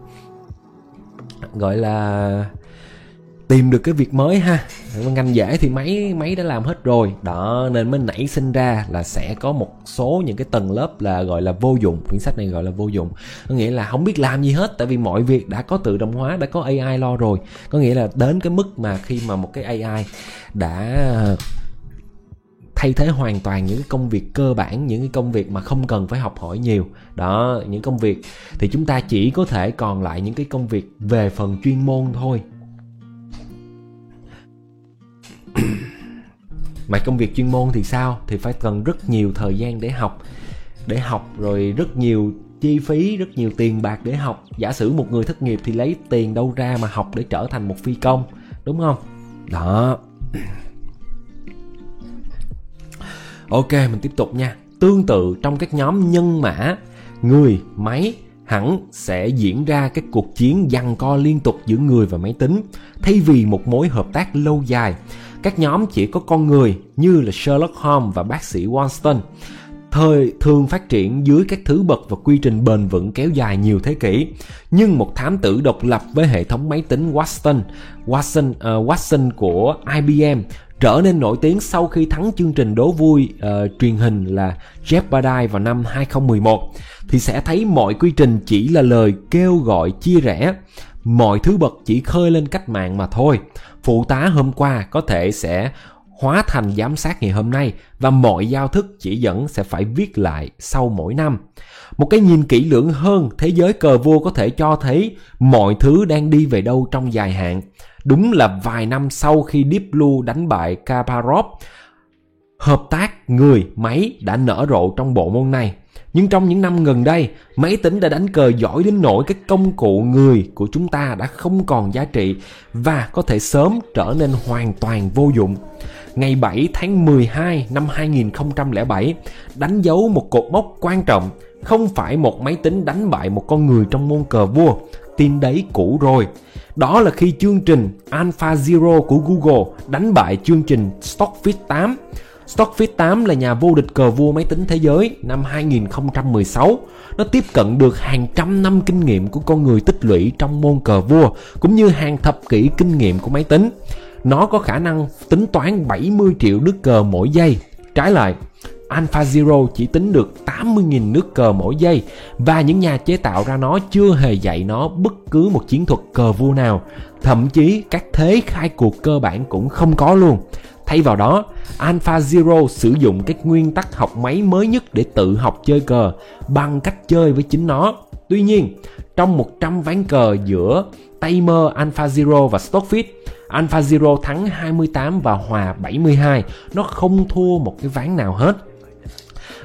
[SPEAKER 1] gọi là tìm được cái việc mới ha. Ngành dễ thì máy đã làm hết rồi đó, nên mới nảy sinh ra là sẽ có một số những cái tầng lớp là gọi là vô dụng. Quyển sách này gọi là vô dụng, có nghĩa là không biết làm gì hết, tại vì mọi việc đã có tự động hóa, đã có AI lo rồi. Có nghĩa là đến cái mức mà khi mà một cái AI đã thay thế hoàn toàn những cái công việc cơ bản, những cái công việc mà không cần phải học hỏi nhiều đó, những công việc thì chúng ta chỉ có thể còn lại những cái công việc về phần chuyên môn thôi. Mà công việc chuyên môn thì sao? Thì phải cần rất nhiều thời gian để học rồi rất nhiều chi phí, rất nhiều tiền bạc để học. Giả sử một người thất nghiệp thì lấy tiền đâu ra mà học để trở thành một phi công, đúng không? Đó. Ok, mình tiếp tục nha. Tương tự trong các nhóm nhân mã, người, máy, hẳn sẽ diễn ra các cuộc chiến giằng co liên tục giữa người và máy tính, thay vì một mối hợp tác lâu dài. Các nhóm chỉ có con người như là Sherlock Holmes và bác sĩ Watson thường phát triển dưới các thứ bậc và quy trình bền vững kéo dài nhiều thế kỷ. Nhưng một thám tử độc lập với hệ thống máy tính Watson của IBM trở nên nổi tiếng sau khi thắng chương trình đố vui truyền hình là Jeopardy vào năm 2011, thì sẽ thấy mọi quy trình chỉ là lời kêu gọi chia rẽ. Mọi thứ bậc chỉ khơi lên cách mạng mà thôi. Phụ tá hôm qua có thể sẽ hóa thành giám sát ngày hôm nay, và mọi giao thức chỉ dẫn sẽ phải viết lại sau mỗi năm. Một cái nhìn kỹ lưỡng hơn, thế giới cờ vua có thể cho thấy mọi thứ đang đi về đâu trong dài hạn. Đúng là vài năm sau khi Deep Blue đánh bại Kasparov, hợp tác người-máy đã nở rộ trong bộ môn này. Nhưng trong những năm gần đây, máy tính đã đánh cờ giỏi đến nỗi các công cụ người của chúng ta đã không còn giá trị và có thể sớm trở nên hoàn toàn vô dụng. Ngày 7 tháng 12 năm 2007 đánh dấu một cột mốc quan trọng. Không phải một máy tính đánh bại một con người trong môn cờ vua, tin đấy cũ rồi. Đó là khi chương trình AlphaZero của Google đánh bại chương trình Stockfish 8. Stockfish 8 là nhà vô địch cờ vua máy tính thế giới năm 2016. Nó tiếp cận được hàng trăm năm kinh nghiệm của con người tích lũy trong môn cờ vua, cũng như hàng thập kỷ kinh nghiệm của máy tính. Nó có khả năng tính toán 70 triệu nước cờ mỗi giây. Trái lại, AlphaZero chỉ tính được 80.000 nước cờ mỗi giây, và những nhà chế tạo ra nó chưa hề dạy nó bất cứ một chiến thuật cờ vua nào. Thậm chí các thế khai cuộc cơ bản cũng không có luôn. Thay vào đó, AlphaZero sử dụng các nguyên tắc học máy mới nhất để tự học chơi cờ bằng cách chơi với chính nó. Tuy nhiên, trong 100 ván cờ giữa Tamer, AlphaZero và Stockfish, AlphaZero thắng 28 và hòa 72. Nó không thua một cái ván nào hết.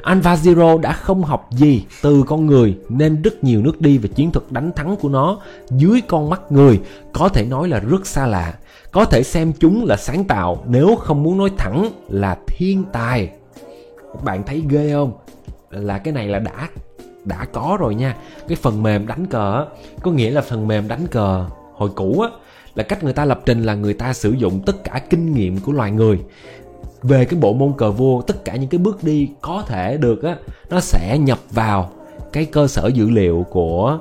[SPEAKER 1] AlphaZero đã không học gì từ con người nên rất nhiều nước đi và chiến thuật đánh thắng của nó dưới con mắt người có thể nói là rất xa lạ. Có thể xem chúng là sáng tạo, nếu không muốn nói thẳng là thiên tài. Các bạn thấy ghê không? Là cái này là đã có rồi nha. Cái phần mềm đánh cờ có nghĩa là phần mềm đánh cờ hồi cũ á, là cách người ta lập trình là người ta sử dụng tất cả kinh nghiệm của loài người về cái bộ môn cờ vua. Tất cả những cái bước đi có thể được á, nó sẽ nhập vào cái cơ sở dữ liệu của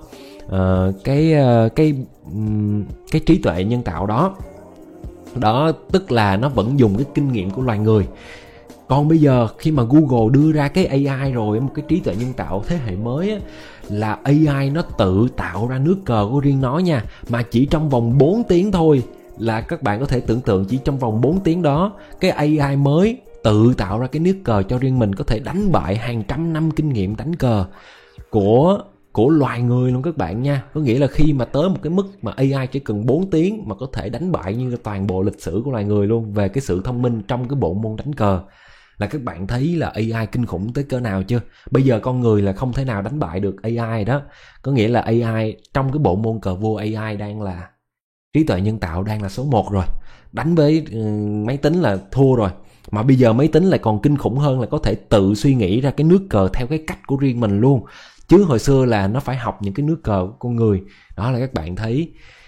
[SPEAKER 1] cái trí tuệ nhân tạo đó, tức là nó vẫn dùng cái kinh nghiệm của loài người. Còn bây giờ khi mà Google đưa ra cái AI rồi, một cái trí tuệ nhân tạo thế hệ mới á, là AI nó tự tạo ra nước cờ của riêng nó nha. Mà chỉ trong vòng 4 tiếng thôi, là các bạn có thể tưởng tượng chỉ trong vòng 4 tiếng đó, cái AI mới tự tạo ra cái nước cờ cho riêng mình, có thể đánh bại hàng trăm năm kinh nghiệm đánh cờ của loài người luôn các bạn nha. Có nghĩa là khi mà tới một cái mức mà AI chỉ cần 4 tiếng mà có thể đánh bại như toàn bộ lịch sử của loài người luôn về cái sự thông minh trong cái bộ môn đánh cờ, là các bạn thấy là AI kinh khủng tới cỡ nào chưa? Bây giờ con người là không thể nào đánh bại được AI đó. Có nghĩa là AI trong cái bộ môn cờ vua, AI đang là trí tuệ nhân tạo, đang là số 1 rồi. Đánh với máy tính là thua rồi. Mà bây giờ máy tính lại còn kinh khủng hơn, là có thể tự suy nghĩ ra cái nước cờ theo cái cách của riêng mình luôn. Chứ hồi xưa là nó phải học những cái nước cờ của con người. Đó là các bạn thấy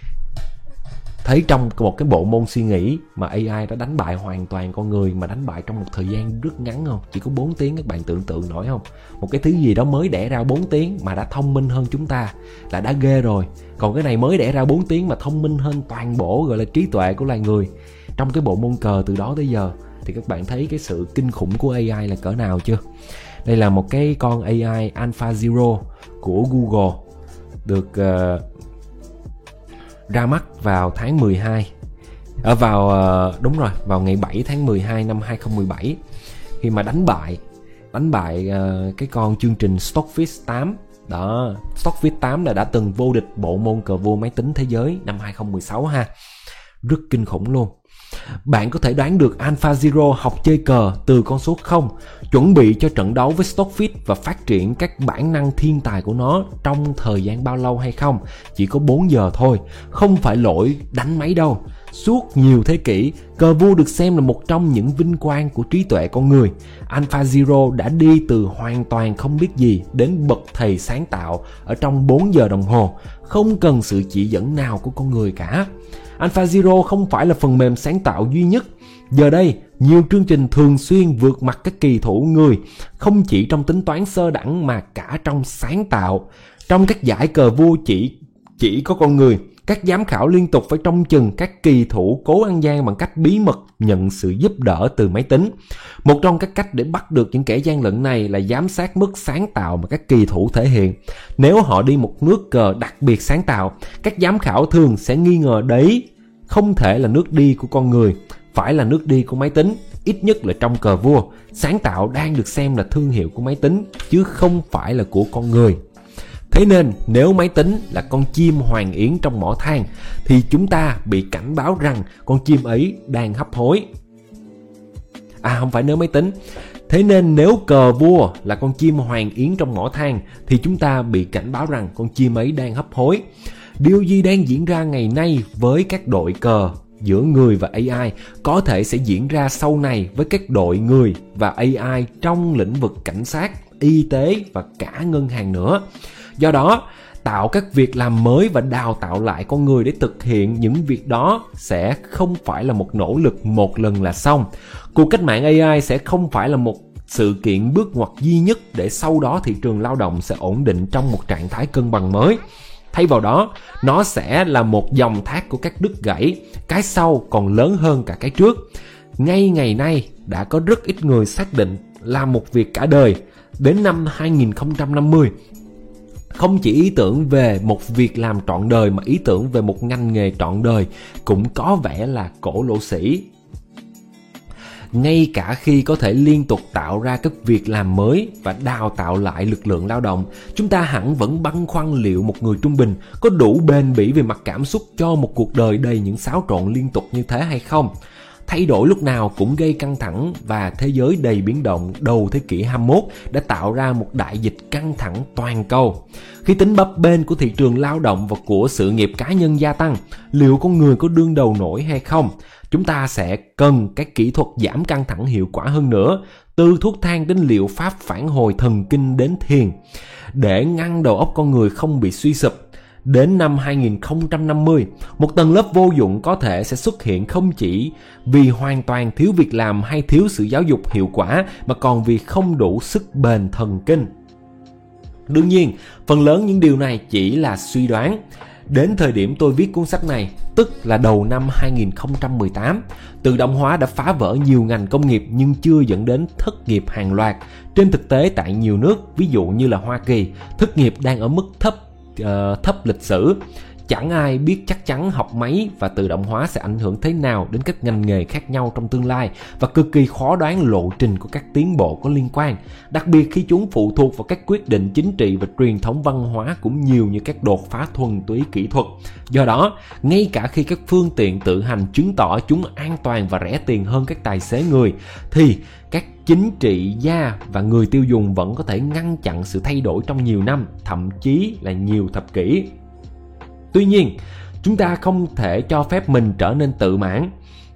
[SPEAKER 1] trong một cái bộ môn suy nghĩ mà AI đã đánh bại hoàn toàn con người, mà đánh bại trong một thời gian rất ngắn không? Chỉ có 4 tiếng, các bạn tưởng tượng nổi không? Một cái thứ gì đó mới đẻ ra 4 tiếng mà đã thông minh hơn chúng ta là đã ghê rồi. Còn cái này mới đẻ ra 4 tiếng mà thông minh hơn toàn bộ gọi là trí tuệ của loài người trong cái bộ môn cờ từ đó tới giờ. Thì các bạn thấy cái sự kinh khủng của AI là cỡ nào chưa? Đây là một cái con AI AlphaZero của Google, được ra mắt vào tháng 12. Vào ngày 7 tháng 12 năm 2017, khi mà đánh bại cái con chương trình Stockfish 8. Đó, Stockfish 8 là đã từng vô địch bộ môn cờ vua máy tính thế giới năm 2016 ha. Rất kinh khủng luôn. Bạn có thể đoán được AlphaZero học chơi cờ từ con số 0, chuẩn bị cho trận đấu với Stockfish và phát triển các bản năng thiên tài của nó trong thời gian bao lâu hay không? Chỉ có 4 giờ thôi, không phải lỗi đánh máy đâu. Suốt nhiều thế kỷ, cờ vua được xem là một trong những vinh quang của trí tuệ con người. AlphaZero đã đi từ hoàn toàn không biết gì đến bậc thầy sáng tạo ở trong 4 giờ đồng hồ, không cần sự chỉ dẫn nào của con người cả. AlphaZero không phải là phần mềm sáng tạo duy nhất. Giờ đây, nhiều chương trình thường xuyên vượt mặt các kỳ thủ người, không chỉ trong tính toán sơ đẳng mà cả trong sáng tạo. Trong các giải cờ vua chỉ có con người, các giám khảo liên tục phải trông chừng các kỳ thủ cố ăn gian bằng cách bí mật nhận sự giúp đỡ từ máy tính. Một trong các cách để bắt được những kẻ gian lận này là giám sát mức sáng tạo mà các kỳ thủ thể hiện. Nếu họ đi một nước cờ đặc biệt sáng tạo, các giám khảo thường sẽ nghi ngờ đấy không thể là nước đi của con người, phải là nước đi của máy tính. Ít nhất là trong cờ vua, sáng tạo đang được xem là thương hiệu của máy tính chứ không phải là của con người. Thế nên nếu máy tính là con chim hoàng yến trong mỏ than thì chúng ta bị cảnh báo rằng con chim ấy đang hấp hối. Không phải nếu máy tính. Thế nên nếu cờ vua là con chim hoàng yến trong mỏ than thì chúng ta bị cảnh báo rằng con chim ấy đang hấp hối. Điều gì đang diễn ra ngày nay với các đội cờ giữa người và AI có thể sẽ diễn ra sau này với các đội người và AI trong lĩnh vực cảnh sát, y tế và cả ngân hàng nữa. Do đó, tạo các việc làm mới và đào tạo lại con người để thực hiện những việc đó sẽ không phải là một nỗ lực một lần là xong. Cuộc cách mạng AI sẽ không phải là một sự kiện bước ngoặt duy nhất để sau đó thị trường lao động sẽ ổn định trong một trạng thái cân bằng mới. Thay vào đó, nó sẽ là một dòng thác của các đứt gãy, cái sau còn lớn hơn cả cái trước. Ngay ngày nay, đã có rất ít người xác định làm một việc cả đời. Đến năm 2050, không chỉ ý tưởng về một việc làm trọn đời mà ý tưởng về một ngành nghề trọn đời cũng có vẻ là cổ lỗ sĩ. Ngay cả khi có thể liên tục tạo ra các việc làm mới và đào tạo lại lực lượng lao động, chúng ta hẳn vẫn băn khoăn liệu một người trung bình có đủ bền bỉ về mặt cảm xúc cho một cuộc đời đầy những xáo trộn liên tục như thế hay không. Thay đổi lúc nào cũng gây căng thẳng và thế giới đầy biến động đầu thế kỷ 21 đã tạo ra một đại dịch căng thẳng toàn cầu. Khi tính bấp bênh của thị trường lao động và của sự nghiệp cá nhân gia tăng, liệu con người có đương đầu nổi hay không? Chúng ta sẽ cần các kỹ thuật giảm căng thẳng hiệu quả hơn nữa, từ thuốc thang đến liệu pháp phản hồi thần kinh đến thiền, để ngăn đầu óc con người không bị suy sụp. Đến năm 2050, một tầng lớp vô dụng có thể sẽ xuất hiện không chỉ vì hoàn toàn thiếu việc làm hay thiếu sự giáo dục hiệu quả, mà còn vì không đủ sức bền thần kinh. Đương nhiên, phần lớn những điều này chỉ là suy đoán. Đến thời điểm tôi viết cuốn sách này, tức là đầu năm 2018, tự động hóa đã phá vỡ nhiều ngành công nghiệp nhưng chưa dẫn đến thất nghiệp hàng loạt. Trên thực tế, tại nhiều nước, ví dụ như là Hoa Kỳ, thất nghiệp đang ở mức thấp lịch sử. Chẳng ai biết chắc chắn học máy và tự động hóa sẽ ảnh hưởng thế nào đến các ngành nghề khác nhau trong tương lai, và cực kỳ khó đoán lộ trình của các tiến bộ có liên quan, đặc biệt khi chúng phụ thuộc vào các quyết định chính trị và truyền thống văn hóa cũng nhiều như các đột phá thuần túy kỹ thuật. Do đó, ngay cả khi các phương tiện tự hành chứng tỏ chúng an toàn và rẻ tiền hơn các tài xế người, thì các chính trị gia và người tiêu dùng vẫn có thể ngăn chặn sự thay đổi trong nhiều năm, thậm chí là nhiều thập kỷ. Tuy nhiên, chúng ta không thể cho phép mình trở nên tự mãn.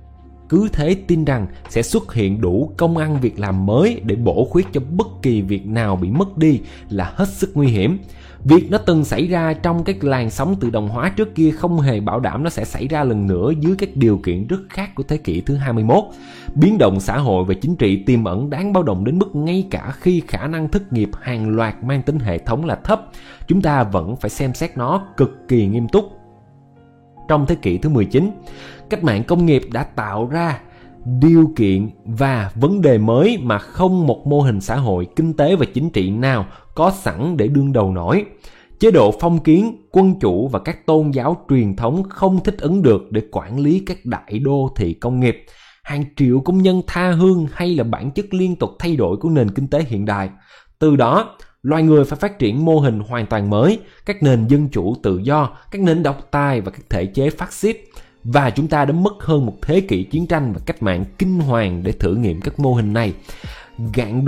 [SPEAKER 1] Cứ thế tin rằng sẽ xuất hiện đủ công ăn việc làm mới để bổ khuyết cho bất kỳ việc nào bị mất đi là hết sức nguy hiểm. Việc nó từng xảy ra trong các làn sóng tự động hóa trước kia không hề bảo đảm nó sẽ xảy ra lần nữa dưới các điều kiện rất khác của thế kỷ thứ 21. Biến động xã hội và chính trị tiềm ẩn đáng báo động đến mức ngay cả khi khả năng thất nghiệp hàng loạt mang tính hệ thống là thấp, chúng ta vẫn phải xem xét nó cực kỳ nghiêm túc. Trong thế kỷ thứ 19, cách mạng công nghiệp đã tạo ra điều kiện và vấn đề mới mà không một mô hình xã hội, kinh tế và chính trị nào có sẵn để đương đầu nổi. Chế độ phong kiến, quân chủ và các tôn giáo truyền thống không thích ứng được để quản lý các đại đô thị công nghiệp, hàng triệu công nhân tha hương hay là bản chất liên tục thay đổi của nền kinh tế hiện đại. Từ đó, loài người phải phát triển mô hình hoàn toàn mới, các nền dân chủ tự do, các nền độc tài và các thể chế phát xít. Và chúng ta đã mất hơn một thế kỷ chiến tranh và cách mạng kinh hoàng để thử nghiệm các mô hình này, gạn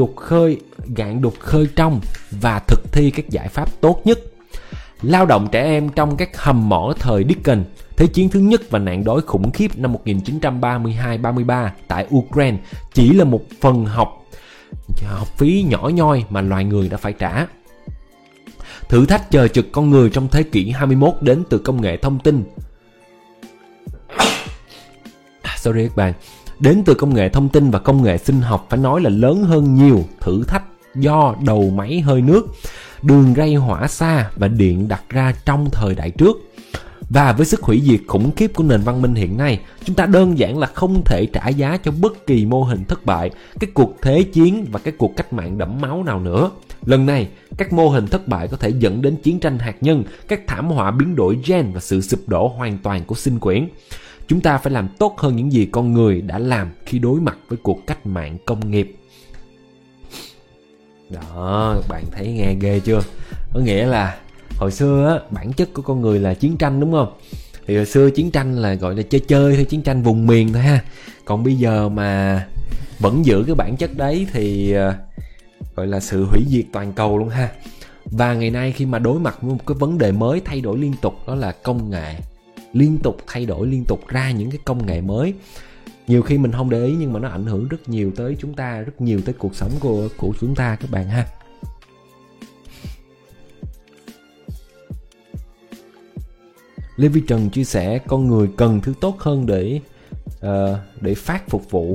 [SPEAKER 1] đục khơi trong và thực thi các giải pháp tốt nhất. Lao động trẻ em trong các hầm mỏ thời Dickens, Thế chiến thứ nhất và nạn đói khủng khiếp năm 1932-33 tại Ukraine chỉ là một phần học phí nhỏ nhoi mà loài người đã phải trả. Thử thách chờ trực con người trong thế kỷ 21 đến từ công nghệ thông tin. Sorry các bạn. Đến từ công nghệ thông tin và công nghệ sinh học phải nói là lớn hơn nhiều thử thách do đầu máy hơi nước, đường ray hỏa xa và điện đặt ra trong thời đại trước. Và với sức hủy diệt khủng khiếp của nền văn minh hiện nay, chúng ta đơn giản là không thể trả giá cho bất kỳ mô hình thất bại, các cuộc thế chiến và các cuộc cách mạng đẫm máu nào nữa. Lần này, các mô hình thất bại có thể dẫn đến chiến tranh hạt nhân, các thảm họa biến đổi gen và sự sụp đổ hoàn toàn của sinh quyển. Chúng ta phải làm tốt hơn những gì con người đã làm khi đối mặt với cuộc cách mạng công nghiệp. Đó, các bạn thấy nghe ghê chưa? Có nghĩa là hồi xưa á, bản chất của con người là chiến tranh đúng không? Thì hồi xưa chiến tranh là gọi là chơi thôi, chiến tranh vùng miền thôi ha. Còn bây giờ mà vẫn giữ cái bản chất đấy thì gọi là sự hủy diệt toàn cầu luôn ha. Và ngày nay khi mà đối mặt với một cái vấn đề mới thay đổi liên tục, đó là công nghệ, liên tục thay đổi, liên tục ra những cái công nghệ mới. Nhiều khi mình không để ý nhưng mà nó ảnh hưởng rất nhiều tới chúng ta, rất nhiều tới cuộc sống của chúng ta các bạn ha. Lê Vi Trần chia sẻ con người cần thứ tốt hơn để phát phục vụ.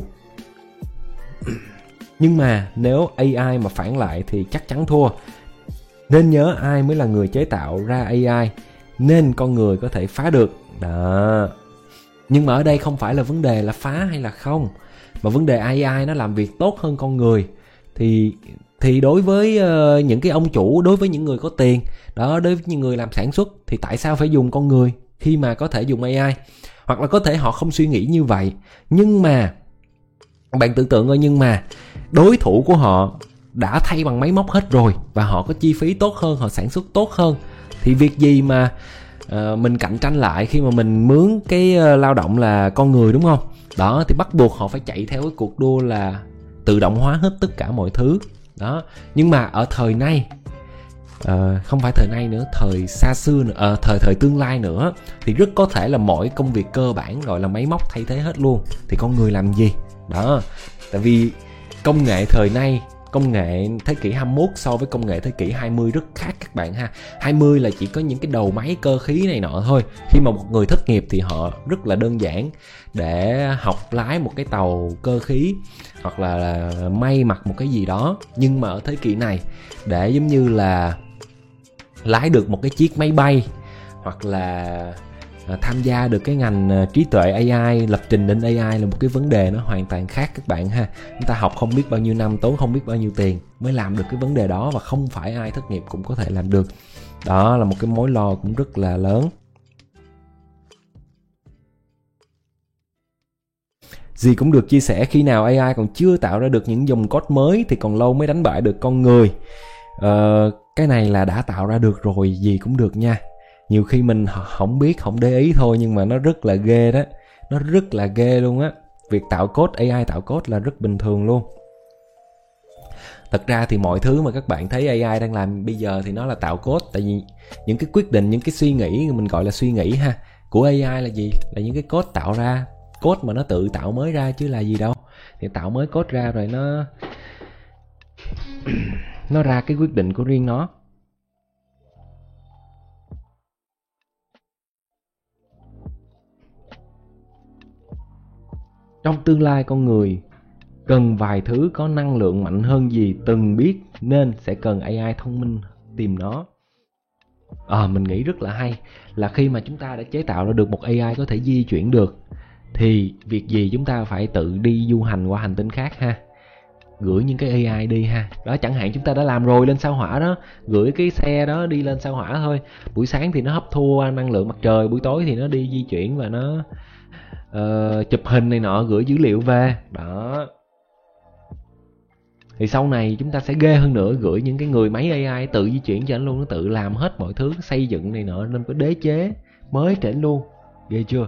[SPEAKER 1] Nhưng mà nếu AI mà phản lại thì chắc chắn thua. Nên nhớ ai mới là người chế tạo ra AI, nên con người có thể phá được. Đó. Nhưng mà ở đây không phải là vấn đề là phá hay là không, mà vấn đề AI nó làm việc tốt hơn con người. Thì đối với những cái ông chủ, đối với những người có tiền, đó, đối với những người làm sản xuất, thì tại sao phải dùng con người khi mà có thể dùng AI? Hoặc là có thể họ không suy nghĩ như vậy, nhưng mà bạn tưởng tượng coi, nhưng mà đối thủ của họ đã thay bằng máy móc hết rồi và họ có chi phí tốt hơn, họ sản xuất tốt hơn, thì việc gì mà mình cạnh tranh lại khi mà mình mướn cái lao động là con người, đúng không? Đó, thì bắt buộc họ phải chạy theo cái cuộc đua là tự động hóa hết tất cả mọi thứ. Đó, nhưng mà ở thời nay, không phải thời nay nữa, thời xa xưa nữa, thời tương lai nữa, thì rất có thể là mọi công việc cơ bản gọi là máy móc thay thế hết luôn. Thì con người làm gì? Đó, tại vì công nghệ thời nay, công nghệ thế kỷ 21 so với công nghệ thế kỷ 20 rất khác các bạn ha. 20 là chỉ có những cái đầu máy cơ khí này nọ thôi. Khi mà một người thất nghiệp thì họ rất là đơn giản để học lái một cái tàu cơ khí hoặc là may mặc một cái gì đó. Nhưng mà ở thế kỷ này, để giống như là lái được một cái chiếc máy bay hoặc là tham gia được cái ngành trí tuệ AI, lập trình lên AI là một cái vấn đề nó hoàn toàn khác các bạn ha. Chúng ta học không biết bao nhiêu năm, tốn không biết bao nhiêu tiền mới làm được cái vấn đề đó, và không phải ai thất nghiệp cũng có thể làm được. Đó là một cái mối lo cũng rất là lớn. Gì cũng được chia sẻ, khi nào AI còn chưa tạo ra được những dòng code mới thì còn lâu mới đánh bại được con người. Cái này là đã tạo ra được rồi, gì cũng được nha. Nhiều khi mình không biết, không để ý thôi, nhưng mà nó rất là ghê đó. Nó rất là ghê luôn á. Việc tạo code, AI tạo code là rất bình thường luôn. Thật ra thì mọi thứ mà các bạn thấy AI đang làm bây giờ thì nó là tạo code. Tại vì những cái quyết định, những cái suy nghĩ, mình gọi là suy nghĩ ha, của AI là gì? Là những cái code tạo ra. Code mà nó tự tạo mới ra chứ là gì đâu. Thì tạo mới code ra rồi nó ra cái quyết định của riêng nó. Trong tương lai con người cần vài thứ có năng lượng mạnh hơn gì từng biết, nên sẽ cần AI thông minh tìm nó. Mình nghĩ rất là hay là khi mà chúng ta đã chế tạo ra được một AI có thể di chuyển được, thì việc gì chúng ta phải tự đi du hành qua hành tinh khác ha, gửi những cái AI đi ha. Đó, chẳng hạn chúng ta đã làm rồi lên sao Hỏa đó, gửi cái xe đó đi lên sao Hỏa thôi. Buổi sáng thì nó hấp thu năng lượng mặt trời, buổi tối thì nó đi di chuyển và nó chụp hình này nọ, gửi dữ liệu về. Đó, thì sau này chúng ta sẽ ghê hơn nữa, gửi những cái người máy AI tự di chuyển cho anh luôn, nó tự làm hết mọi thứ, xây dựng này nọ, nên có đế chế mới trên luôn. Ghê chưa?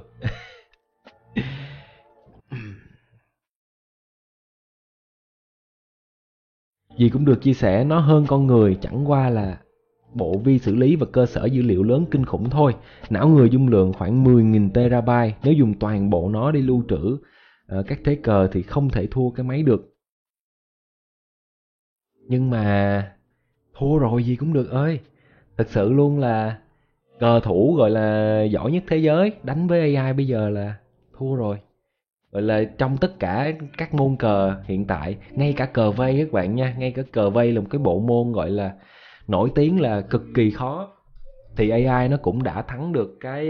[SPEAKER 1] Gì cũng được chia sẻ, nó hơn con người chẳng qua là bộ vi xử lý và cơ sở dữ liệu lớn kinh khủng thôi. Não người dung lượng khoảng 10.000 terabyte, nếu dùng toàn bộ nó đi lưu trữ các thế cờ thì không thể thua cái máy được. Nhưng mà thua rồi gì cũng được ơi. Thật sự luôn là cờ thủ gọi là giỏi nhất thế giới đánh với AI bây giờ là thua rồi. Gọi là trong tất cả các môn cờ hiện tại, ngay cả cờ vây các bạn nha, ngay cả cờ vây là một cái bộ môn gọi là nổi tiếng là cực kỳ khó, thì AI nó cũng đã thắng được cái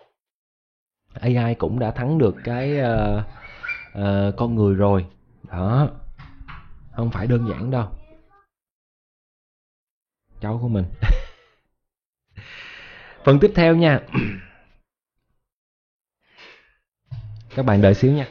[SPEAKER 1] con người rồi. Đó, không phải đơn giản đâu. Cháu của mình. Phần tiếp theo nha. Các bạn đợi xíu nha.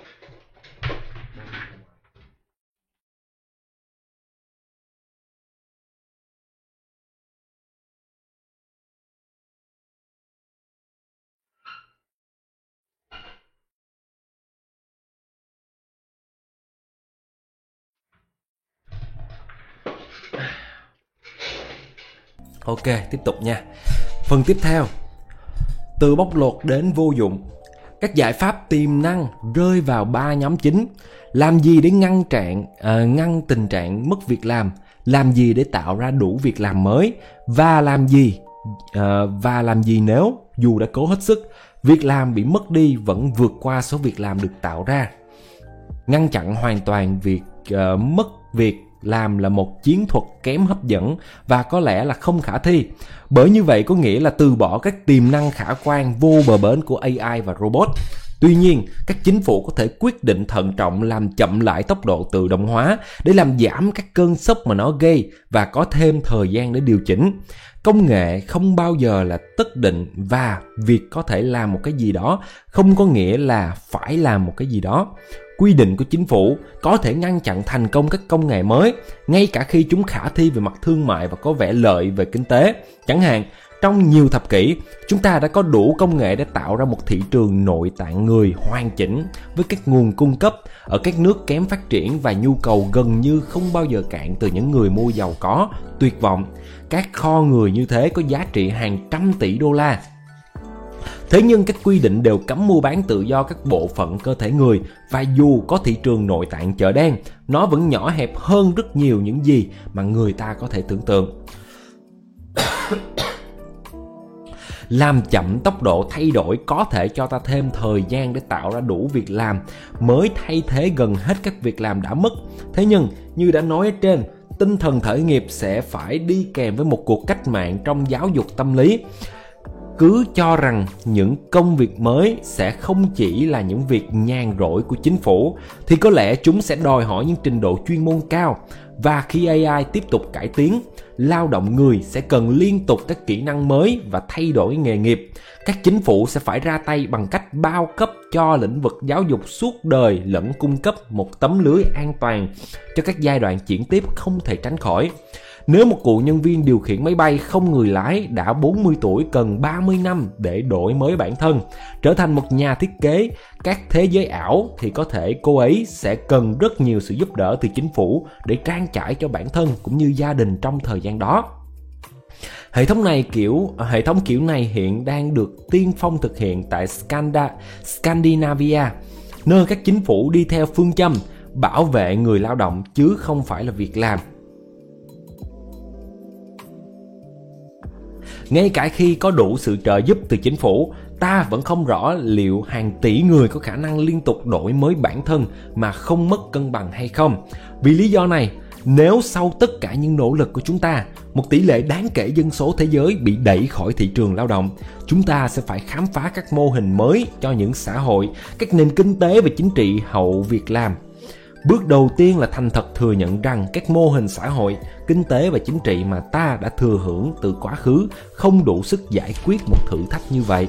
[SPEAKER 1] Ok, tiếp tục nha. Phần tiếp theo. Từ bóc lột đến vô dụng. Các giải pháp tiềm năng rơi vào 3 nhóm chính. Làm gì để ngăn tình trạng mất việc làm? Làm gì để tạo ra đủ việc làm mới? Và làm gì nếu dù đã cố hết sức, việc làm bị mất đi vẫn vượt qua số việc làm được tạo ra? Ngăn chặn hoàn toàn việc mất việc làm là một chiến thuật kém hấp dẫn và có lẽ là không khả thi. Bởi như vậy có nghĩa là từ bỏ các tiềm năng khả quan vô bờ bến của AI và robot. Tuy nhiên, các chính phủ có thể quyết định thận trọng làm chậm lại tốc độ tự động hóa để làm giảm các cơn sốc mà nó gây và có thêm thời gian để điều chỉnh. Công nghệ không bao giờ là tất định, và việc có thể làm một cái gì đó không có nghĩa là phải làm một cái gì đó. Quy định của chính phủ có thể ngăn chặn thành công các công nghệ mới, ngay cả khi chúng khả thi về mặt thương mại và có vẻ lợi về kinh tế. Chẳng hạn, Trong nhiều thập kỷ, chúng ta đã có đủ công nghệ để tạo ra một thị trường nội tạng người hoàn chỉnh với các nguồn cung cấp ở các nước kém phát triển và nhu cầu gần như không bao giờ cạn từ những người mua giàu có, tuyệt vọng. Các kho người như thế có giá trị hàng trăm tỷ đô la. Thế nhưng các quy định đều cấm mua bán tự do các bộ phận cơ thể người, và dù có thị trường nội tạng chợ đen, nó vẫn nhỏ hẹp hơn rất nhiều những gì mà người ta có thể tưởng tượng. Làm chậm tốc độ thay đổi có thể cho ta thêm thời gian để tạo ra đủ việc làm mới thay thế gần hết các việc làm đã mất. Thế nhưng, như đã nói ở trên, tinh thần khởi nghiệp sẽ phải đi kèm với một cuộc cách mạng trong giáo dục tâm lý. Cứ cho rằng những công việc mới sẽ không chỉ là những việc nhàn rỗi của chính phủ, thì có lẽ chúng sẽ đòi hỏi những trình độ chuyên môn cao. Và khi AI tiếp tục cải tiến, lao động người sẽ cần liên tục các kỹ năng mới và thay đổi nghề nghiệp. Các chính phủ sẽ phải ra tay bằng cách bao cấp cho lĩnh vực giáo dục suốt đời lẫn cung cấp một tấm lưới an toàn cho các giai đoạn chuyển tiếp không thể tránh khỏi. Nếu một cựu nhân viên điều khiển máy bay không người lái đã 40 tuổi cần 30 năm để đổi mới bản thân, trở thành một nhà thiết kế các thế giới ảo, thì có thể cô ấy sẽ cần rất nhiều sự giúp đỡ từ chính phủ để trang trải cho bản thân cũng như gia đình trong thời gian đó. Hệ thống kiểu này hiện đang được tiên phong thực hiện tại Scandinavia, nơi các chính phủ đi theo phương châm bảo vệ người lao động chứ không phải là việc làm. Ngay cả khi có đủ sự trợ giúp từ chính phủ, ta vẫn không rõ liệu hàng tỷ người có khả năng liên tục đổi mới bản thân mà không mất cân bằng hay không. Vì lý do này, nếu sau tất cả những nỗ lực của chúng ta, một tỷ lệ đáng kể dân số thế giới bị đẩy khỏi thị trường lao động, chúng ta sẽ phải khám phá các mô hình mới cho những xã hội, các nền kinh tế và chính trị hậu việc làm. Bước đầu tiên là thành thật thừa nhận rằng các mô hình xã hội, kinh tế và chính trị mà ta đã thừa hưởng từ quá khứ không đủ sức giải quyết một thử thách như vậy.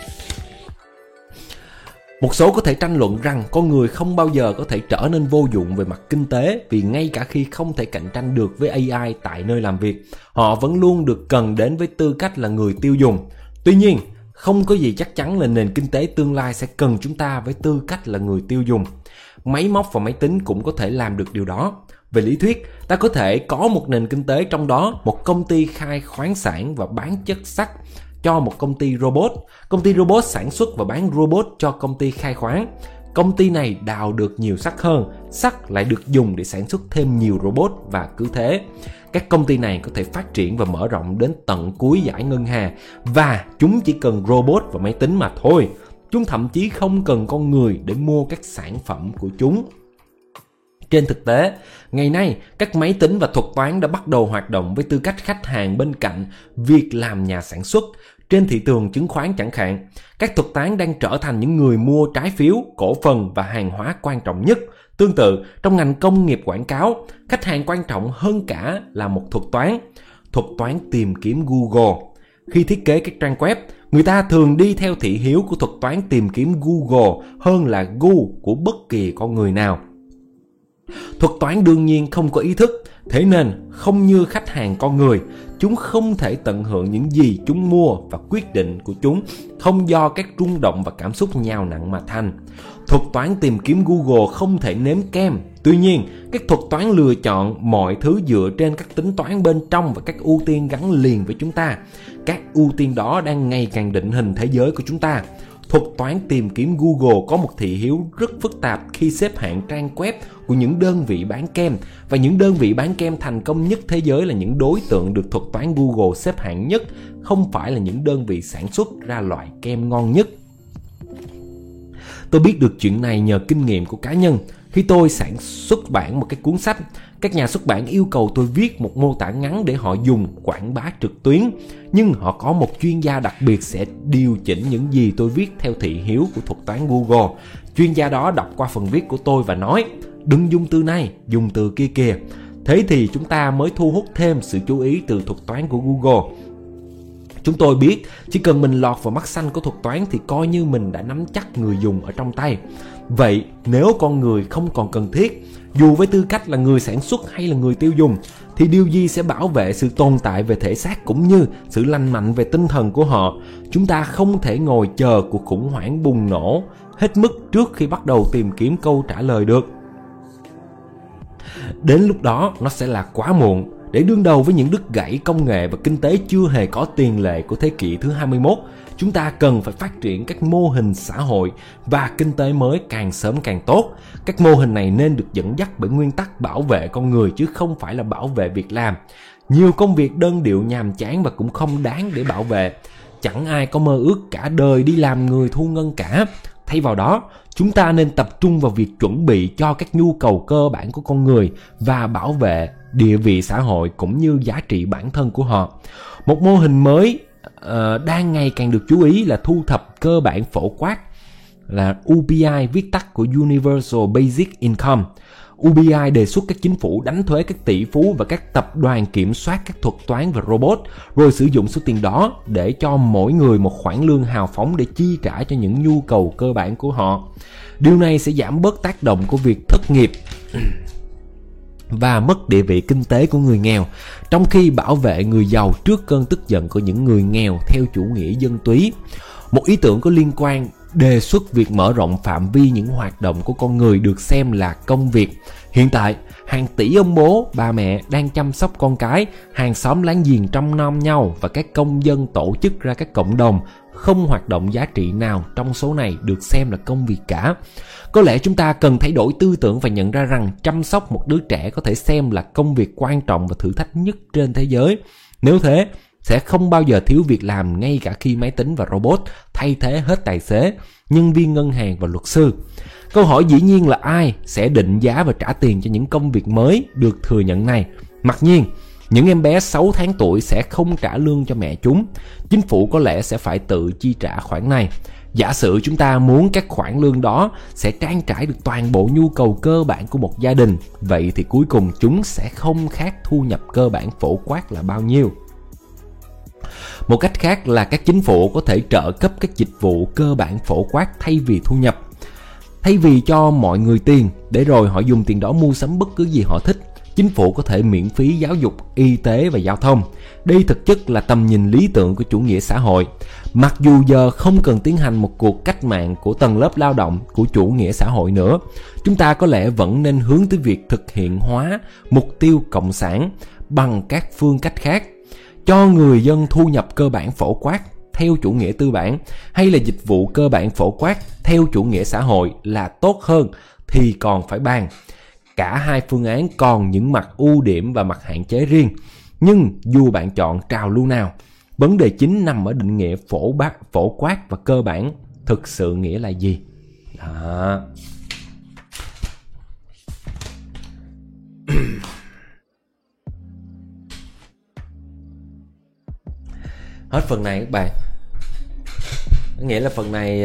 [SPEAKER 1] Một số có thể tranh luận rằng con người không bao giờ có thể trở nên vô dụng về mặt kinh tế, vì ngay cả khi không thể cạnh tranh được với AI tại nơi làm việc, họ vẫn luôn được cần đến với tư cách là người tiêu dùng. Tuy nhiên, không có gì chắc chắn là nền kinh tế tương lai sẽ cần chúng ta với tư cách là người tiêu dùng. Máy móc và máy tính cũng có thể làm được điều đó. Về lý thuyết, ta có thể có một nền kinh tế trong đó một công ty khai khoáng sản và bán chất sắt cho một công ty robot. Công ty robot sản xuất và bán robot cho công ty khai khoáng. Công ty này đào được nhiều sắt hơn, sắt lại được dùng để sản xuất thêm nhiều robot và cứ thế. Các công ty này có thể phát triển và mở rộng đến tận cuối dải ngân hà, và chúng chỉ cần robot và máy tính mà thôi. Chúng thậm chí không cần con người để mua các sản phẩm của chúng. Trên thực tế, ngày nay, các máy tính và thuật toán đã bắt đầu hoạt động với tư cách khách hàng bên cạnh việc làm nhà sản xuất. Trên thị trường chứng khoán chẳng hạn, các thuật toán đang trở thành những người mua trái phiếu, cổ phần và hàng hóa quan trọng nhất. Tương tự, trong ngành công nghiệp quảng cáo, khách hàng quan trọng hơn cả là một thuật toán tìm kiếm Google. Khi thiết kế các trang web, người ta thường đi theo thị hiếu của thuật toán tìm kiếm Google hơn là gu của bất kỳ con người nào. Thuật toán đương nhiên không có ý thức, thế nên không như khách hàng con người, chúng không thể tận hưởng những gì chúng mua, và quyết định của chúng không do các rung động và cảm xúc nhào nặn mà thành. Thuật toán tìm kiếm Google không thể nếm kem. Tuy nhiên, các thuật toán lựa chọn mọi thứ dựa trên các tính toán bên trong và các ưu tiên gắn liền với chúng ta. Các ưu tiên đó đang ngày càng định hình thế giới của chúng ta. Thuật toán tìm kiếm Google có một thị hiếu rất phức tạp khi xếp hạng trang web của những đơn vị bán kem, và những đơn vị bán kem thành công nhất thế giới là những đối tượng được thuật toán Google xếp hạng nhất, không phải là những đơn vị sản xuất ra loại kem ngon nhất. Tôi biết được chuyện này nhờ kinh nghiệm của cá nhân. Khi tôi xuất bản một cái cuốn sách, các nhà xuất bản yêu cầu tôi viết một mô tả ngắn để họ dùng quảng bá trực tuyến. Nhưng họ có một chuyên gia đặc biệt sẽ điều chỉnh những gì tôi viết theo thị hiếu của thuật toán Google. Chuyên gia đó đọc qua phần viết của tôi và nói, đừng dùng từ này, dùng từ kia kìa. Thế thì chúng ta mới thu hút thêm sự chú ý từ thuật toán của Google. Chúng tôi biết chỉ cần mình lọt vào mắt xanh của thuật toán thì coi như mình đã nắm chắc người dùng ở trong tay. Vậy nếu con người không còn cần thiết, dù với tư cách là người sản xuất hay là người tiêu dùng, thì điều gì sẽ bảo vệ sự tồn tại về thể xác cũng như sự lành mạnh về tinh thần của họ? Chúng ta không thể ngồi chờ cuộc khủng hoảng bùng nổ hết mức trước khi bắt đầu tìm kiếm câu trả lời được. Đến lúc đó nó sẽ là quá muộn. Để đương đầu với những đứt gãy công nghệ và kinh tế chưa hề có tiền lệ của thế kỷ thứ 21, chúng ta cần phải phát triển các mô hình xã hội và kinh tế mới càng sớm càng tốt. Các mô hình này nên được dẫn dắt bởi nguyên tắc bảo vệ con người chứ không phải là bảo vệ việc làm. Nhiều công việc đơn điệu nhàm chán và cũng không đáng để bảo vệ. Chẳng ai có mơ ước cả đời đi làm người thu ngân cả. Thay vào đó, chúng ta nên tập trung vào việc chuẩn bị cho các nhu cầu cơ bản của con người và bảo vệ địa vị xã hội cũng như giá trị bản thân của họ. Một mô hình mới đang ngày càng được chú ý là thu thập cơ bản phổ quát, là UBI, viết tắt của Universal Basic Income. UBI đề xuất các chính phủ đánh thuế các tỷ phú và các tập đoàn kiểm soát các thuật toán và robot, rồi sử dụng số tiền đó để cho mỗi người một khoản lương hào phóng để chi trả cho những nhu cầu cơ bản của họ. Điều này sẽ giảm bớt tác động của việc thất nghiệp và mất địa vị kinh tế của người nghèo, trong khi bảo vệ người giàu trước cơn tức giận của những người nghèo theo chủ nghĩa dân túy. Một ý tưởng có liên quan đề xuất việc mở rộng phạm vi những hoạt động của con người được xem là công việc. Hiện tại, hàng tỷ ông bố, bà mẹ đang chăm sóc con cái, hàng xóm láng giềng trông nom nhau và các công dân tổ chức ra các cộng đồng. Không hoạt động giá trị nào trong số này được xem là công việc cả. Có lẽ chúng ta cần thay đổi tư tưởng và nhận ra rằng chăm sóc một đứa trẻ có thể xem là công việc quan trọng và thử thách nhất trên thế giới. Nếu thế, sẽ không bao giờ thiếu việc làm ngay cả khi máy tính và robot thay thế hết tài xế, nhân viên ngân hàng và luật sư. Câu hỏi dĩ nhiên là ai sẽ định giá và trả tiền cho những công việc mới được thừa nhận này? Mặc nhiên, những em bé 6 tháng tuổi sẽ không trả lương cho mẹ chúng. Chính phủ có lẽ sẽ phải tự chi trả khoản này. Giả sử chúng ta muốn các khoản lương đó sẽ trang trải được toàn bộ nhu cầu cơ bản của một gia đình, vậy thì cuối cùng chúng sẽ không khác thu nhập cơ bản phổ quát là bao nhiêu. Một cách khác là các chính phủ có thể trợ cấp các dịch vụ cơ bản phổ quát thay vì thu nhập. Thay vì cho mọi người tiền để rồi họ dùng tiền đó mua sắm bất cứ gì họ thích, chính phủ có thể miễn phí giáo dục, y tế và giao thông. Đây thực chất là tầm nhìn lý tưởng của chủ nghĩa xã hội. Mặc dù giờ không cần tiến hành một cuộc cách mạng của tầng lớp lao động của chủ nghĩa xã hội nữa, chúng ta có lẽ vẫn nên hướng tới việc thực hiện hóa mục tiêu cộng sản bằng các phương cách khác. Cho người dân thu nhập cơ bản phổ quát theo chủ nghĩa tư bản hay là dịch vụ cơ bản phổ quát theo chủ nghĩa xã hội là tốt hơn thì còn phải bàn. Cả hai phương án còn những mặt ưu điểm và mặt hạn chế riêng. Nhưng dù bạn chọn trào lưu nào, vấn đề chính nằm ở định nghĩa phổ quát và cơ bản thực sự nghĩa là gì. Đó. Hết phần này các bạn. Nghĩa là phần này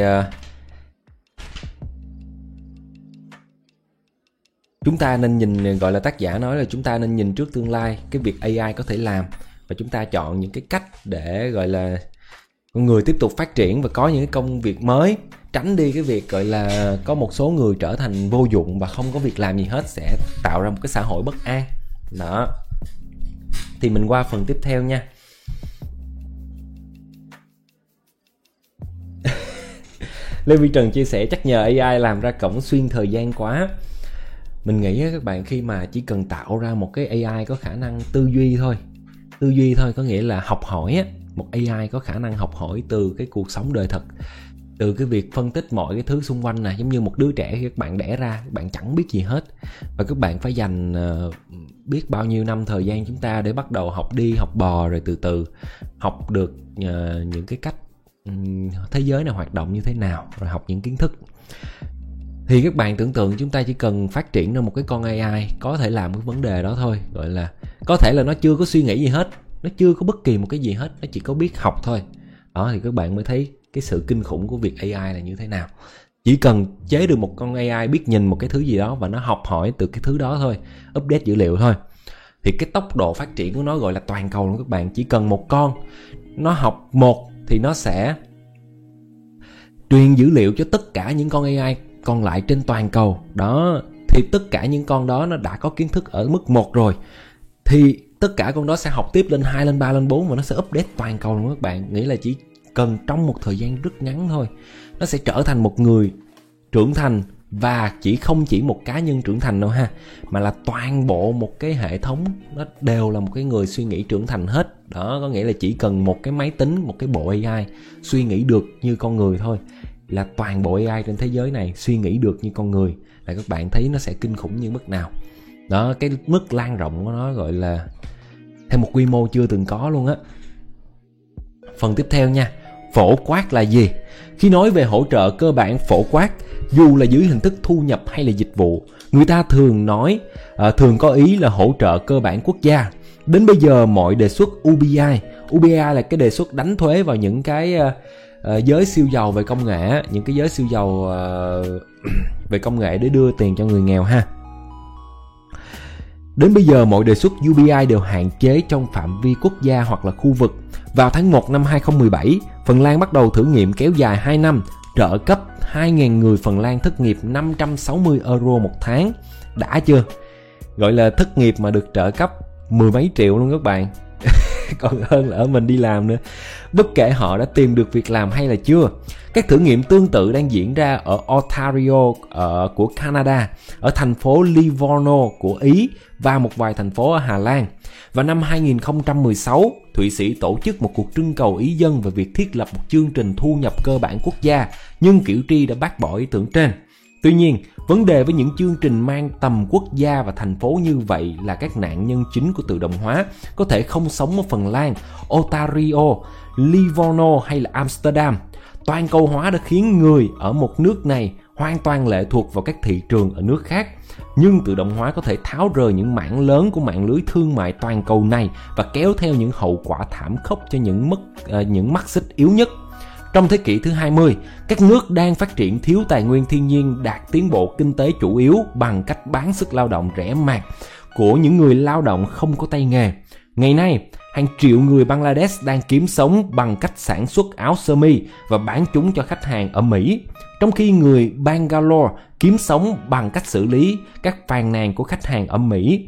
[SPEAKER 1] chúng ta nên nhìn, gọi là tác giả nói là chúng ta nên nhìn trước tương lai cái việc AI có thể làm, và chúng ta chọn những cái cách để gọi là con người tiếp tục phát triển và có những cái công việc mới, tránh đi cái việc gọi là có một số người trở thành vô dụng và không có việc làm gì hết, sẽ tạo ra một cái xã hội bất an. Đó. Thì mình qua phần tiếp theo nha. Lê Vi Trần chia sẻ chắc nhờ AI làm ra cổng xuyên thời gian quá. Mình nghĩ các bạn, khi mà chỉ cần tạo ra một cái AI có khả năng tư duy thôi, có nghĩa là học hỏi á, một AI có khả năng học hỏi từ cái cuộc sống đời thật, từ cái việc phân tích mọi cái thứ xung quanh này, giống như một đứa trẻ khi các bạn đẻ ra, các bạn chẳng biết gì hết và các bạn phải dành biết bao nhiêu năm thời gian chúng ta để bắt đầu học đi học bò, rồi từ từ học được những cái cách thế giới này hoạt động như thế nào, rồi học những kiến thức. Thì các bạn tưởng tượng chúng ta chỉ cần phát triển ra một cái con AI có thể làm cái vấn đề đó thôi, gọi là có thể là nó chưa có suy nghĩ gì hết, nó chưa có bất kỳ một cái gì hết, nó chỉ có biết học thôi. Đó thì các bạn mới thấy cái sự kinh khủng của việc AI là như thế nào. Chỉ cần chế được một con AI biết nhìn một cái thứ gì đó và nó học hỏi từ cái thứ đó thôi, update dữ liệu thôi, thì cái tốc độ phát triển của nó gọi là toàn cầu luôn các bạn. Chỉ cần một con nó học một thì nó sẽ truyền dữ liệu cho tất cả những con AI còn lại trên toàn cầu. Đó, thì tất cả những con đó nó đã có kiến thức ở mức 1 rồi, thì tất cả con đó sẽ học tiếp lên 2, lên 3, lên 4 và nó sẽ update toàn cầu luôn các bạn. Nghĩa là chỉ cần trong một thời gian rất ngắn thôi, nó sẽ trở thành một người trưởng thành. Và không chỉ một cá nhân trưởng thành đâu ha, mà là toàn bộ một cái hệ thống nó đều là một cái người suy nghĩ trưởng thành hết. Đó, có nghĩa là chỉ cần một cái máy tính, một cái bộ AI suy nghĩ được như con người thôi, là toàn bộ AI trên thế giới này suy nghĩ được như con người. Là các bạn thấy nó sẽ kinh khủng như mức nào. Đó, cái mức lan rộng của nó gọi là theo một quy mô chưa từng có luôn á. Phần tiếp theo nha, phổ quát là gì? Khi nói về hỗ trợ cơ bản phổ quát, dù là dưới hình thức thu nhập hay là dịch vụ, người ta thường có ý là hỗ trợ cơ bản quốc gia. Đến bây giờ mọi đề xuất UBI là cái đề xuất đánh thuế vào những cái giới siêu giàu về công nghệ, những cái giới siêu giàu về công nghệ để đưa tiền cho người nghèo ha. Đến bây giờ mọi đề xuất UBI đều hạn chế trong phạm vi quốc gia hoặc là khu vực. Vào tháng 1 năm 2017, Phần Lan bắt đầu thử nghiệm kéo dài 2 năm, trợ cấp 2.000 người Phần Lan thất nghiệp 560 euro một tháng. Đã chưa? Gọi là thất nghiệp mà được trợ cấp mười mấy triệu luôn các bạn. Còn hơn là ở mình đi làm nữa. Bất kể họ đã tìm được việc làm hay là chưa. Các thử nghiệm tương tự đang diễn ra ở Ontario của Canada, ở thành phố Livorno của Ý và một vài thành phố ở Hà Lan. Vào năm 2016, Thụy Sĩ tổ chức một cuộc trưng cầu ý dân về việc thiết lập một chương trình thu nhập cơ bản quốc gia, nhưng cử tri đã bác bỏ ý tưởng trên. Tuy nhiên, vấn đề với những chương trình mang tầm quốc gia và thành phố như vậy là các nạn nhân chính của tự động hóa có thể không sống ở Phần Lan, Ontario, Livorno hay là Amsterdam. Toàn cầu hóa đã khiến người ở một nước này hoàn toàn lệ thuộc vào các thị trường ở nước khác. Nhưng tự động hóa có thể tháo rời những mảng lớn của mạng lưới thương mại toàn cầu này và kéo theo những hậu quả thảm khốc cho những mắt xích yếu nhất. Trong thế kỷ thứ 20, các nước đang phát triển thiếu tài nguyên thiên nhiên đạt tiến bộ kinh tế chủ yếu bằng cách bán sức lao động rẻ mạt của những người lao động không có tay nghề. Ngày nay, hàng triệu người Bangladesh đang kiếm sống bằng cách sản xuất áo sơ mi và bán chúng cho khách hàng ở Mỹ, trong khi người Bangalore kiếm sống bằng cách xử lý các phàn nàn của khách hàng ở Mỹ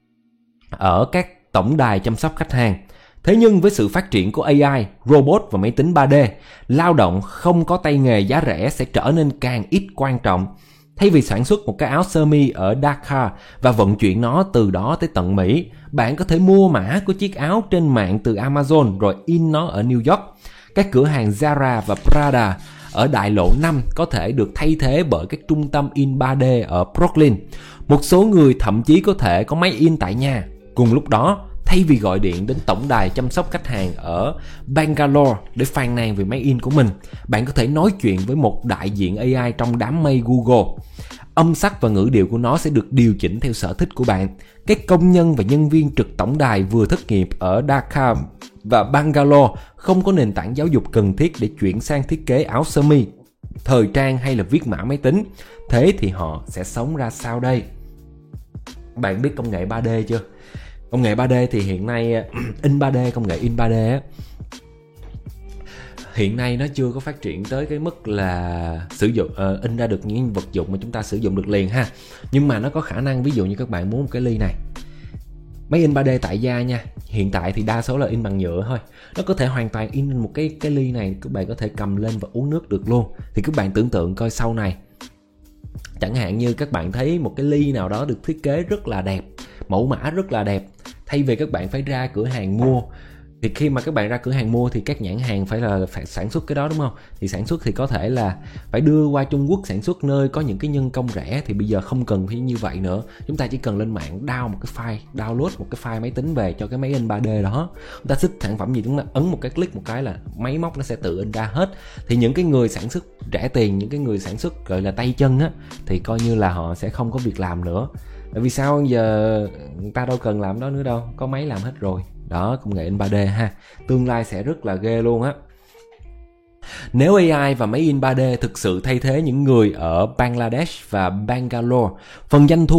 [SPEAKER 1] ở các tổng đài chăm sóc khách hàng. Thế nhưng với sự phát triển của AI, robot và máy tính 3D, lao động không có tay nghề giá rẻ sẽ trở nên càng ít quan trọng. Thay vì sản xuất một cái áo sơ mi ở Dhaka và vận chuyển nó từ đó tới tận Mỹ, bạn có thể mua mã của chiếc áo trên mạng từ Amazon rồi in nó ở New York. Các cửa hàng Zara và Prada ở đại lộ 5 có thể được thay thế bởi các trung tâm in 3D ở Brooklyn. Một số người thậm chí có thể có máy in tại nhà. Cùng lúc đó, thay vì gọi điện đến tổng đài chăm sóc khách hàng ở Bangalore để phàn nàn về máy in của mình, bạn có thể nói chuyện với một đại diện AI trong đám mây Google. Âm sắc và ngữ điệu của nó sẽ được điều chỉnh theo sở thích của bạn. Các công nhân và nhân viên trực tổng đài vừa thất nghiệp ở Dhaka và Bangalore không có nền tảng giáo dục cần thiết để chuyển sang thiết kế áo sơ mi, thời trang hay là viết mã máy tính. Thế thì họ sẽ sống ra sao đây? Bạn biết công nghệ 3D chưa? Công nghệ 3D thì hiện nay in 3D, công nghệ in 3D á, hiện nay nó chưa có phát triển tới cái mức là sử dụng in ra được những vật dụng mà chúng ta sử dụng được liền ha. Nhưng mà nó có khả năng, ví dụ như các bạn muốn một cái ly này, máy in 3D tại gia nha, hiện tại thì đa số là in bằng nhựa thôi, nó có thể hoàn toàn in một cái ly này, các bạn có thể cầm lên và uống nước được luôn. Thì các bạn tưởng tượng coi sau này, chẳng hạn như các bạn thấy một cái ly nào đó được thiết kế rất là đẹp, mẫu mã rất là đẹp, thay vì các bạn phải ra cửa hàng mua, thì khi mà các bạn ra cửa hàng mua thì các nhãn hàng phải sản xuất cái đó, đúng không? Thì sản xuất thì có thể là phải đưa qua Trung Quốc sản xuất nơi có những cái nhân công rẻ. Thì bây giờ không cần phải như vậy nữa, chúng ta chỉ cần lên mạng download một cái file máy tính về cho cái máy in 3D đó, chúng ta xích sản phẩm gì chúng ta ấn một cái click một cái là máy móc nó sẽ tự in ra hết. Thì những cái người sản xuất rẻ tiền, những cái người sản xuất gọi là tay chân á, thì coi như là họ sẽ không có việc làm nữa. Tại vì sao giờ người ta đâu cần làm đó nữa đâu, có máy làm hết rồi. Đó, công nghệ in 3D ha, tương lai sẽ rất là ghê luôn á. Nếu AI và máy in 3D thực sự thay thế những người ở Bangladesh và Bangalore, phần doanh thu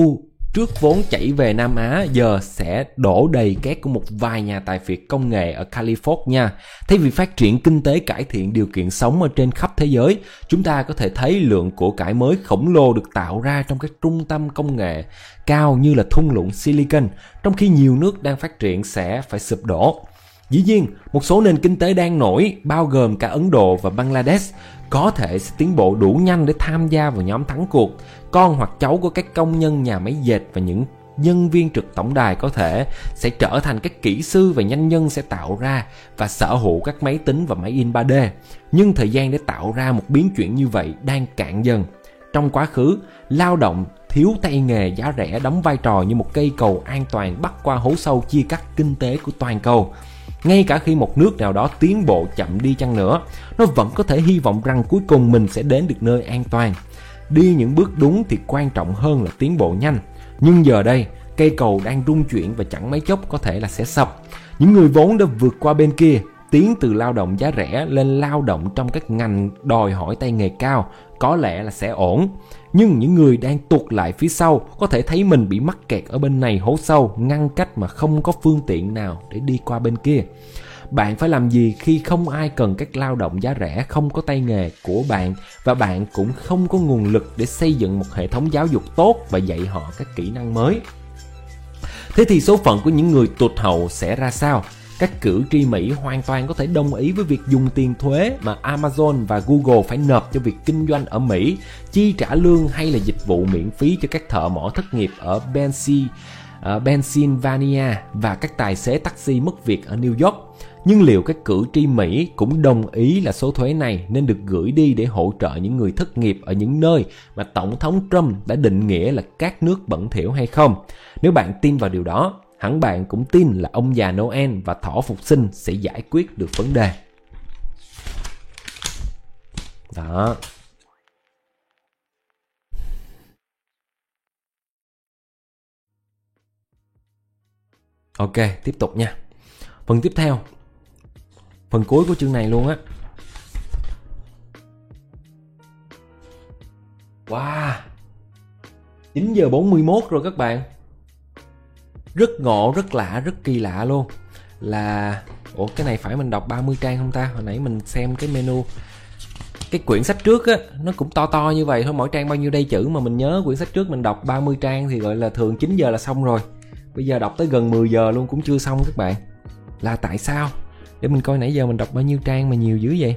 [SPEAKER 1] trước vốn chảy về Nam Á giờ sẽ đổ đầy két của một vài nhà tài phiệt công nghệ ở California. Thay vì phát triển kinh tế cải thiện điều kiện sống ở trên khắp thế giới, chúng ta có thể thấy lượng của cải mới khổng lồ được tạo ra trong các trung tâm công nghệ cao như là thung lũng Silicon, trong khi nhiều nước đang phát triển sẽ phải sụp đổ. Dĩ nhiên, một số nền kinh tế đang nổi, bao gồm cả Ấn Độ và Bangladesh, có thể sẽ tiến bộ đủ nhanh để tham gia vào nhóm thắng cuộc. Con hoặc cháu của các công nhân nhà máy dệt và những nhân viên trực tổng đài có thể sẽ trở thành các kỹ sư và doanh nhân sẽ tạo ra và sở hữu các máy tính và máy in 3D. Nhưng thời gian để tạo ra một biến chuyển như vậy đang cạn dần. Trong quá khứ, lao động thiếu tay nghề giá rẻ đóng vai trò như một cây cầu an toàn bắc qua hố sâu chia cắt kinh tế của toàn cầu. Ngay cả khi một nước nào đó tiến bộ chậm đi chăng nữa, nó vẫn có thể hy vọng rằng cuối cùng mình sẽ đến được nơi an toàn. Đi những bước đúng thì quan trọng hơn là tiến bộ nhanh. Nhưng giờ đây, cây cầu đang rung chuyển và chẳng mấy chốc có thể là sẽ sập. Những người vốn đã vượt qua bên kia, tiến từ lao động giá rẻ lên lao động trong các ngành đòi hỏi tay nghề cao, có lẽ là sẽ ổn. Nhưng những người đang tụt lại phía sau có thể thấy mình bị mắc kẹt ở bên này hố sâu, ngăn cách mà không có phương tiện nào để đi qua bên kia. Bạn phải làm gì khi không ai cần các lao động giá rẻ không có tay nghề của bạn, và bạn cũng không có nguồn lực để xây dựng một hệ thống giáo dục tốt và dạy họ các kỹ năng mới? Thế thì số phận của những người tụt hậu sẽ ra sao? Các cử tri Mỹ hoàn toàn có thể đồng ý với việc dùng tiền thuế mà Amazon và Google phải nộp cho việc kinh doanh ở Mỹ, chi trả lương hay là dịch vụ miễn phí cho các thợ mỏ thất nghiệp ở Pennsylvania và các tài xế taxi mất việc ở New York. Nhưng liệu các cử tri Mỹ cũng đồng ý là số thuế này nên được gửi đi để hỗ trợ những người thất nghiệp ở những nơi mà Tổng thống Trump đã định nghĩa là các nước bẩn thỉu hay không? Nếu bạn tin vào điều đó, hẳn bạn cũng tin là ông già Noel và thỏ phục sinh sẽ giải quyết được vấn đề. Đó. Ok, tiếp tục nha. Phần tiếp theo, phần cuối của chương này luôn á. Wow, 9 giờ 41 rồi các bạn. Rất ngộ, rất lạ, rất kỳ lạ luôn. Là ủa, cái này phải mình đọc 30 trang không ta? Hồi nãy mình xem cái menu, cái quyển sách trước á, nó cũng to to như vậy thôi, mỗi trang bao nhiêu đây chữ. Mà mình nhớ quyển sách trước mình đọc 30 trang thì gọi là thường 9 giờ là xong rồi. Bây giờ đọc tới gần 10 giờ luôn cũng chưa xong các bạn. Là tại sao? Để mình coi nãy giờ mình đọc bao nhiêu trang mà nhiều dữ vậy.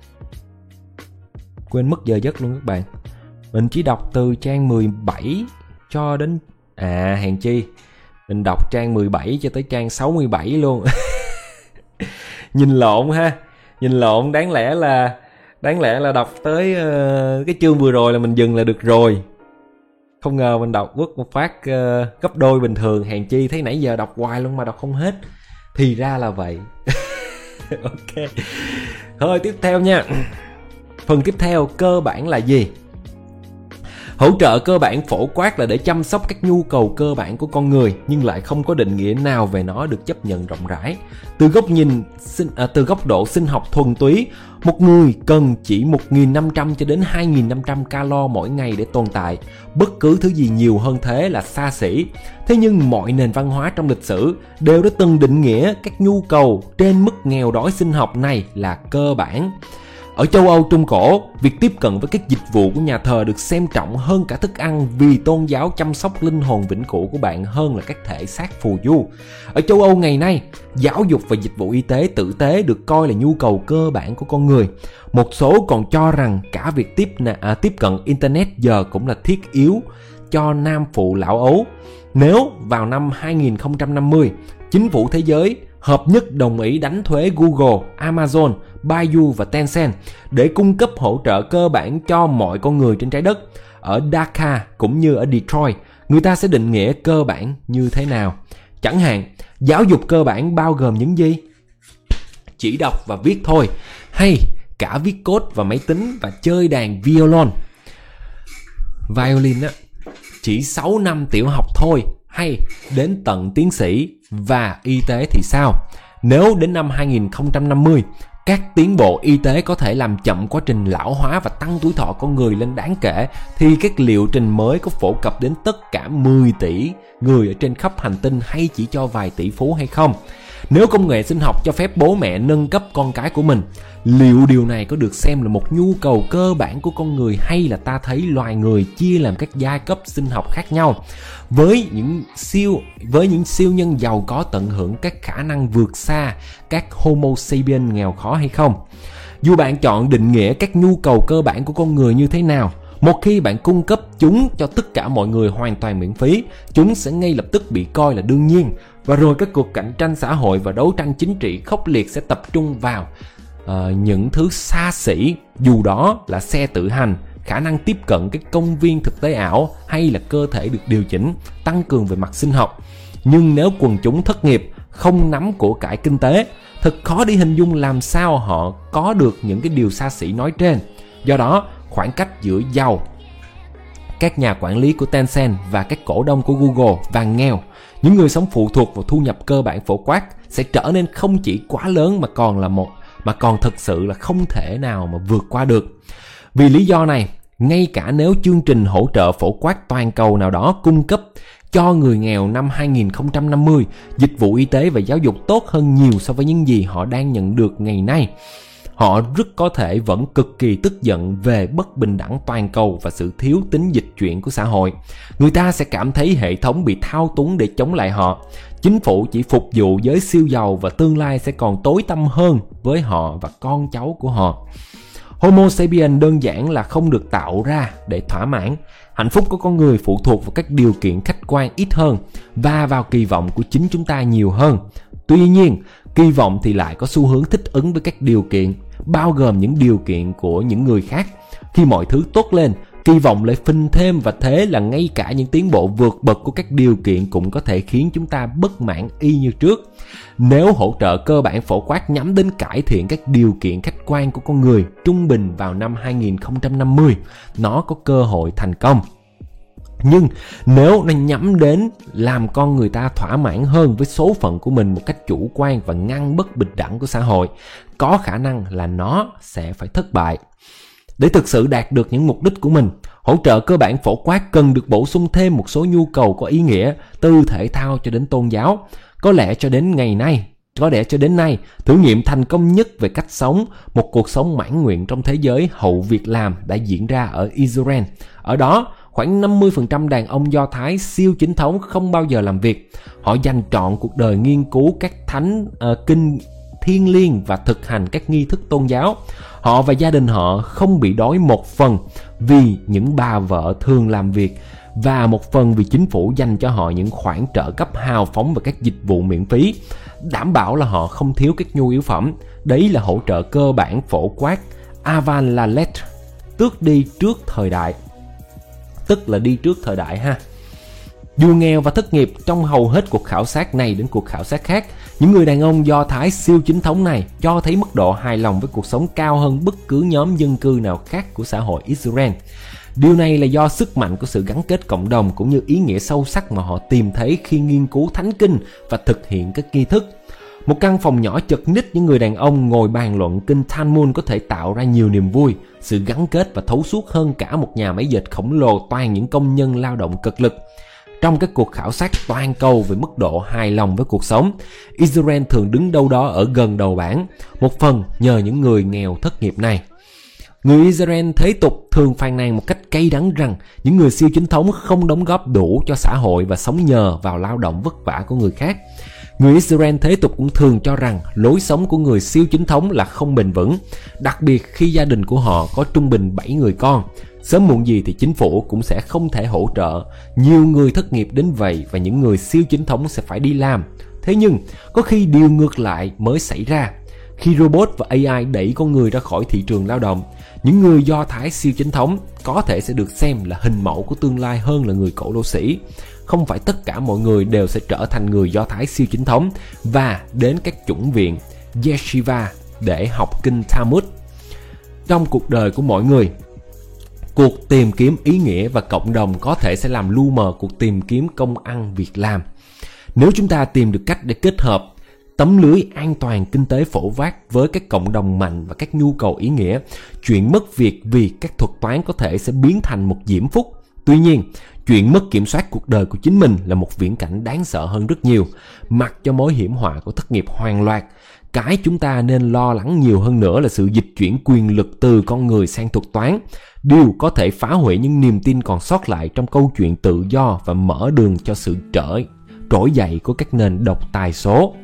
[SPEAKER 1] Quên mất giờ giấc luôn các bạn. Mình chỉ đọc từ trang 17 cho đến... hèn chi mình đọc trang 17 cho tới trang 67 luôn. Nhìn lộn ha. Nhìn lộn, đáng lẽ là đọc tới cái chương vừa rồi là mình dừng là được rồi. Không ngờ mình đọc quất một phát gấp đôi bình thường. Hèn chi thấy nãy giờ đọc hoài luôn mà đọc không hết. Thì ra là vậy. Ok. Thôi tiếp theo nha. Phần tiếp theo, cơ bản là gì? Hỗ trợ cơ bản phổ quát là để chăm sóc các nhu cầu cơ bản của con người, nhưng lại không có định nghĩa nào về nó được chấp nhận rộng rãi. Từ góc độ sinh học thuần túy, một người cần chỉ 1.500 cho đến 2.500 calo mỗi ngày để tồn tại. Bất cứ thứ gì nhiều hơn thế là xa xỉ. Thế nhưng mọi nền văn hóa trong lịch sử đều đã từng định nghĩa các nhu cầu trên mức nghèo đói sinh học này là cơ bản. Ở châu Âu Trung Cổ, việc tiếp cận với các dịch vụ của nhà thờ được xem trọng hơn cả thức ăn, vì tôn giáo chăm sóc linh hồn vĩnh cửu của bạn hơn là các thể xác phù du. Ở châu Âu ngày nay, giáo dục và dịch vụ y tế tử tế được coi là nhu cầu cơ bản của con người. Một số còn cho rằng cả việc tiếp cận Internet giờ cũng là thiết yếu cho nam phụ lão ấu. Nếu vào năm 2050, chính phủ thế giới hợp nhất đồng ý đánh thuế Google, Amazon, Baidu và Tencent để cung cấp hỗ trợ cơ bản cho mọi con người trên trái đất. Ở Dhaka cũng như ở Detroit, người ta sẽ định nghĩa cơ bản như thế nào? Chẳng hạn, giáo dục cơ bản bao gồm những gì? Chỉ đọc và viết thôi, hay cả viết code và máy tính và chơi đàn violin á, chỉ 6 năm tiểu học thôi, hay đến tận tiến sĩ? Và y tế thì sao? Nếu đến năm 2050, các tiến bộ y tế có thể làm chậm quá trình lão hóa và tăng tuổi thọ con người lên đáng kể, thì các liệu trình mới có phổ cập đến tất cả 10 tỷ người ở trên khắp hành tinh hay chỉ cho vài tỷ phú hay không? Nếu công nghệ sinh học cho phép bố mẹ nâng cấp con cái của mình, liệu điều này có được xem là một nhu cầu cơ bản của con người, hay là ta thấy loài người chia làm các giai cấp sinh học khác nhau, với những siêu nhân giàu có tận hưởng các khả năng vượt xa các Homo sapiens nghèo khó hay không? Dù bạn chọn định nghĩa các nhu cầu cơ bản của con người như thế nào, một khi bạn cung cấp chúng cho tất cả mọi người hoàn toàn miễn phí, chúng sẽ ngay lập tức bị coi là đương nhiên. Và rồi các cuộc cạnh tranh xã hội và đấu tranh chính trị khốc liệt sẽ tập trung vào những thứ xa xỉ, dù đó là xe tự hành, khả năng tiếp cận các công viên thực tế ảo, hay là cơ thể được điều chỉnh, tăng cường về mặt sinh học. Nhưng nếu quần chúng thất nghiệp, không nắm của cải kinh tế, thật khó để hình dung làm sao họ có được những cái điều xa xỉ nói trên. Do đó, khoảng cách giữa giàu, các nhà quản lý của Tencent và các cổ đông của Google và nghèo, những người sống phụ thuộc vào thu nhập cơ bản phổ quát, sẽ trở nên không chỉ quá lớn mà còn thực sự là không thể nào mà vượt qua được. Vì lý do này, ngay cả nếu chương trình hỗ trợ phổ quát toàn cầu nào đó cung cấp cho người nghèo năm 2050 dịch vụ y tế và giáo dục tốt hơn nhiều so với những gì họ đang nhận được ngày nay, họ rất có thể vẫn cực kỳ tức giận về bất bình đẳng toàn cầu và sự thiếu tính dịch chuyển của xã hội. Người ta sẽ cảm thấy hệ thống bị thao túng để chống lại họ. Chính phủ chỉ phục vụ giới siêu giàu và tương lai sẽ còn tối tăm hơn với họ và con cháu của họ. Homo sapiens đơn giản là không được tạo ra để thỏa mãn. Hạnh phúc của con người phụ thuộc vào các điều kiện khách quan ít hơn và vào kỳ vọng của chính chúng ta nhiều hơn. Tuy nhiên, kỳ vọng thì lại có xu hướng thích ứng với các điều kiện, bao gồm những điều kiện của những người khác. Khi mọi thứ tốt lên, kỳ vọng lại phình thêm, và thế là ngay cả những tiến bộ vượt bậc của các điều kiện cũng có thể khiến chúng ta bất mãn y như trước. Nếu hỗ trợ cơ bản phổ quát nhắm đến cải thiện các điều kiện khách quan của con người trung bình vào năm 2050, nó có cơ hội thành công. Nhưng nếu nó nhắm đến làm con người ta thỏa mãn hơn với số phận của mình một cách chủ quan và ngăn bất bình đẳng của xã hội, có khả năng là nó sẽ phải thất bại. Để thực sự đạt được những mục đích của mình, hỗ trợ cơ bản phổ quát cần được bổ sung thêm một số nhu cầu có ý nghĩa, từ thể thao cho đến tôn giáo. Có lẽ cho đến nay, thử nghiệm thành công nhất về cách sống một cuộc sống mãn nguyện trong thế giới hậu việc làm đã diễn ra ở Israel. Ở đó, khoảng 50% đàn ông Do Thái siêu chính thống không bao giờ làm việc. Họ dành trọn cuộc đời nghiên cứu các kinh thiêng liêng và thực hành các nghi thức tôn giáo. Họ và gia đình họ không bị đói, một phần vì những bà vợ thường làm việc và một phần vì chính phủ dành cho họ những khoản trợ cấp hào phóng và các dịch vụ miễn phí, đảm bảo là họ không thiếu các nhu yếu phẩm. Đấy là hỗ trợ cơ bản phổ quát avant la lettre, tức đi trước thời đại. Tức là đi trước thời đại ha. Dù nghèo và thất nghiệp, trong hầu hết cuộc khảo sát này đến cuộc khảo sát khác, những người đàn ông Do Thái siêu chính thống này cho thấy mức độ hài lòng với cuộc sống cao hơn bất cứ nhóm dân cư nào khác của xã hội Israel. Điều này là do sức mạnh của sự gắn kết cộng đồng cũng như ý nghĩa sâu sắc mà họ tìm thấy khi nghiên cứu thánh kinh và thực hiện các nghi thức. Một căn phòng nhỏ chật ních những người đàn ông ngồi bàn luận kinh Talmud có thể tạo ra nhiều niềm vui, sự gắn kết và thấu suốt hơn cả một nhà máy dệt khổng lồ toàn những công nhân lao động cực lực. Trong các cuộc khảo sát toàn cầu về mức độ hài lòng với cuộc sống, Israel thường đứng đâu đó ở gần đầu bảng, một phần nhờ những người nghèo thất nghiệp này. Người Israel thế tục thường phàn nàn một cách cay đắng rằng những người siêu chính thống không đóng góp đủ cho xã hội và sống nhờ vào lao động vất vả của người khác. Người Israel thế tục cũng thường cho rằng lối sống của người siêu chính thống là không bền vững, đặc biệt khi gia đình của họ có trung bình 7 người con. Sớm muộn gì thì chính phủ cũng sẽ không thể hỗ trợ nhiều người thất nghiệp đến vậy và những người siêu chính thống sẽ phải đi làm. Thế nhưng, có khi điều ngược lại mới xảy ra. Khi robot và AI đẩy con người ra khỏi thị trường lao động, những người Do Thái siêu chính thống có thể sẽ được xem là hình mẫu của tương lai hơn là người cổ đô sĩ. Không phải tất cả mọi người đều sẽ trở thành người Do Thái siêu chính thống và đến các chủng viện Yeshiva để học kinh Talmud. Trong cuộc đời của mỗi người, cuộc tìm kiếm ý nghĩa và cộng đồng có thể sẽ làm lu mờ cuộc tìm kiếm công ăn việc làm. Nếu chúng ta tìm được cách để kết hợp tấm lưới an toàn kinh tế phổ quát với các cộng đồng mạnh và các nhu cầu ý nghĩa. Chuyện mất việc vì các thuật toán có thể sẽ biến thành một diễm phúc. Tuy nhiên, chuyện mất kiểm soát cuộc đời của chính mình là một viễn cảnh đáng sợ hơn rất nhiều. Mặc cho mối hiểm họa của thất nghiệp hoàn loạt, cái chúng ta nên lo lắng nhiều hơn nữa là sự dịch chuyển quyền lực từ con người sang thuật toán. Điều có thể phá hủy những niềm tin còn sót lại trong câu chuyện tự do và mở đường cho sự trỗi dậy của các nền độc tài số.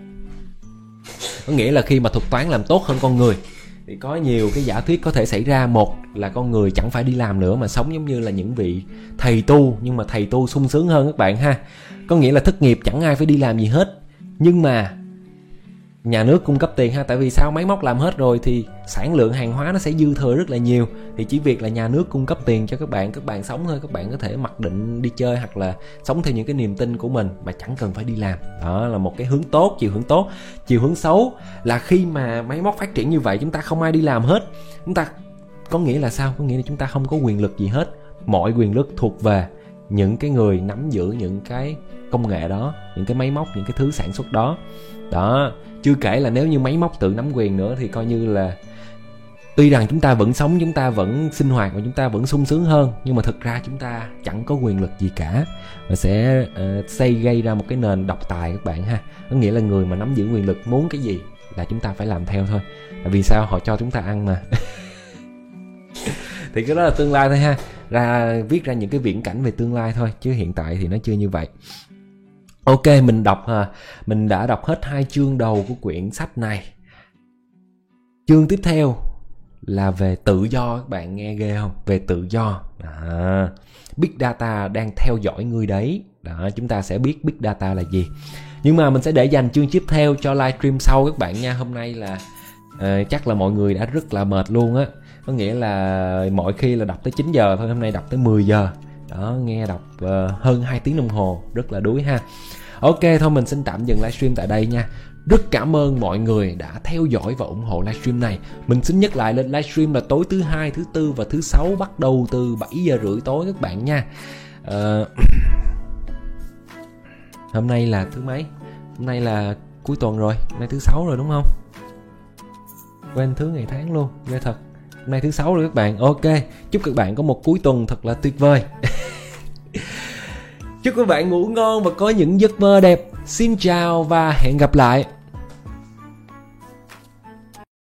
[SPEAKER 1] Có nghĩa là khi mà thuật toán làm tốt hơn con người thì có nhiều cái giả thuyết có thể xảy ra. Một là con người chẳng phải đi làm nữa mà sống giống như là những vị thầy tu, nhưng mà thầy tu sung sướng hơn các bạn ha. Có nghĩa là thất nghiệp chẳng ai phải đi làm gì hết, nhưng mà nhà nước cung cấp tiền ha. Tại vì sao? Máy móc làm hết rồi thì sản lượng hàng hóa nó sẽ dư thừa rất là nhiều, thì chỉ việc là nhà nước cung cấp tiền cho các bạn sống thôi. Các bạn có thể mặc định đi chơi hoặc là sống theo những cái niềm tin của mình mà chẳng cần phải đi làm. Đó là một cái hướng tốt, chiều hướng tốt. Chiều hướng xấu là khi mà máy móc phát triển như vậy, chúng ta không ai đi làm hết. Chúng ta có nghĩa là sao? Có nghĩa là chúng ta không có quyền lực gì hết. Mọi quyền lực thuộc về những cái người nắm giữ những cái công nghệ đó, những cái máy móc, những cái thứ sản xuất đó. Đó, chưa kể là nếu như máy móc tự nắm quyền nữa thì coi như là tuy rằng chúng ta vẫn sống, chúng ta vẫn sinh hoạt và chúng ta vẫn sung sướng hơn, nhưng mà thực ra chúng ta chẳng có quyền lực gì cả, và sẽ gây ra một cái nền độc tài các bạn ha. Có nghĩa là người mà nắm giữ quyền lực muốn cái gì là chúng ta phải làm theo thôi. Tại vì sao? Họ cho chúng ta ăn mà. Thì cái đó là tương lai thôi ha. Viết ra những cái viễn cảnh về tương lai thôi, chứ hiện tại thì nó chưa như vậy. Ok, mình đã đọc hết 2 chương đầu của quyển sách này. Chương tiếp theo là về tự do. Các bạn nghe ghê không? Về tự do. Big Data đang theo dõi ngươi đấy. Đó, chúng ta sẽ biết Big Data là gì. Nhưng mà mình sẽ để dành chương tiếp theo cho livestream sau các bạn nha. Hôm nay là chắc là mọi người đã rất là mệt luôn á. Có nghĩa là mọi khi là đọc tới 9 giờ thôi, hôm nay đọc tới 10 giờ. Đó, nghe đọc hơn 2 tiếng đồng hồ, rất là đuối ha. Ok, thôi mình xin tạm dừng livestream tại đây nha. Rất cảm ơn mọi người đã theo dõi và ủng hộ livestream này. Mình xin nhắc lại, lên livestream là tối thứ 2, thứ 4 và thứ 6, bắt đầu từ 7 giờ rưỡi tối các bạn nha. Hôm nay là thứ mấy? Hôm nay là cuối tuần rồi, hôm nay thứ 6 rồi đúng không? Quên thứ ngày tháng luôn, ghê thật. Hôm nay thứ 6 rồi các bạn. Ok, chúc các bạn có một cuối tuần thật là tuyệt vời. Chúc các bạn ngủ ngon và có những giấc mơ đẹp. Xin chào và hẹn gặp lại.